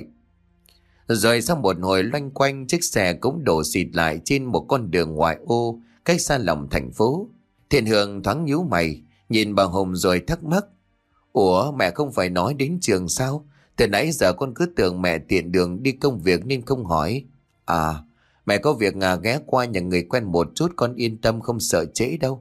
Rồi sau một hồi loanh quanh, chiếc xe cũng đổ xịt lại trên một con đường ngoại ô cách xa lòng thành phố. Thiên Hương thoáng nhíu mày nhìn bà Hồng rồi thắc mắc. Ủa, mẹ không phải nói đến trường sao? Từ nãy giờ con cứ tưởng mẹ tiện đường đi công việc nên không hỏi. À, mẹ có việc ghé qua nhà người quen một chút, con yên tâm không sợ trễ đâu.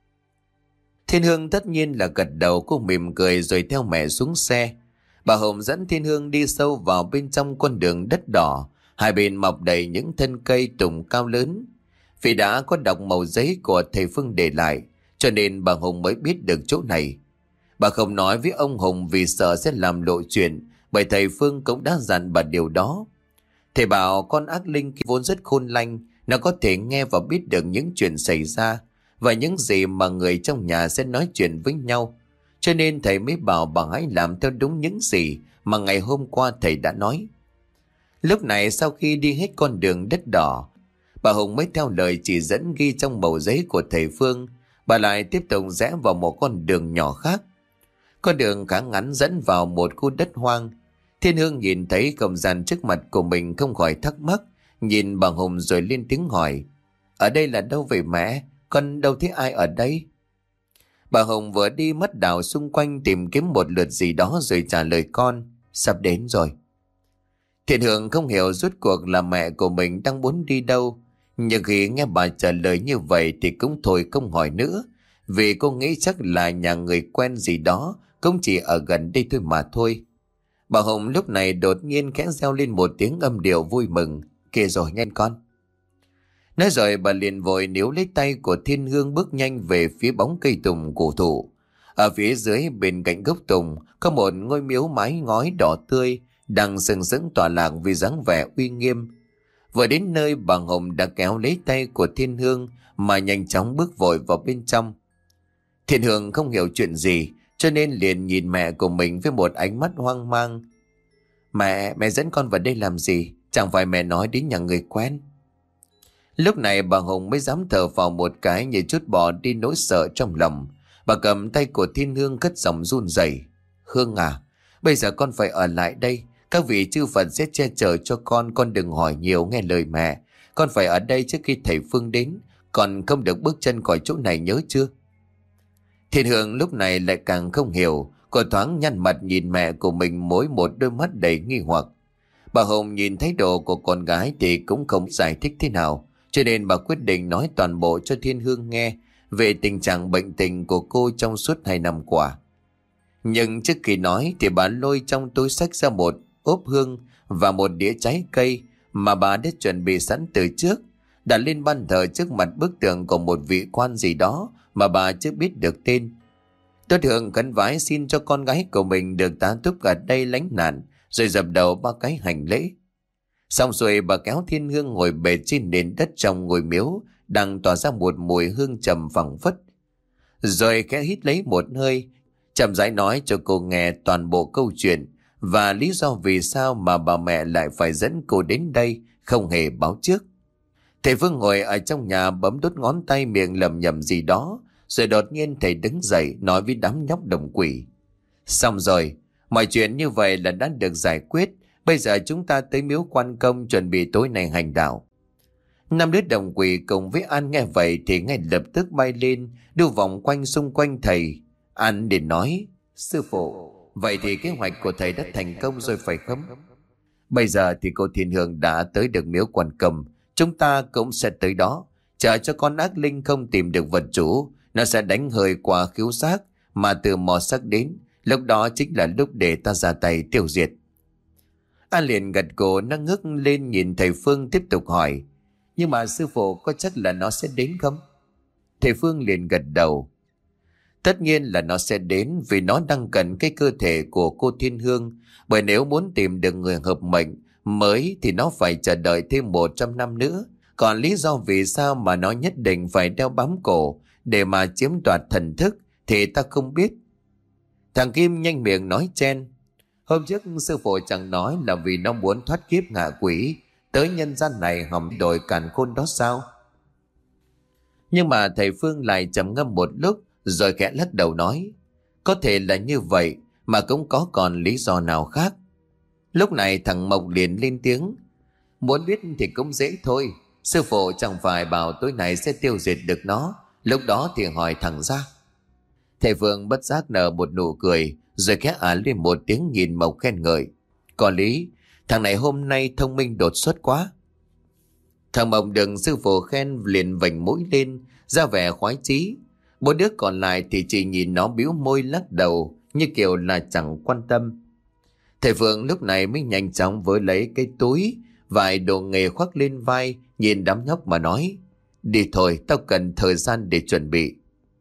Thiên Hương tất nhiên là gật đầu, cô mỉm cười rồi theo mẹ xuống xe. Bà Hồng dẫn Thiên Hương đi sâu vào bên trong con đường đất đỏ, hai bên mọc đầy những thân cây tùng cao lớn. Vì đã có đọc mẩu giấy của thầy Phương để lại, cho nên bà Hồng mới biết được chỗ này. Bà không nói với ông Hùng vì sợ sẽ làm lộ chuyện, bởi thầy Phương cũng đã dặn bà điều đó. Thầy bảo con ác linh vốn rất khôn lanh, nó có thể nghe và biết được những chuyện xảy ra và những gì mà người trong nhà sẽ nói chuyện với nhau. Cho nên thầy mới bảo bà hãy làm theo đúng những gì mà ngày hôm qua thầy đã nói. Lúc này sau khi đi hết con đường đất đỏ, bà Hùng mới theo lời chỉ dẫn ghi trong mẩu giấy của thầy Phương. Bà lại tiếp tục rẽ vào một con đường nhỏ khác. Con đường khá ngắn dẫn vào một khu đất hoang. Thiên Hương nhìn thấy không gian trước mặt của mình không khỏi thắc mắc, nhìn bà Hùng rồi lên tiếng hỏi. Ở đây là đâu vậy mẹ? Con đâu thấy ai ở đây? Bà Hồng vừa đi mắt đảo xung quanh tìm kiếm một lượt gì đó rồi trả lời con. Sắp đến rồi. Thiên Hương không hiểu rốt cuộc là mẹ của mình đang muốn đi đâu. Nhưng khi nghe bà trả lời như vậy thì cũng thôi không hỏi nữa. Vì cô nghĩ chắc là nhà người quen gì đó, cũng chỉ ở gần đây thôi mà thôi. Bà Hồng lúc này đột nhiên khẽ reo lên một tiếng âm điệu vui mừng. Kìa rồi nghe con. Nói rồi bà liền vội níu lấy tay của Thiên Hương bước nhanh về phía bóng cây tùng cổ thụ. Ở phía dưới bên cạnh gốc tùng có một ngôi miếu mái ngói đỏ tươi đang sừng sững tỏa lạc vì dáng vẻ uy nghiêm. Vừa đến nơi bà Hồng đã kéo lấy tay của Thiên Hương mà nhanh chóng bước vội vào bên trong. Thiên Hương không hiểu chuyện gì cho nên liền nhìn mẹ của mình với một ánh mắt hoang mang. Mẹ dẫn con vào đây làm gì? Chẳng phải mẹ nói đến nhà người quen? Lúc này bà Hồng mới dám thở vào một cái như chút bỏ đi nỗi sợ trong lòng. Bà cầm tay của Thiên Hương cất giọng run rẩy. Hương à, bây giờ con phải ở lại đây. Các vị chư Phật sẽ che chở cho con đừng hỏi nhiều, nghe lời mẹ. Con phải ở đây trước khi thầy Phương đến. Con không được bước chân khỏi chỗ này, nhớ chưa? Thiên Hương lúc này lại càng không hiểu. Cô thoáng nhăn mặt nhìn mẹ của mình mỗi một đôi mắt đầy nghi hoặc. Bà Hồng nhìn thái độ của con gái thì cũng không giải thích thế nào. Cho nên bà quyết định nói toàn bộ cho Thiên Hương nghe về tình trạng bệnh tình của cô trong suốt 2 năm qua. Nhưng trước khi nói thì bà lôi trong túi xách ra một ốp hương và một đĩa trái cây mà bà đã chuẩn bị sẵn từ trước, đặt lên ban thờ trước mặt bức tượng của một vị quan gì đó mà bà chưa biết được tên. Tốt Hương khấn vái xin cho con gái của mình được tá túc ở đây lánh nạn, rồi dập đầu 3 cái hành lễ. Xong rồi bà kéo Thiên Hương ngồi bệt trên nền đất trong ngôi miếu đang tỏa ra một mùi hương trầm phảng phất. Rồi khẽ hít lấy một hơi, chậm rãi nói cho cô nghe toàn bộ câu chuyện và lý do vì sao mà bà mẹ lại phải dẫn cô đến đây không hề báo trước. Thầy Phương ngồi ở trong nhà bấm đốt ngón tay miệng lẩm nhẩm gì đó, rồi đột nhiên thầy đứng dậy nói với đám nhóc đồng quỷ. Xong rồi, mọi chuyện như vậy là đã được giải quyết. Bây giờ chúng ta tới miếu Quan Công chuẩn bị tối nay hành đạo. 5 đứa đồng quỷ cùng với An nghe vậy thì ngay lập tức bay lên, đu vòng quanh xung quanh thầy. An để nói, sư phụ, vậy thì kế hoạch của thầy đã thành công rồi phải không? Bây giờ thì cô Thiên Hương đã tới được miếu Quan Công, chúng ta cũng sẽ tới đó. Chờ cho con ác linh không tìm được vật chủ, nó sẽ đánh hơi qua khiếu giác mà từ mò sắc đến. Lúc đó chính là lúc để ta ra tay tiêu diệt. An liền gật gù, nó ngước lên nhìn thầy Phương tiếp tục hỏi. Nhưng mà sư phụ có chắc là nó sẽ đến không? Thầy Phương liền gật đầu. Tất nhiên là nó sẽ đến vì nó đang cần cái cơ thể của cô Thiên Hương. Bởi nếu muốn tìm được người hợp mệnh mới thì nó phải chờ đợi thêm 100 năm nữa. Còn lý do vì sao mà nó nhất định phải đeo bám cổ để mà chiếm đoạt thần thức thì ta không biết. Thằng Kim nhanh miệng nói chen. Hôm trước sư phụ chẳng nói là vì nó muốn thoát kiếp ngạ quỷ tới nhân gian này hòng đổi càn khôn đó sao? Nhưng mà thầy Phương lại trầm ngâm một lúc rồi khẽ lắc đầu nói, có thể là như vậy mà cũng có còn lý do nào khác. Lúc này thằng Mộc liền lên tiếng, muốn biết thì cũng dễ thôi. Sư phụ chẳng phải bảo tối nay sẽ tiêu diệt được nó, lúc đó thì hỏi thẳng ra. Thầy Phương bất giác nở một nụ cười rồi khẽ lên một tiếng nhìn Mộc khen ngợi. Có lý, thằng này hôm nay thông minh đột xuất quá. Thằng Mộc được sư phụ khen liền vành mũi lên, ra vẻ khoái chí. Bốn đứa còn lại thì chỉ nhìn nó bĩu môi lắc đầu như kiểu là chẳng quan tâm. Thầy Phương lúc này mới nhanh chóng với lấy cái túi vài đồ nghề khoác lên vai, nhìn đám nhóc mà nói, đi thôi, tao cần thời gian để chuẩn bị.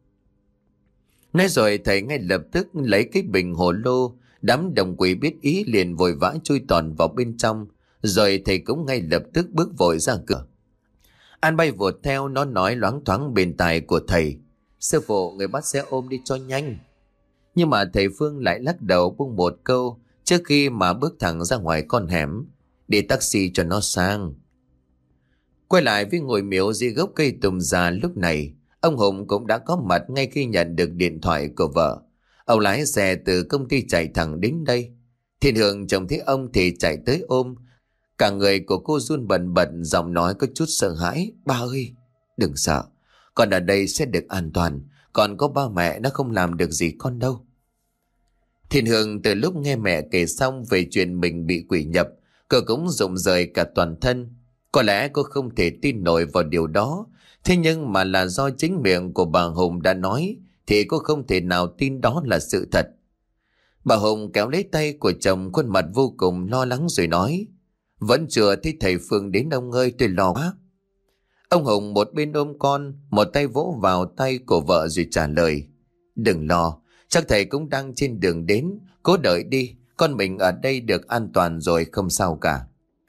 Nói rồi thầy ngay lập tức lấy cái bình hồ lô. Đám đồng quỷ biết ý liền vội vã chui tòn vào bên trong. Rồi thầy cũng ngay lập tức bước vội ra cửa. An bay vụt theo, nó nói loáng thoáng bên tai của thầy, sư phụ, người bắt xe ôm đi cho nhanh. Nhưng mà thầy Phương lại lắc đầu buông một câu trước khi mà bước thẳng ra ngoài con hẻm, đi taxi cho nó sang. Quay lại với ngôi miếu dưới gốc cây tùng già lúc này, ông Hùng cũng đã có mặt ngay khi nhận được điện thoại của vợ. Ông lái xe từ công ty chạy thẳng đến đây. Thiên Hương trông thấy ông thì chạy tới ôm. Cả người của cô run bần bật, giọng nói có chút sợ hãi. Ba ơi, đừng sợ, con ở đây sẽ được an toàn. Còn có ba mẹ, nó không làm được gì con đâu. Thiên Hương từ lúc nghe mẹ kể xong về chuyện mình bị quỷ nhập, cô cũng rụng rời cả toàn thân. Có lẽ cô không thể tin nổi vào điều đó. Thế nhưng mà là do chính miệng của bà Hùng đã nói thì cô không thể nào tin đó là sự thật. Bà Hùng kéo lấy tay của chồng, khuôn mặt vô cùng lo lắng rồi nói, vẫn chưa thấy thầy Phương đến ông ơi, tôi lo quá. Ông Hùng một bên ôm con, một tay vỗ vào tay của vợ rồi trả lời, đừng lo, chắc thầy cũng đang trên đường đến, cố đợi đi, con mình ở đây được an toàn rồi, không sao cả.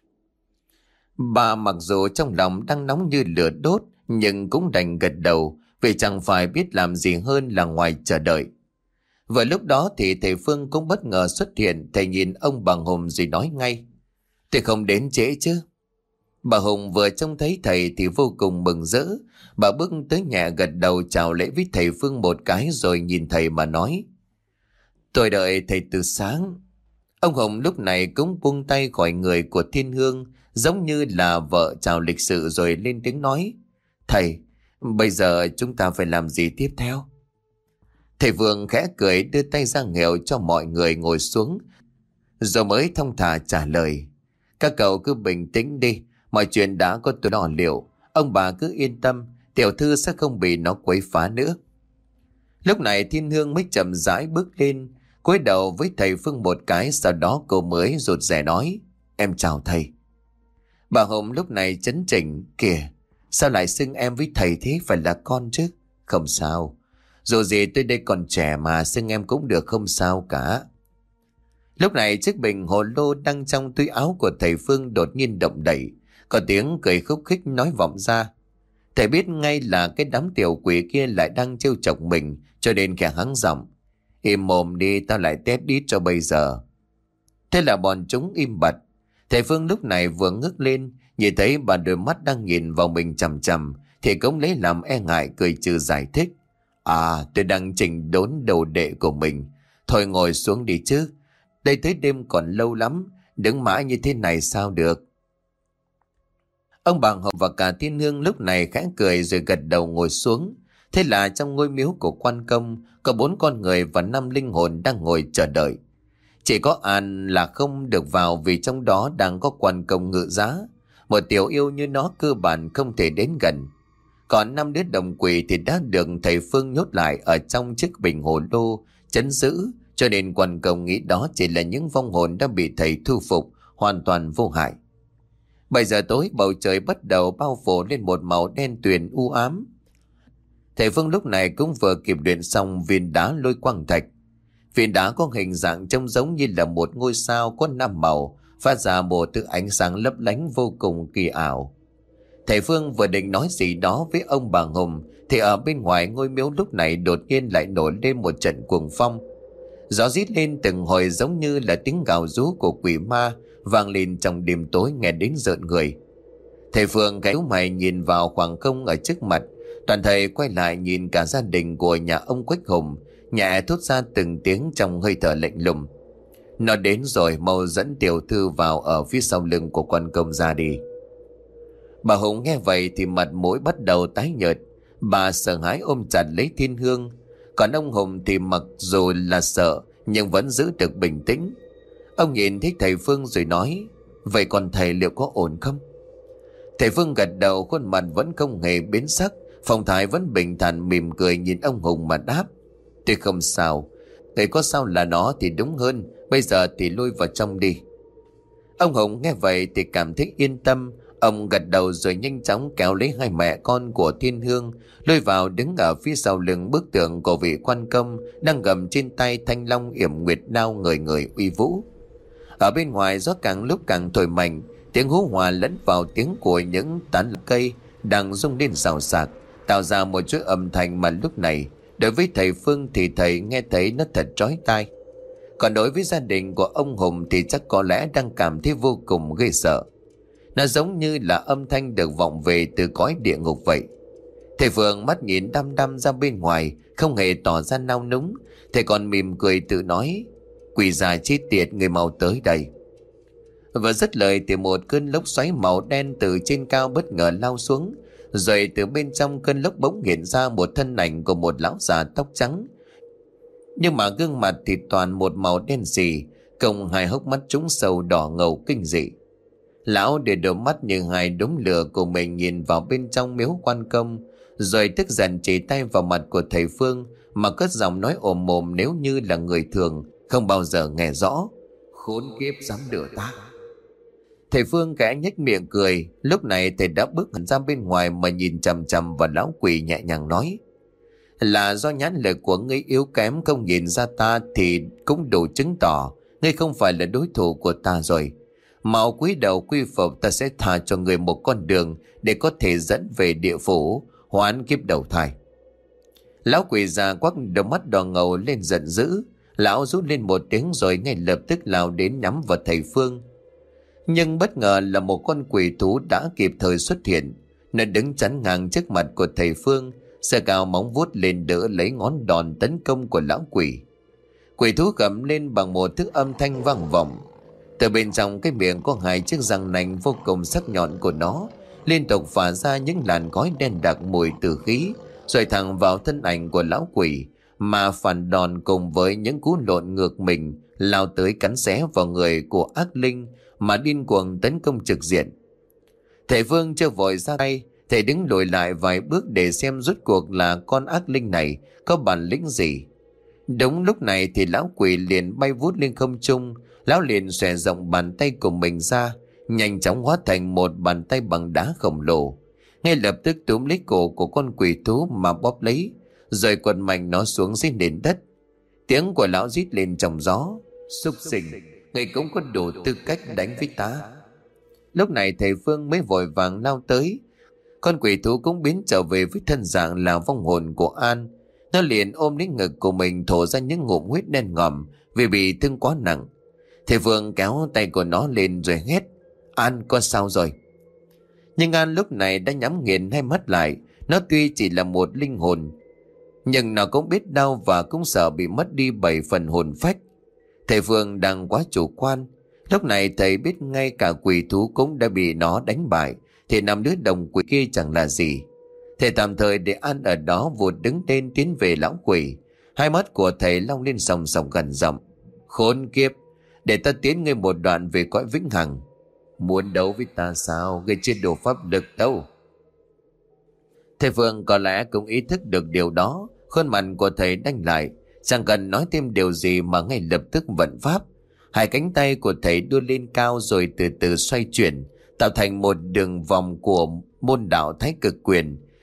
Bà mặc dù trong lòng đang nóng như lửa đốt nhưng cũng đành gật đầu vì chẳng phải biết làm gì hơn là ngoài chờ đợi. Vừa lúc đó thì thầy Phương cũng bất ngờ xuất hiện. Thầy nhìn ông bà Hùng rồi nói ngay, tôi không đến trễ chứ? Bà Hùng vừa trông thấy thầy thì vô cùng mừng rỡ. Bà bước tới nhẹ gật đầu chào lễ với thầy Phương một cái rồi nhìn thầy mà nói, tôi đợi thầy từ sáng. Ông Hùng lúc này cũng buông tay khỏi người của Thiên Hương, giống như là vợ chào lịch sự rồi lên tiếng nói, thầy, bây giờ chúng ta phải làm gì tiếp theo? Thầy Vương khẽ cười đưa tay ra nghèo cho mọi người ngồi xuống, rồi mới thong thả trả lời, các cậu cứ bình tĩnh đi, mọi chuyện đã có tôi lo liệu, ông bà cứ yên tâm, tiểu thư sẽ không bị nó quấy phá nữa. Lúc này Thiên Hương mới chậm rãi bước lên, cúi đầu với thầy Phương một cái, sau đó cô mới rụt rè nói, em chào thầy. Bà Hồng lúc này chấn chỉnh, kìa, sao lại xưng em với thầy thế, phải là con chứ? Không sao, dù gì tôi đây còn trẻ mà, xưng em cũng được, không sao cả. Lúc này chiếc bình hồ lô đang trong túi áo của thầy Phương đột nhiên động đậy, có tiếng cười khúc khích nói vọng ra. Thầy biết ngay là cái đám tiểu quỷ kia lại đang trêu chọc mình, cho nên khẽ hắng giọng, im mồm đi, tao lại tét đít cho bây giờ. Thế là bọn chúng im bặt. Thầy Phương lúc này vừa ngước lên, nhìn thấy bà đôi mắt đang nhìn vào mình chằm chằm, thì cũng lấy làm e ngại cười trừ giải thích, tôi đang chỉnh đốn đồ đệ của mình, thôi ngồi xuống đi chứ, đây tới đêm còn lâu lắm, đứng mãi như thế này sao được. Ông bà Hồng và cả Thiên Hương lúc này khẽ cười rồi gật đầu ngồi xuống. Thế là trong ngôi miếu của Quan Công có 4 con người và 5 linh hồn đang ngồi chờ đợi. Chỉ có An là không được vào vì trong đó đang có Quan Công ngự giá. Một tiểu yêu như nó cơ bản không thể đến gần. Còn 5 đứa đồng quỷ thì đã được thầy Phương nhốt lại ở trong chiếc bình hồ lô trấn giữ, cho nên Quan Công nghĩ đó chỉ là những vong hồn đã bị thầy thu phục, hoàn toàn vô hại. 7 giờ tối, bầu trời bắt đầu bao phủ lên một màu đen tuyền u ám. Thầy Phương lúc này cũng vừa kịp luyện xong viên đá lôi quang thạch. Viên đá có hình dạng trông giống như là một ngôi sao có 5 màu, phát ra một thứ ánh sáng lấp lánh vô cùng kỳ ảo. Thầy Phương vừa định nói gì đó với ông bà Hùng thì ở bên ngoài ngôi miếu lúc này đột nhiên lại nổi lên một trận cuồng phong. Gió rít lên từng hồi giống như là tiếng gào rú của quỷ ma vang lên trong đêm tối nghe đến rợn người. Thầy Phương gáy mày nhìn vào khoảng không ở trước mặt. Toàn thầy quay lại nhìn cả gia đình của nhà ông Quách Hùng, nhẹ thốt ra từng tiếng trong hơi thở lạnh lùng. Nó đến rồi, mau dẫn tiểu thư vào ở phía sau lưng của quan công ra đi. Bà Hùng nghe vậy thì mặt mũi bắt đầu tái nhợt. Bà sợ hãi ôm chặt lấy Thiên Hương. Còn ông Hùng thì mặc dù là sợ nhưng vẫn giữ được bình tĩnh. Ông nhìn thấy thầy Phương rồi nói: vậy còn thầy liệu có ổn không? Thầy Phương gật đầu, khuôn mặt vẫn không hề biến sắc, phong thái vẫn bình thản mỉm cười nhìn ông Hùng mà đáp: tôi không sao. Thầy có sao là nó thì đúng hơn. Bây giờ thì lui vào trong đi. Ông Hùng nghe vậy thì cảm thấy yên tâm. Ông gật đầu rồi nhanh chóng kéo lấy hai mẹ con của Thiên Hương lôi vào, đứng ở phía sau lưng bức tượng của vị quan công đang gầm trên tay thanh long yểm nguyệt đao người người uy vũ. Ở bên ngoài gió càng lúc càng thổi mạnh, tiếng hú hòa lẫn vào tiếng của những tán cây đang rung lên xào xạc, tạo ra một chuỗi âm thanh mà lúc này đối với thầy Phương thì thầy nghe thấy nó thật chói tai. Còn đối với gia đình của ông Hùng thì chắc có lẽ đang cảm thấy vô cùng ghê sợ. Nó giống như là âm thanh được vọng về từ cõi địa ngục vậy. Thầy Phương mắt nhìn đăm đăm ra bên ngoài, không hề tỏ ra nao núng. Thầy còn mỉm cười tự nói: quỷ già chết tiệt, người mau tới đây. Vừa dứt lời thì một cơn lốc xoáy màu đen từ trên cao bất ngờ lao xuống. Rồi từ bên trong cơn lốc bỗng hiện ra một thân ảnh của một lão già tóc trắng, nhưng mà gương mặt thì toàn một màu đen sì, cộng hai hốc mắt trũng sâu đỏ ngầu kinh dị. Lão để đôi mắt như hai đốm lửa của mình nhìn vào bên trong miếu quan công, rồi tức giận chỉ tay vào mặt của thầy Phương mà cất giọng nói ồm ồm nếu như là người thường không bao giờ nghe rõ: khốn kiếp dám lừa ta. Thầy Phương khẽ nhếch miệng cười. Lúc này thầy đã bước hẳn ra bên ngoài mà nhìn chằm chằm vào lão quỷ, nhẹ nhàng nói: là do nhãn lực của ngươi yếu kém, không nhìn ra ta thì cũng đủ chứng tỏ ngươi không phải là đối thủ của ta rồi. Mau cúi đầu quy phục, ta sẽ tha cho ngươi một con đường để có thể dẫn về địa phủ hoán kiếp đầu thai. Lão quỷ già quắc đôi mắt đỏ ngầu lên giận dữ. Lão rút lên một tiếng rồi ngay lập tức lao đến nhắm vào thầy Phương. Nhưng bất ngờ là một con quỷ thú đã kịp thời xuất hiện. Nó đứng chắn ngang trước mặt của thầy Phương, giơ cao móng vuốt lên đỡ lấy ngón đòn tấn công của lão quỷ. Quỷ thú gầm lên bằng một thứ âm thanh vang vọng. Từ bên trong cái miệng có hai chiếc răng nanh vô cùng sắc nhọn của nó liên tục phả ra những làn khói đen đặc mùi tử khí, rồi thẳng vào thân ảnh của lão quỷ mà phản đòn cùng với những cú lộn ngược mình lao tới cắn xé vào người của ác linh mà điên cuồng tấn công trực diện. Thầy Phương chưa vội ra tay, thầy đứng lùi lại vài bước để xem rốt cuộc là con ác linh này có bản lĩnh gì. Đúng lúc này thì lão quỷ liền bay vút lên không trung. Lão liền xòe rộng bàn tay của mình ra, nhanh chóng hóa thành một bàn tay bằng đá khổng lồ, ngay lập tức túm lấy cổ của con quỷ thú mà bóp lấy, rồi quật mạnh nó xuống dưới nền đất. Tiếng của lão rít lên trong gió: súc sinh, ngươi cũng có đủ tư cách đánh với ta. Lúc này thầy Phương mới vội vàng lao tới. Con quỷ thú cũng biến trở về với thân dạng là vong hồn của An. Nó liền ôm lấy ngực của mình thổ ra những ngụm huyết đen ngòm vì bị thương quá nặng. Thầy Phương kéo tay của nó lên rồi hét: An, con sao rồi? Nhưng An lúc này đã nhắm nghiền hai mắt lại. Nó tuy chỉ là một linh hồn, nhưng nó cũng biết đau và cũng sợ bị mất đi 7 phần hồn phách. Thầy Phương đang quá chủ quan. Lúc này thầy biết ngay cả quỷ thú cũng đã bị nó đánh bại, thì 5 đứa đồng quỷ kia chẳng là gì. Thầy tạm thời để An ở đó vụt đứng lên tiến về lão quỷ. Hai mắt của thầy long lên sòng sòng gần giọng: khốn kiếp, để ta tiến ngươi một đoạn về cõi vĩnh hằng. Muốn đấu với ta sao? Ngươi chưa đủ pháp lực đâu. Thầy Phương có lẽ cũng ý thức được điều đó. Khuôn mặt của thầy đanh lại, chẳng cần nói thêm điều gì mà ngay lập tức vận pháp. Hai cánh tay của thầy đưa lên cao rồi từ từ xoay chuyển, tạo thành một đường vòng của môn đạo Thái Cực Quyền.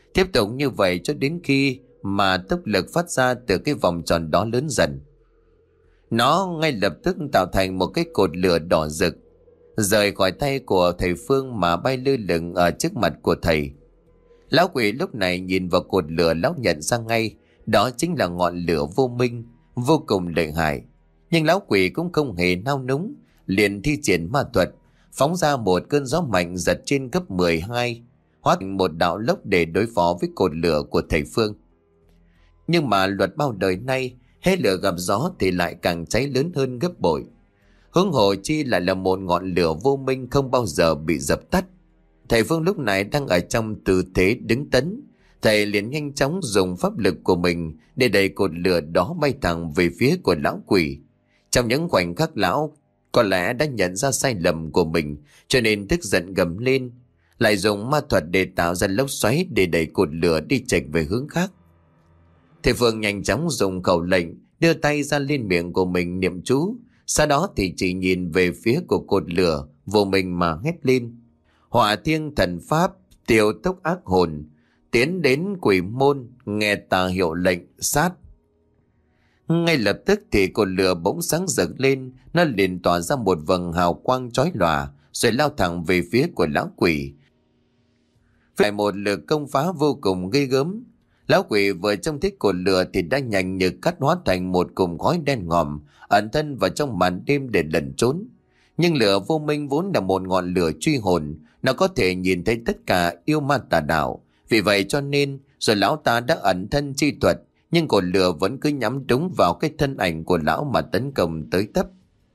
Tiếp tục như vậy cho đến khi mà tốc lực phát ra từ cái vòng tròn đó lớn dần. Nó ngay lập tức tạo thành một cái cột lửa đỏ rực, rời khỏi tay của thầy Phương mà bay lơ lửng ở trước mặt của thầy. Lão quỷ lúc này nhìn vào cột lửa, lão nhận ra ngay đó chính là ngọn lửa vô minh, vô cùng lợi hại. Nhưng lão quỷ cũng không hề nao núng, liền thi triển ma thuật, phóng ra một cơn gió mạnh giật trên cấp 12, hóa thành một đạo lốc để đối phó với cột lửa của thầy Phương. Nhưng mà luật bao đời nay, hễ lửa gặp gió thì lại càng cháy lớn hơn gấp bội. Huống hồ chi lại là một ngọn lửa vô minh không bao giờ bị dập tắt. Thầy Phương lúc này đang ở trong tư thế đứng tấn. Thầy liền nhanh chóng dùng pháp lực của mình để đẩy cột lửa đó bay thẳng về phía của lão quỷ. Trong những khoảnh khắc lão có lẽ đã nhận ra sai lầm của mình, cho nên tức giận gầm lên, lại dùng ma thuật để tạo ra lốc xoáy để đẩy cột lửa đi chệch về hướng khác. Thầy Phương nhanh chóng dùng khẩu lệnh, đưa tay ra lên miệng của mình niệm chú. Sau đó thì chỉ nhìn về phía của cột lửa, vô mình mà hét lên: Hỏa thiêng thần pháp, tiêu tốc ác hồn, tiến đến quỷ môn, nghe ta hiệu lệnh sát. Ngay lập tức thì cột lửa bỗng sáng rực lên, nó liền tỏa ra một vầng hào quang chói lòa, rồi lao thẳng về phía của lão quỷ. Phải một lượt công phá vô cùng ghê gớm. Lão quỷ vừa trông thấy cột lửa thì đã nhanh như cắt hóa thành một cụm khói đen ngòm, ẩn thân vào trong màn đêm để lẩn trốn. Nhưng lửa vô minh vốn là một ngọn lửa truy hồn, nó có thể nhìn thấy tất cả yêu ma tà đạo. Vì vậy cho nên rồi lão ta đã ẩn thân chi thuật, nhưng cột lửa vẫn cứ nhắm trúng vào cái thân ảnh của lão mà tấn công tới tấp.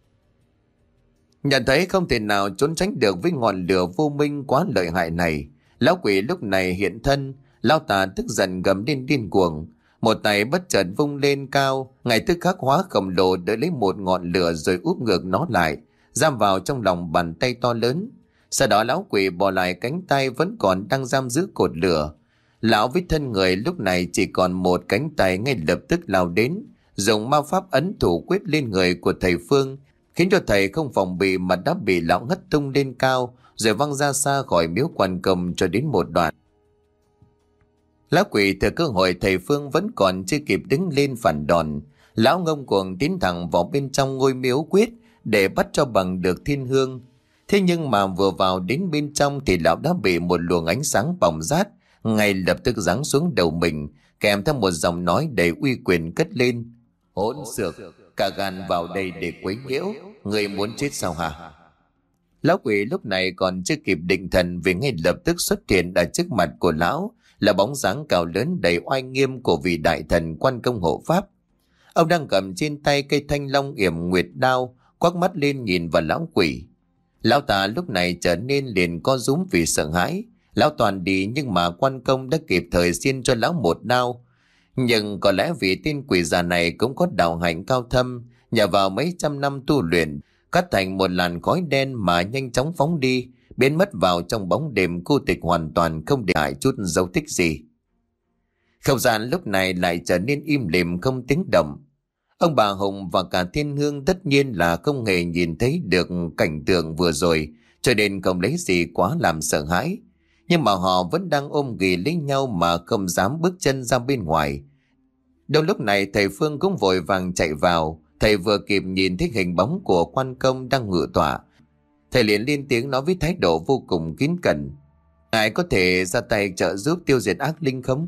Nhận thấy không thể nào trốn tránh được với ngọn lửa vô minh quá lợi hại này, lão quỷ lúc này hiện thân. Lão ta tức giận gầm lên điên cuồng, một tay bất chợt vung lên cao, ngay tức khắc hóa khổng lồ đỡ lấy một ngọn lửa rồi úp ngược nó lại, giam vào trong lòng bàn tay to lớn. Sau đó lão quỷ bỏ lại cánh tay vẫn còn đang giam giữ cột lửa. Lão với thân người lúc này chỉ còn một cánh tay, ngay lập tức lao đến, dùng ma pháp ấn thủ quyết lên người của thầy Phương, khiến cho thầy không phòng bị mà đã bị lão ngất tung lên cao, rồi văng ra xa khỏi miếu Quan Công cho đến một đoạn. Lão quỷ thừa cơ hội thầy Phương vẫn còn chưa kịp đứng lên phản đòn, lão ngông cuồng tiến thẳng vào bên trong ngôi miếu quyết để bắt cho bằng được thiên hương. Thế nhưng mà vừa vào đến bên trong thì lão đã bị một luồng ánh sáng bỏng rát ngay lập tức giáng xuống đầu mình, kèm theo một giọng nói đầy uy quyền cất lên: Hỗn xược, cả gan vào đây để quấy nhiễu, người muốn chết sao hả? Lão quỷ lúc này còn chưa kịp định thần, vì ngay lập tức xuất hiện ở trước mặt của lão là bóng dáng cao lớn đầy oai nghiêm của vị đại thần Quan Công hộ pháp. Ông đang cầm trên tay cây thanh long yểm nguyệt đao, quắc mắt lên nhìn vào lão quỷ. Lão ta lúc này trở nên liền co rúm vì sợ hãi. Lão toàn đi, nhưng mà Quan Công đã kịp thời xiên cho lão một đao. Nhưng có lẽ vì tên quỷ già này cũng có đạo hạnh cao thâm, nhờ vào mấy trăm năm tu luyện, cắt thành một làn khói đen mà nhanh chóng phóng đi, biến mất vào trong bóng đêm cô tịch, hoàn toàn không để lại chút dấu tích gì. Không gian lúc này lại trở nên im lìm không tiếng động. Ông bà Hùng và cả thiên hương tất nhiên là không hề nhìn thấy được cảnh tượng vừa rồi, cho nên không lấy gì quá làm sợ hãi. Nhưng mà họ vẫn đang ôm ghì lấy nhau mà không dám bước chân ra bên ngoài. Đâu lúc này thầy Phương cũng vội vàng chạy vào. Thầy vừa kịp nhìn thấy hình bóng của Quan Công đang ngự tọa, thầy liền lên tiếng nói với thái độ vô cùng kín cẩn: Ngài có thể ra tay trợ giúp tiêu diệt ác linh không?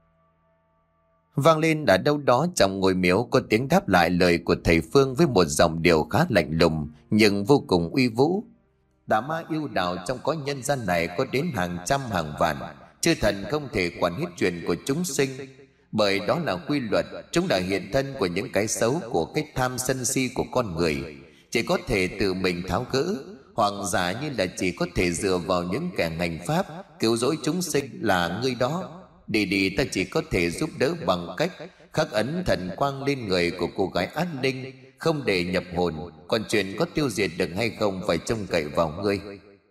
Vang lên ở đâu đó trong ngôi miếu có tiếng đáp lại lời của thầy Phương với một giọng điệu khá lạnh lùng nhưng vô cùng uy vũ: Tà ma yêu đạo trong cõi nhân gian này có đến hàng trăm hàng vạn, chư thần không thể quản hết chuyện của chúng sinh, bởi đó là quy luật. Chúng là hiện thân của những cái xấu, của cái tham sân si của con người, chỉ có thể tự mình tháo gỡ, hoặc giả như là chỉ có thể dựa vào những kẻ hành pháp cứu rỗi chúng sinh là ngươi đó. Đi ta chỉ có thể giúp đỡ bằng cách khắc ấn thần quang lên người của cô gái ác linh, không để nhập hồn, còn chuyện có tiêu diệt được hay không phải trông cậy vào ngươi.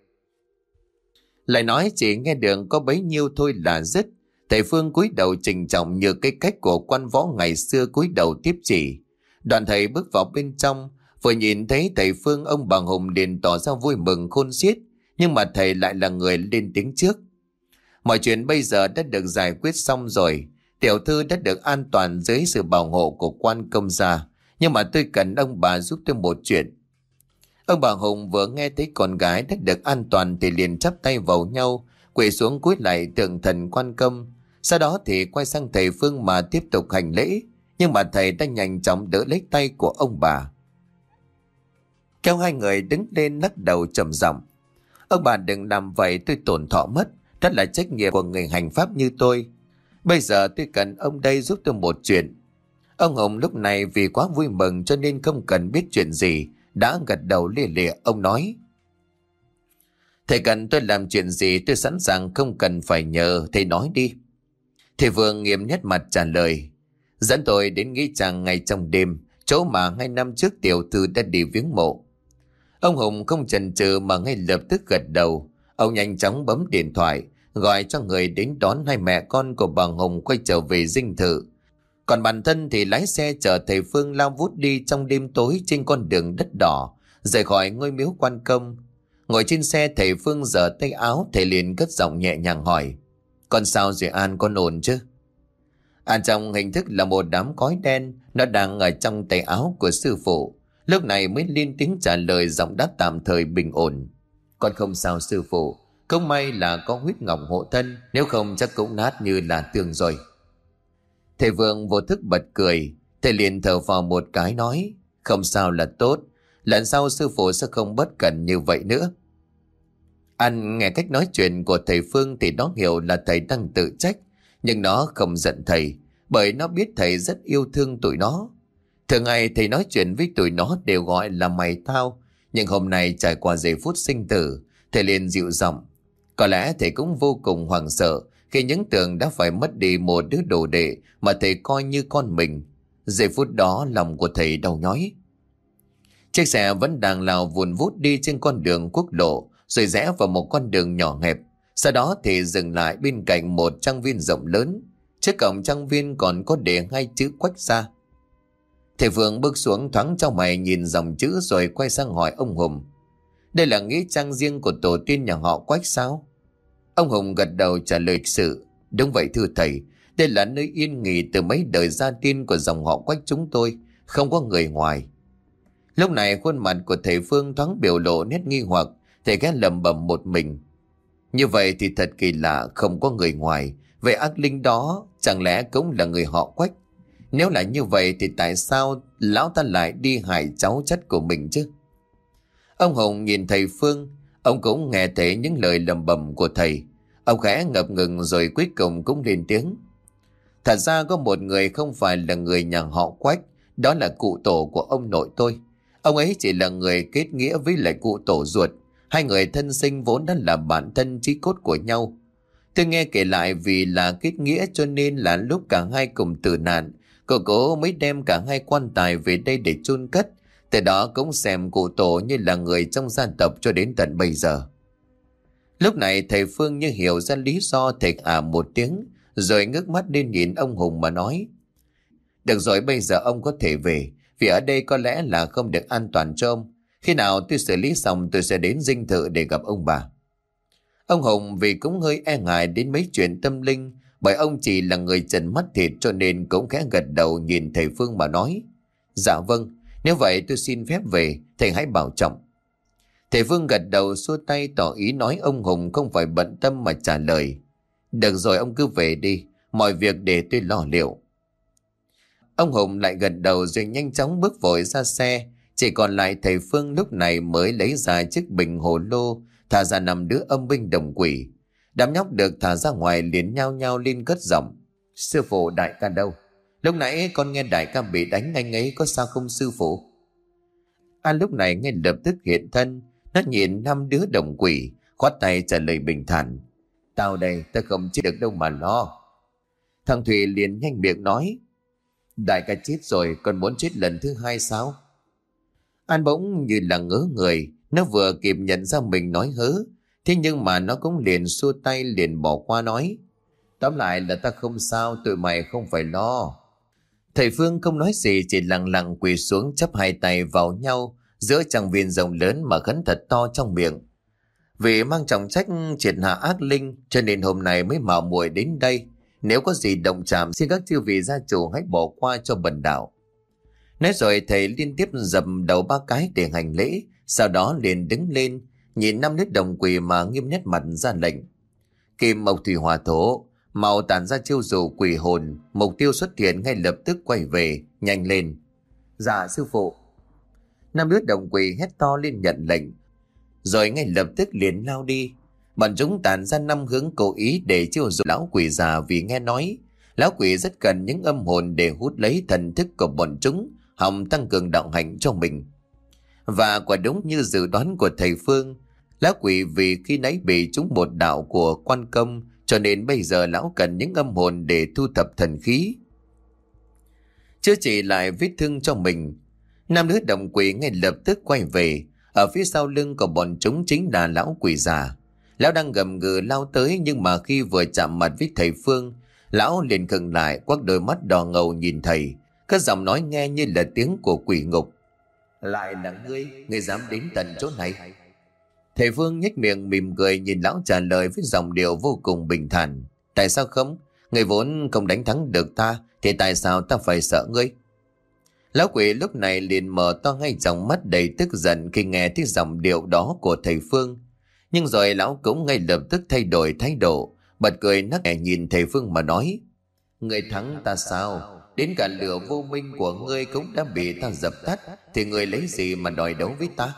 Lại nói chỉ nghe được có bấy nhiêu thôi là dứt. Thầy Phương cúi đầu trịnh trọng như cái cách của quan võ ngày xưa cúi đầu tiếp chỉ. Đoàn thầy bước vào bên trong, vừa nhìn thấy thầy Phương, ông bà Hùng liền tỏ ra vui mừng khôn xiết, nhưng mà thầy lại là người lên tiếng trước: Mọi chuyện bây giờ đã được giải quyết xong rồi. Tiểu thư đã được an toàn dưới sự bảo hộ của quan công gia. Nhưng mà tôi cần ông bà giúp tôi một chuyện. Ông bà Hùng vừa nghe thấy con gái đã được an toàn thì liền chắp tay vào nhau, quỳ xuống cúi lại tượng thần quan công. Sau đó thì quay sang thầy Phương mà tiếp tục hành lễ. Nhưng mà thầy đã nhanh chóng đỡ lấy tay của ông bà, kéo hai người đứng lên lắc đầu trầm giọng. Ông bà đừng làm vậy, tôi tổn thọ mất. Đó là trách nhiệm của người hành pháp như tôi. Bây giờ tôi cần ông đây giúp tôi một chuyện. Ông Hùng lúc này vì quá vui mừng cho nên không cần biết chuyện gì, đã gật đầu lia lịa. Ông nói: Thầy cần tôi làm chuyện gì tôi sẵn sàng, không cần phải nhờ, thầy nói đi. Thầy Vương nghiêm nhất mặt trả lời: Dẫn tôi đến nghĩa trang ngay trong đêm, chỗ mà 2 năm trước tiểu thư đã đi viếng mộ. Ông Hùng không chần chừ mà ngay lập tức gật đầu. Ông nhanh chóng bấm điện thoại, gọi cho người đến đón hai mẹ con của bà Hùng quay trở về dinh thự. Còn bản thân thì lái xe chở thầy Phương lao vút đi trong đêm tối trên con đường đất đỏ, rời khỏi ngôi miếu quan công. Ngồi trên xe, thầy Phương giở tay áo, thầy liền cất giọng nhẹ nhàng hỏi: Con sao rồi An, con ổn chứ? An trong hình thức là một đám khói đen, nó đang ở trong tay áo của sư phụ. Lúc này mới lên tiếng trả lời, giọng đáp tạm thời bình ổn: Con không sao sư phụ, không may là có huyết ngọc hộ thân, nếu không chắc cũng nát như là tường rồi. Thầy Vương vô thức bật cười. Thầy liền thở phào một cái nói: Không sao là tốt, lần sau sư phụ sẽ không bất cẩn như vậy nữa. An nghe cách nói chuyện của thầy Phương thì nó hiểu là thầy đang tự trách, nhưng nó không giận thầy, bởi nó biết thầy rất yêu thương tụi nó. Thường ngày thầy nói chuyện với tụi nó đều gọi là mày tao, nhưng hôm nay trải qua giây phút sinh tử, thầy liền dịu giọng. Có lẽ thầy cũng vô cùng hoảng sợ khi những tưởng đã phải mất đi một đứa đồ đệ mà thầy coi như con mình. Giây phút đó lòng của thầy đau nhói. Chiếc xe vẫn đang lao vùn vút đi trên con đường quốc lộ, rồi rẽ vào một con đường nhỏ hẹp. Sau đó thì dừng lại bên cạnh một trang viên rộng lớn. Trước cổng trang viên còn có để 2 chữ Quách Gia. Thầy Phương bước xuống thoáng chau mày nhìn dòng chữ rồi quay sang hỏi ông Hùng: Đây là nghĩa trang riêng của tổ tiên nhà họ Quách sao? Ông Hùng gật đầu trả lời sự: Đúng vậy thưa thầy, đây là nơi yên nghỉ từ mấy đời gia tiên của dòng họ Quách chúng tôi, không có người ngoài. Lúc này khuôn mặt của thầy Phương thoáng biểu lộ nét nghi hoặc. Thầy ghé lẩm bẩm một mình: Như vậy thì thật kỳ lạ, không có người ngoài. Vậy ác linh đó chẳng lẽ cũng là người họ Quách? Nếu là như vậy thì tại sao lão ta lại đi hại cháu chất của mình chứ? Ông Hùng nhìn thầy Phương. Ông cũng nghe thấy những lời lẩm bẩm của thầy. Ông khẽ ngập ngừng rồi cuối cùng cũng lên tiếng: Thật ra có một người không phải là người nhà họ Quách, đó là cụ tổ của ông nội tôi. Ông ấy chỉ là người kết nghĩa với lại cụ tổ ruột. Hai người thân sinh vốn đã là bạn thân chí cốt của nhau. Tôi nghe kể lại vì là kết nghĩa cho nên là lúc cả hai cùng tử nạn, cô mới đem cả hai quan tài về đây để chôn cất. Từ đó cũng xem cụ tổ như là người trong gia tộc cho đến tận bây giờ. Lúc này thầy Phương như hiểu ra lý do, thầy một tiếng rồi ngước mắt lên nhìn ông Hùng mà nói: Được rồi, bây giờ ông có thể về, vì ở đây có lẽ là không được an toàn cho ông. Khi nào tôi xử lý xong tôi sẽ đến dinh thự để gặp ông bà. Ông Hùng vì cũng hơi e ngại đến mấy chuyện tâm linh, bởi ông chỉ là người trần mắt thịt cho nên cũng khẽ gật đầu nhìn thầy Phương mà nói: Dạ vâng, nếu vậy tôi xin phép về, thầy hãy bảo trọng. Thầy Phương gật đầu xua tay tỏ ý nói ông Hùng không phải bận tâm mà trả lời: Được rồi, ông cứ về đi, mọi việc để tôi lo liệu. Ông Hùng lại gật đầu rồi nhanh chóng bước vội ra xe. Chỉ còn lại thầy Phương lúc này mới lấy ra chiếc bình hồ lô, thả ra 5 đứa âm binh đồng quỷ. Đám nhóc được thả ra ngoài liền nhao nhao lên cất giọng: Sư phụ, đại ca đâu? Lúc nãy con nghe đại ca bị đánh, anh ấy có sao không sư phụ? An lúc này ngay lập tức hiện thân. Nó nhìn 5 đứa đồng quỷ, khoát tay trả lời bình thản: Tao đây, tao không chết được đâu mà lo. Thằng Thùy liền nhanh miệng nói: Đại ca chết rồi, còn muốn chết lần thứ 2 sao? An bỗng như là ngớ người. Nó vừa kịp nhận ra mình nói hớ, thế nhưng mà nó cũng liền xua tay liền bỏ qua nói: Tóm lại là ta không sao, tụi mày không phải lo. Thầy Phương không nói gì, chỉ lặng lặng quỳ xuống chắp hai tay vào nhau giữa trang viên rộng lớn mà khấn thật to trong miệng. Vì mang trọng trách triệt hạ ác linh cho nên hôm nay mới mạo muội đến đây. Nếu có gì động chạm xin các chư vị gia chủ hãy bỏ qua cho bần đạo. Nói rồi thầy liên tiếp dập đầu 3 cái để hành lễ. Sau đó liền đứng lên, nhìn 5 nước đồng quỷ mà nghiêm nét mặt ra lệnh. Kim mộc thủy hỏa thổ, mau tản ra chiêu dụ quỷ hồn. Mục tiêu xuất hiện ngay lập tức quay về, nhanh lên. Dạ sư phụ. 5 nước đồng quỷ hét to lên nhận lệnh, rồi ngay lập tức liền lao đi. Bọn chúng tản ra 5 hướng cố ý để chiêu dụ lão quỷ già, vì nghe nói lão quỷ rất cần những âm hồn để hút lấy thần thức của bọn chúng, hòng tăng cường đạo hạnh cho mình. Và quả đúng như dự đoán của thầy Phương, lão quỷ vì khi nãy bị trúng một đạo của quan công, cho nên bây giờ lão cần những âm hồn để thu thập thần khí, chữa trị lại vết thương cho mình. 5 đứa đồng quỷ ngay lập tức quay về. Ở phía sau lưng của bọn chúng chính là lão quỷ già. Lão đang gầm gừ lao tới, nhưng mà khi vừa chạm mặt với thầy Phương, lão liền khựng lại, quắc đôi mắt đỏ ngầu nhìn thầy. Các giọng nói nghe như là tiếng của quỷ ngục. Lại là ngươi dám đến tận chỗ này? Thầy Phương nhếch miệng mỉm cười nhìn lão trả lời với giọng điệu vô cùng bình thản. Tại sao không? Ngươi vốn không đánh thắng được ta, thì tại sao ta phải sợ ngươi? Lão quỷ lúc này liền mở to ngay tròng mắt đầy tức giận khi nghe thấy giọng điệu đó của thầy Phương. Nhưng rồi lão cũng ngay lập tức thay đổi thái độ, bật cười nắc nẻ nhìn thầy Phương mà nói: Ngươi thắng ta sao? Đến cả lửa vô minh của ngươi cũng đã bị ta dập tắt, thì ngươi lấy gì mà đòi đấu với ta?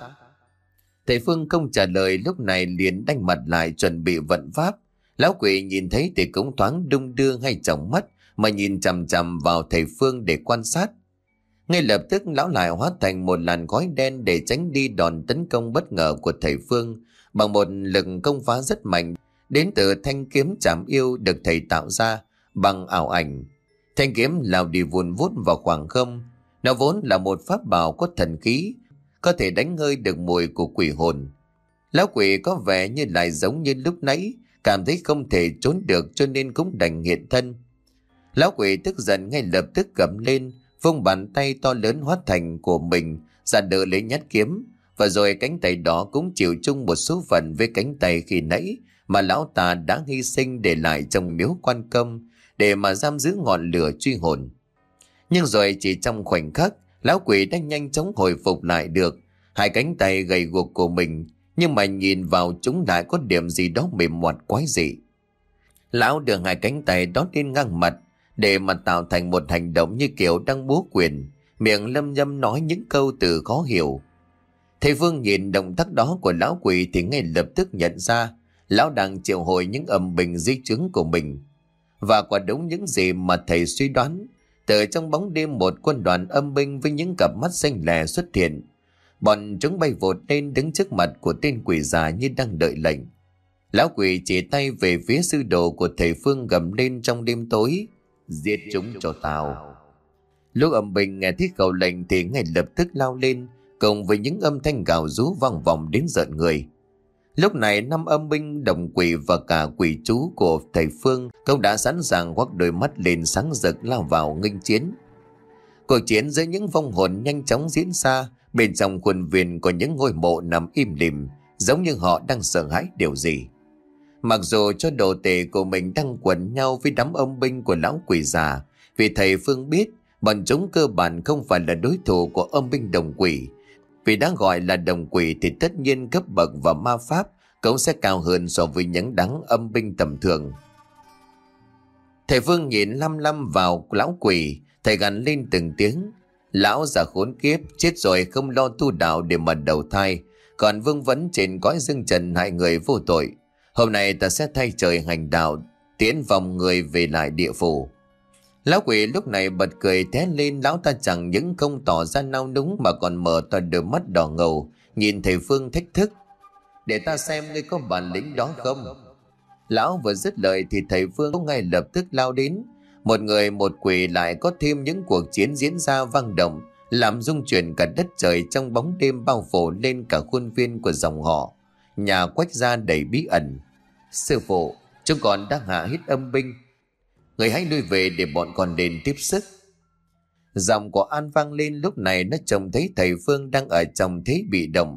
Thầy Phương không trả lời, lúc này liền đanh mặt lại chuẩn bị vận pháp. Lão quỷ nhìn thấy thì cũng thoáng đung đưa ngay tròng mắt mà nhìn chằm chằm vào thầy Phương để quan sát. Ngay lập tức lão lại hóa thành một làn khói đen để tránh đi đòn tấn công bất ngờ của thầy Phương bằng một lực công phá rất mạnh đến từ thanh kiếm trảm yêu được thầy tạo ra bằng ảo ảnh. Thanh kiếm lao đi vùn vút vào khoảng không. Nó vốn là một pháp bảo có thần khí, có thể đánh hơi được mùi của quỷ hồn. Lão quỷ có vẻ như lại giống như lúc nãy, cảm thấy không thể trốn được cho nên cũng đành hiện thân. Lão quỷ tức giận ngay lập tức cầm lên, vung bàn tay to lớn hóa thành của mình ra đỡ lấy nhát kiếm, và rồi cánh tay đó cũng chịu chung một số phận với cánh tay khi nãy mà lão ta đã hy sinh để lại trong miếu quan công để mà giam giữ ngọn lửa truy hồn. Nhưng rồi chỉ trong khoảnh khắc, lão quỷ đã nhanh chóng hồi phục lại được hai cánh tay gầy guộc của mình, nhưng mà nhìn vào chúng lại có điểm gì đó mềm mọt quái dị. Lão đưa hai cánh tay đó lên ngang mặt để mà tạo thành một hành động như kiểu đang múa quyền, miệng lâm nhâm nói những câu từ khó hiểu. Thầy Phương nhìn động tác đó của lão quỷ thì ngay lập tức nhận ra lão đang triệu hồi những âm binh dưới trướng của mình. Và quả đúng những gì mà thầy suy đoán, từ trong bóng đêm một quân đoàn âm binh với những cặp mắt xanh lè xuất hiện. Bọn chúng bay vụt lên đứng trước mặt của tên quỷ già như đang đợi lệnh. Lão quỷ chỉ tay về phía sư đồ của thầy Phương gầm lên trong đêm tối: Giết chúng cho tao. Lúc âm binh nghe thấy khẩu lệnh thì ngay lập tức lao lên, cùng với những âm thanh gào rú vang vọng đến rợn người. Lúc này 5 âm binh đồng quỷ và cả quỷ chú của thầy Phương cũng đã sẵn sàng quắc đôi mắt lên sáng rực lao vào nghênh chiến. Cuộc chiến giữa những vong hồn nhanh chóng diễn ra. Bên trong khuôn viên có những ngôi mộ nằm im lìm, giống như họ đang sợ hãi điều gì. Mặc dù cho đồ tể của mình đang quẩn nhau với đám âm binh của lão quỷ già, vì thầy Phương biết bọn chúng cơ bản không phải là đối thủ của âm binh đồng quỷ. Vì đã gọi là đồng quỷ thì tất nhiên cấp bậc và ma pháp cũng sẽ cao hơn so với những đám âm binh tầm thường. Thầy Phương nhìn lăm lăm vào lão quỷ, thầy gằn lên từng tiếng: Lão già khốn kiếp, chết rồi không lo tu đạo để mà đầu thai, còn vương vấn trên cõi dương trần hại người vô tội. Hôm nay ta sẽ thay trời hành đạo, tiến vòng người về lại địa phủ. Lão quỷ lúc này bật cười thét lên. Lão ta chẳng những không tỏ ra nao núng mà còn mở to đôi mắt đỏ ngầu nhìn thầy Phương thách thức: Để ta xem ngươi có bản lĩnh đó không. Lão vừa dứt lời thì thầy Phương cũng ngay lập tức lao đến. Một người một quỷ lại có thêm những cuộc chiến diễn ra vang động, làm rung chuyển cả đất trời trong bóng đêm bao phủ lên cả khuôn viên của dòng họ. Nhà Quách gia đầy bí ẩn. Sư phụ, chúng con đang hạ hít âm binh, người hãy lui về để bọn con đến tiếp sức. Giọng của An vang lên. Lúc này nó trông thấy thầy Phương đang ở trong thế bị động,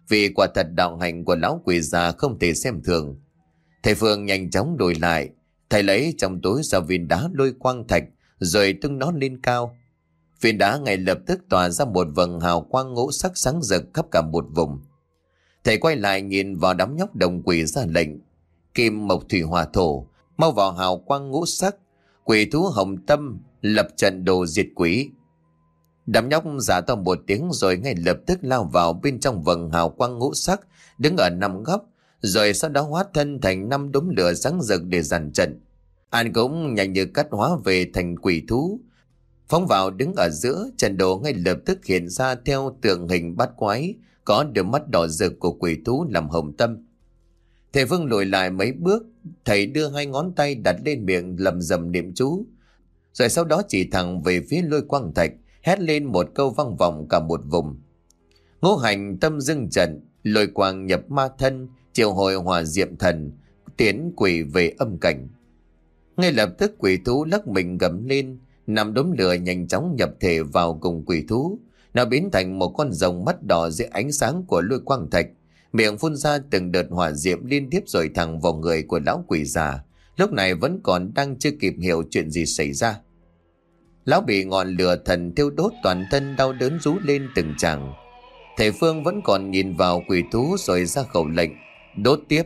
vì quả thật đạo hạnh của lão quỷ già không thể xem thường. Thầy Phương nhanh chóng đổi lại, thầy lấy trong túi ra viên đá lôi quang thạch rồi tung nó lên cao. Viên đá ngay lập tức tỏa ra một vầng hào quang ngũ sắc sáng rực khắp cả một vùng. Thầy quay lại nhìn vào đám nhóc đồng quỷ ra lệnh: kim mộc thủy hỏa thổ, mau vào hào quang ngũ sắc. Quỷ thú hồng tâm lập trận đồ diệt quỷ. Đám nhóc giả to một tiếng rồi ngay lập tức lao vào bên trong vầng hào quang ngũ sắc, đứng ở năm góc, rồi sau đó hóa thân thành 5 đốm lửa sáng rực để dàn trận. An cũng nhanh như cắt hóa về thành quỷ thú, phóng vào đứng ở giữa. Trận đồ ngay lập tức hiện ra theo tượng hình bát quái, có đôi mắt đỏ rực của quỷ thú làm hồng tâm. Thầy Phương lùi lại mấy bước, thầy đưa 2 ngón tay đặt lên miệng lầm rầm niệm chú, rồi sau đó chỉ thẳng về phía lôi quang thạch, hét lên một câu vang vọng cả một vùng: ngũ hành tâm dưng trận, lôi quang nhập ma thân, triệu hồi hỏa diệm thần, tiến quỷ về âm cảnh. Ngay lập tức quỷ thú lắc mình gầm lên, 5 đốm lửa nhanh chóng nhập thể vào cùng quỷ thú. Nó biến thành một con rồng mắt đỏ dưới ánh sáng của lôi quang thạch, miệng phun ra từng đợt hỏa diệm liên tiếp rồi thẳng vào người của lão quỷ già, lúc này vẫn còn đang chưa kịp hiểu chuyện gì xảy ra. Lão bị ngọn lửa thần thiêu đốt, toàn thân đau đớn rú lên từng tràng. Thầy Phương vẫn còn nhìn vào quỷ thú rồi ra khẩu lệnh: đốt tiếp.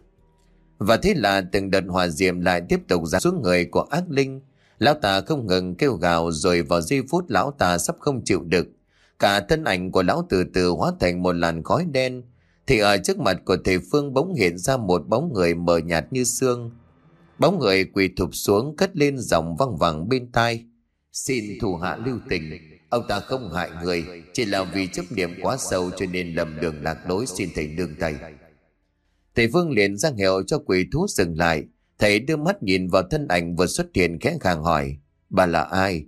Và thế là từng đợt hỏa diệm lại tiếp tục ra xuống người của ác linh. Lão ta không ngừng kêu gào, rồi vào giây phút lão ta sắp không chịu được, cả thân ảnh của lão từ từ hóa thành một làn khói đen, thì ở trước mặt của thầy Phương bỗng hiện ra một bóng người mờ nhạt như sương. Bóng người quỳ thụp xuống, cất lên giọng vang vẳng bên tai: xin thủ hạ lưu tình, ông ta không hại người, chỉ là vì chấp niệm quá sâu cho nên lầm đường lạc lối, xin thầy nương tay. Thầy Phương liền ra hiệu cho quỷ thú dừng lại. Thầy đưa mắt nhìn vào thân ảnh vừa xuất hiện, khẽ khàng hỏi: bà là ai?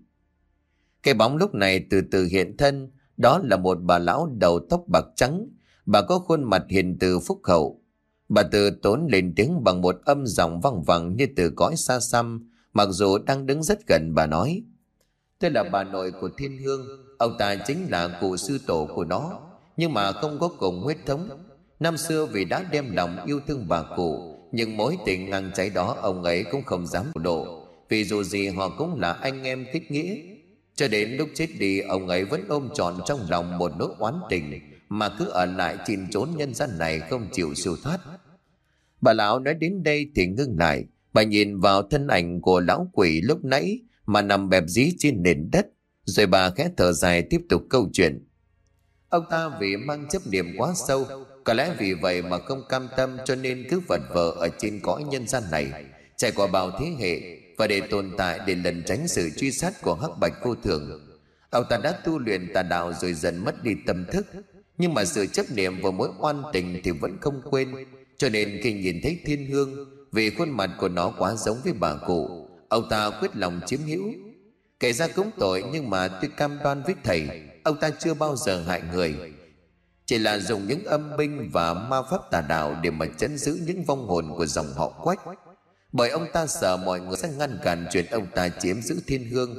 Cái bóng lúc này từ từ hiện thân. Đó là một bà lão đầu tóc bạc trắng. Bà có khuôn mặt hiền từ phúc hậu. Bà từ tốn lên tiếng bằng một âm giọng vang vẳng như từ cõi xa xăm. Mặc dù đang đứng rất gần, bà nói: tôi là bà nội của Thiên Hương. Ông ta chính là cụ sư tổ của nó, nhưng mà không có cùng huyết thống. Năm xưa vì đã đem lòng yêu thương bà cụ, nhưng mối tình ngang cháy đó ông ấy cũng không dám lộ, vì dù gì họ cũng là anh em kết nghĩa. Cho đến lúc chết đi, ông ấy vẫn ôm trọn trong lòng một nỗi oán tình, mà cứ ở lại chìm trốn nhân gian này không chịu siêu thoát. Bà lão nói đến đây thì ngưng lại. Bà nhìn vào thân ảnh của lão quỷ lúc nãy mà nằm bẹp dí trên nền đất, rồi bà khẽ thở dài tiếp tục câu chuyện. Ông ta vì mang chấp niệm quá sâu, có lẽ vì vậy mà không cam tâm, cho nên cứ vật vờ ở trên cõi nhân gian này, trải qua bao thế hệ, và để tồn tại, để lẩn tránh sự truy sát của hắc bạch vô thường, ông ta đã tu luyện tà đạo rồi dần mất đi tâm thức. Nhưng mà sự chấp niệm vào mối oan tình thì vẫn không quên, cho nên khi nhìn thấy Thiên Hương, vì khuôn mặt của nó quá giống với bà cụ, ông ta quyết lòng chiếm hữu. Kể ra cũng tội, nhưng mà tôi cam đoan với thầy, ông ta chưa bao giờ hại người, chỉ là dùng những âm binh và ma pháp tà đạo để mà trấn giữ những vong hồn của dòng họ Quách, bởi ông ta sợ mọi người sẽ ngăn cản chuyện ông ta chiếm giữ Thiên Hương.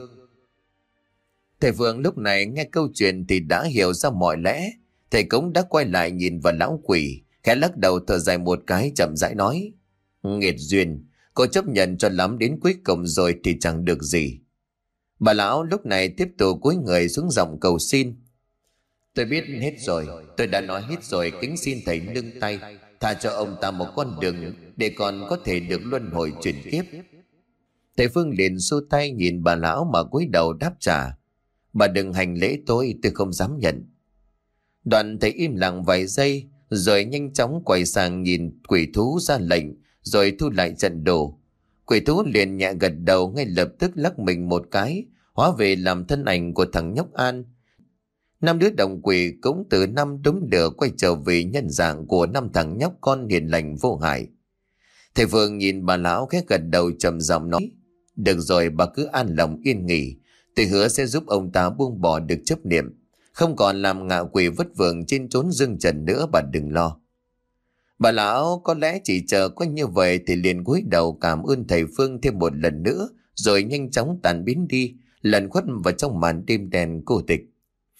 Thầy Vương lúc này nghe câu chuyện thì đã hiểu ra mọi lẽ. Thầy cũng đã quay lại nhìn vào lão quỷ, khẽ lắc đầu thở dài một cái, chậm rãi nói: nghiệt duyên, cô chấp nhận cho lắm, đến cuối cùng rồi thì chẳng được gì. Bà lão lúc này tiếp tục cúi người xuống giọng cầu xin: tôi biết hết rồi, tôi đã nói hết rồi, kính xin thầy nương tay, tha cho ông ta một con đường để còn có thể được luân hồi chuyển kiếp. Thầy Phương liền xua tay nhìn bà lão mà cúi đầu đáp trả: bà đừng hành lễ tôi không dám nhận. Đoạn thầy im lặng vài giây, rồi nhanh chóng quay sang nhìn quỷ thú ra lệnh, rồi thu lại trận đồ. Quỷ thú liền nhẹ gật đầu, ngay lập tức lắc mình một cái, hóa về làm thân ảnh của thằng nhóc An. 5 đứa đồng quỷ cũng từ 5 đốm lửa quay trở về nhân dạng của 5 thằng nhóc con hiền lành vô hại. Thầy Phương nhìn bà lão khẽ gật đầu trầm giọng nói: được rồi, bà cứ an lòng yên nghỉ, tôi hứa sẽ giúp ông ta buông bỏ được chấp niệm, không còn làm ngạ quỷ vất vưởng trên chốn dương trần nữa, bà đừng lo. Bà lão có lẽ chỉ chờ có như vậy thì liền cúi đầu cảm ơn thầy Phương thêm một lần nữa, rồi nhanh chóng tàn biến đi, lẩn khuất vào trong màn đêm đen cô tịch.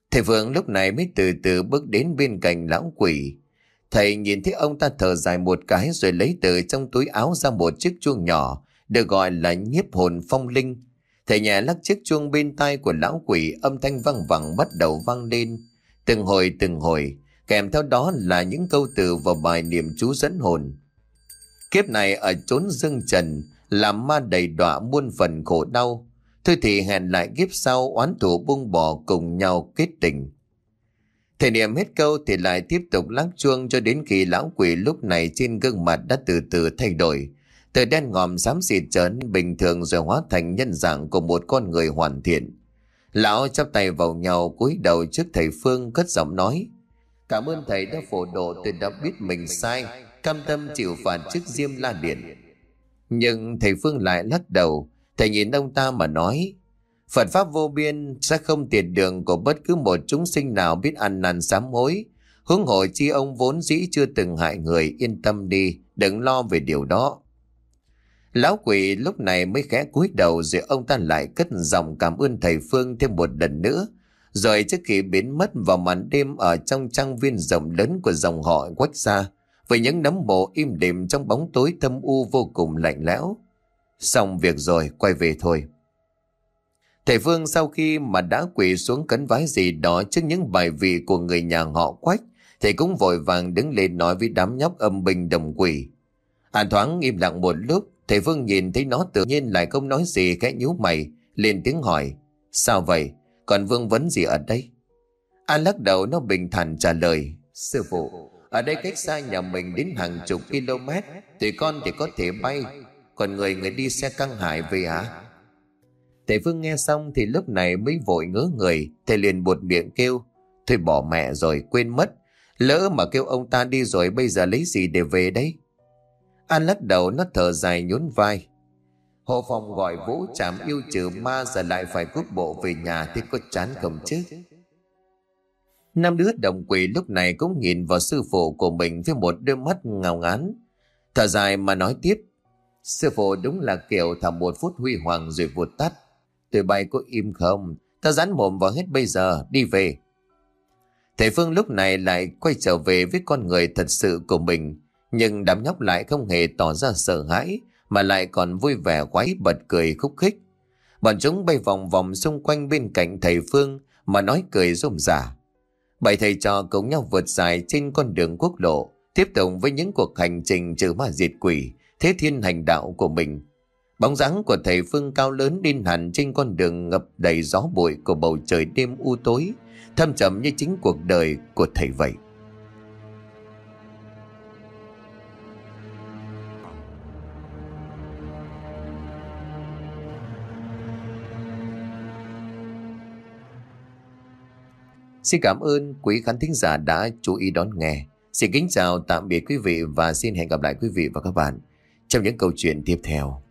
Thầy Phương lúc này mới từ từ bước đến bên cạnh lão quỷ. Thầy nhìn thấy ông ta thở dài một cái rồi lấy từ trong túi áo ra một chiếc chuông nhỏ, được gọi là nhiếp hồn phong linh. Thầy nhẹ lắc chiếc chuông bên tai của lão quỷ, âm thanh văng vẳng bắt đầu vang lên, từng hồi, kèm theo đó là những câu từ và bài niệm chú dẫn hồn. Kiếp này ở chốn dương trần, làm ma đầy đọa muôn phần khổ đau. Thôi thì hẹn lại kiếp sau, oán thù buông bỏ cùng nhau kết tình. Thầy niệm hết câu thì lại tiếp tục lắc chuông cho đến khi lão quỷ lúc này trên gương mặt đã từ từ thay đổi. Từ đen ngòm xám xịt trở nên bình thường rồi hóa thành nhân dạng của một con người hoàn thiện. Lão chắp tay vào nhau cúi đầu trước thầy Phương cất giọng nói: Cảm ơn thầy đã phổ độ, tôi đã biết mình sai, cam tâm chịu phạt trước Diêm La Điện. Nhưng thầy Phương lại lắc đầu. Thầy nhìn ông ta mà nói: Phật pháp vô biên sẽ không tiệt đường của bất cứ một chúng sinh nào biết ăn năn sám hối. Huống hồ chi ông vốn dĩ chưa từng hại người, yên tâm đi, đừng lo về điều đó. Lão quỷ lúc này mới khẽ cúi đầu rồi ông ta lại cất giọng cảm ơn thầy Phương thêm một lần nữa. Rồi trước khi biến mất vào màn đêm ở trong trang viên rộng lớn của dòng họ Quách gia, với những nấm mộ im đềm trong bóng tối thâm u vô cùng lạnh lẽo. Xong việc rồi, quay về thôi. Thầy Phương sau khi mà đã quỳ xuống khấn vái gì đó trước những bài vị của người nhà họ Quách, thầy cũng vội vàng đứng lên nói với đám nhóc âm binh đồng quỷ. Thoáng im lặng một lúc, thầy Phương nhìn thấy nó tự nhiên lại không nói gì, khẽ nhíu mày, lên tiếng hỏi: Sao vậy? Còn vương vấn gì ở đây? Lắc đầu, nó bình thản trả lời: Sư phụ, ở đây cách xa nhà mình đến hàng chục km, tụi con thì có thể bay, còn người đi xe căng hải về hả? Thầy Phương nghe xong thì lúc này mới vội ngớ người. Thầy liền buột miệng kêu: Thôi bỏ mẹ rồi, quên mất. Lỡ mà kêu ông ta đi rồi bây giờ lấy gì để về đấy? Lắc đầu, nó thở dài nhún vai: Hộ phòng gọi vũ trảm yêu trừ ma, giờ lại phải cút bộ về nhà, thì có chán không chứ? Năm đứa đồng quỷ lúc này cũng nhìn vào sư phụ của mình với một đôi mắt ngao ngán. Thở dài mà nói tiếp: Sư phụ đúng là kiểu thầm một phút huy hoàng rồi vụt tắt. Tụi bay có im không? Ta dán mồm vào hết bây giờ, đi về. Thầy Phương lúc này lại quay trở về với con người thật sự của mình. Nhưng đám nhóc lại không hề tỏ ra sợ hãi, mà lại còn vui vẻ quái bật cười khúc khích. Bọn chúng bay vòng vòng xung quanh bên cạnh thầy Phương mà nói cười rôm rả. Bảy thầy trò cùng nhau vượt dài trên con đường quốc lộ, tiếp tục với những cuộc hành trình trừ ma diệt quỷ, thế thiên hành đạo của mình. Bóng dáng của thầy Phương cao lớn điên hẳn trên con đường ngập đầy gió bụi của bầu trời đêm u tối, thâm trầm như chính cuộc đời của thầy vậy. Xin cảm ơn quý khán thính giả đã chú ý đón nghe. Xin kính chào tạm biệt quý vị và xin hẹn gặp lại quý vị và các bạn trong những câu chuyện tiếp theo.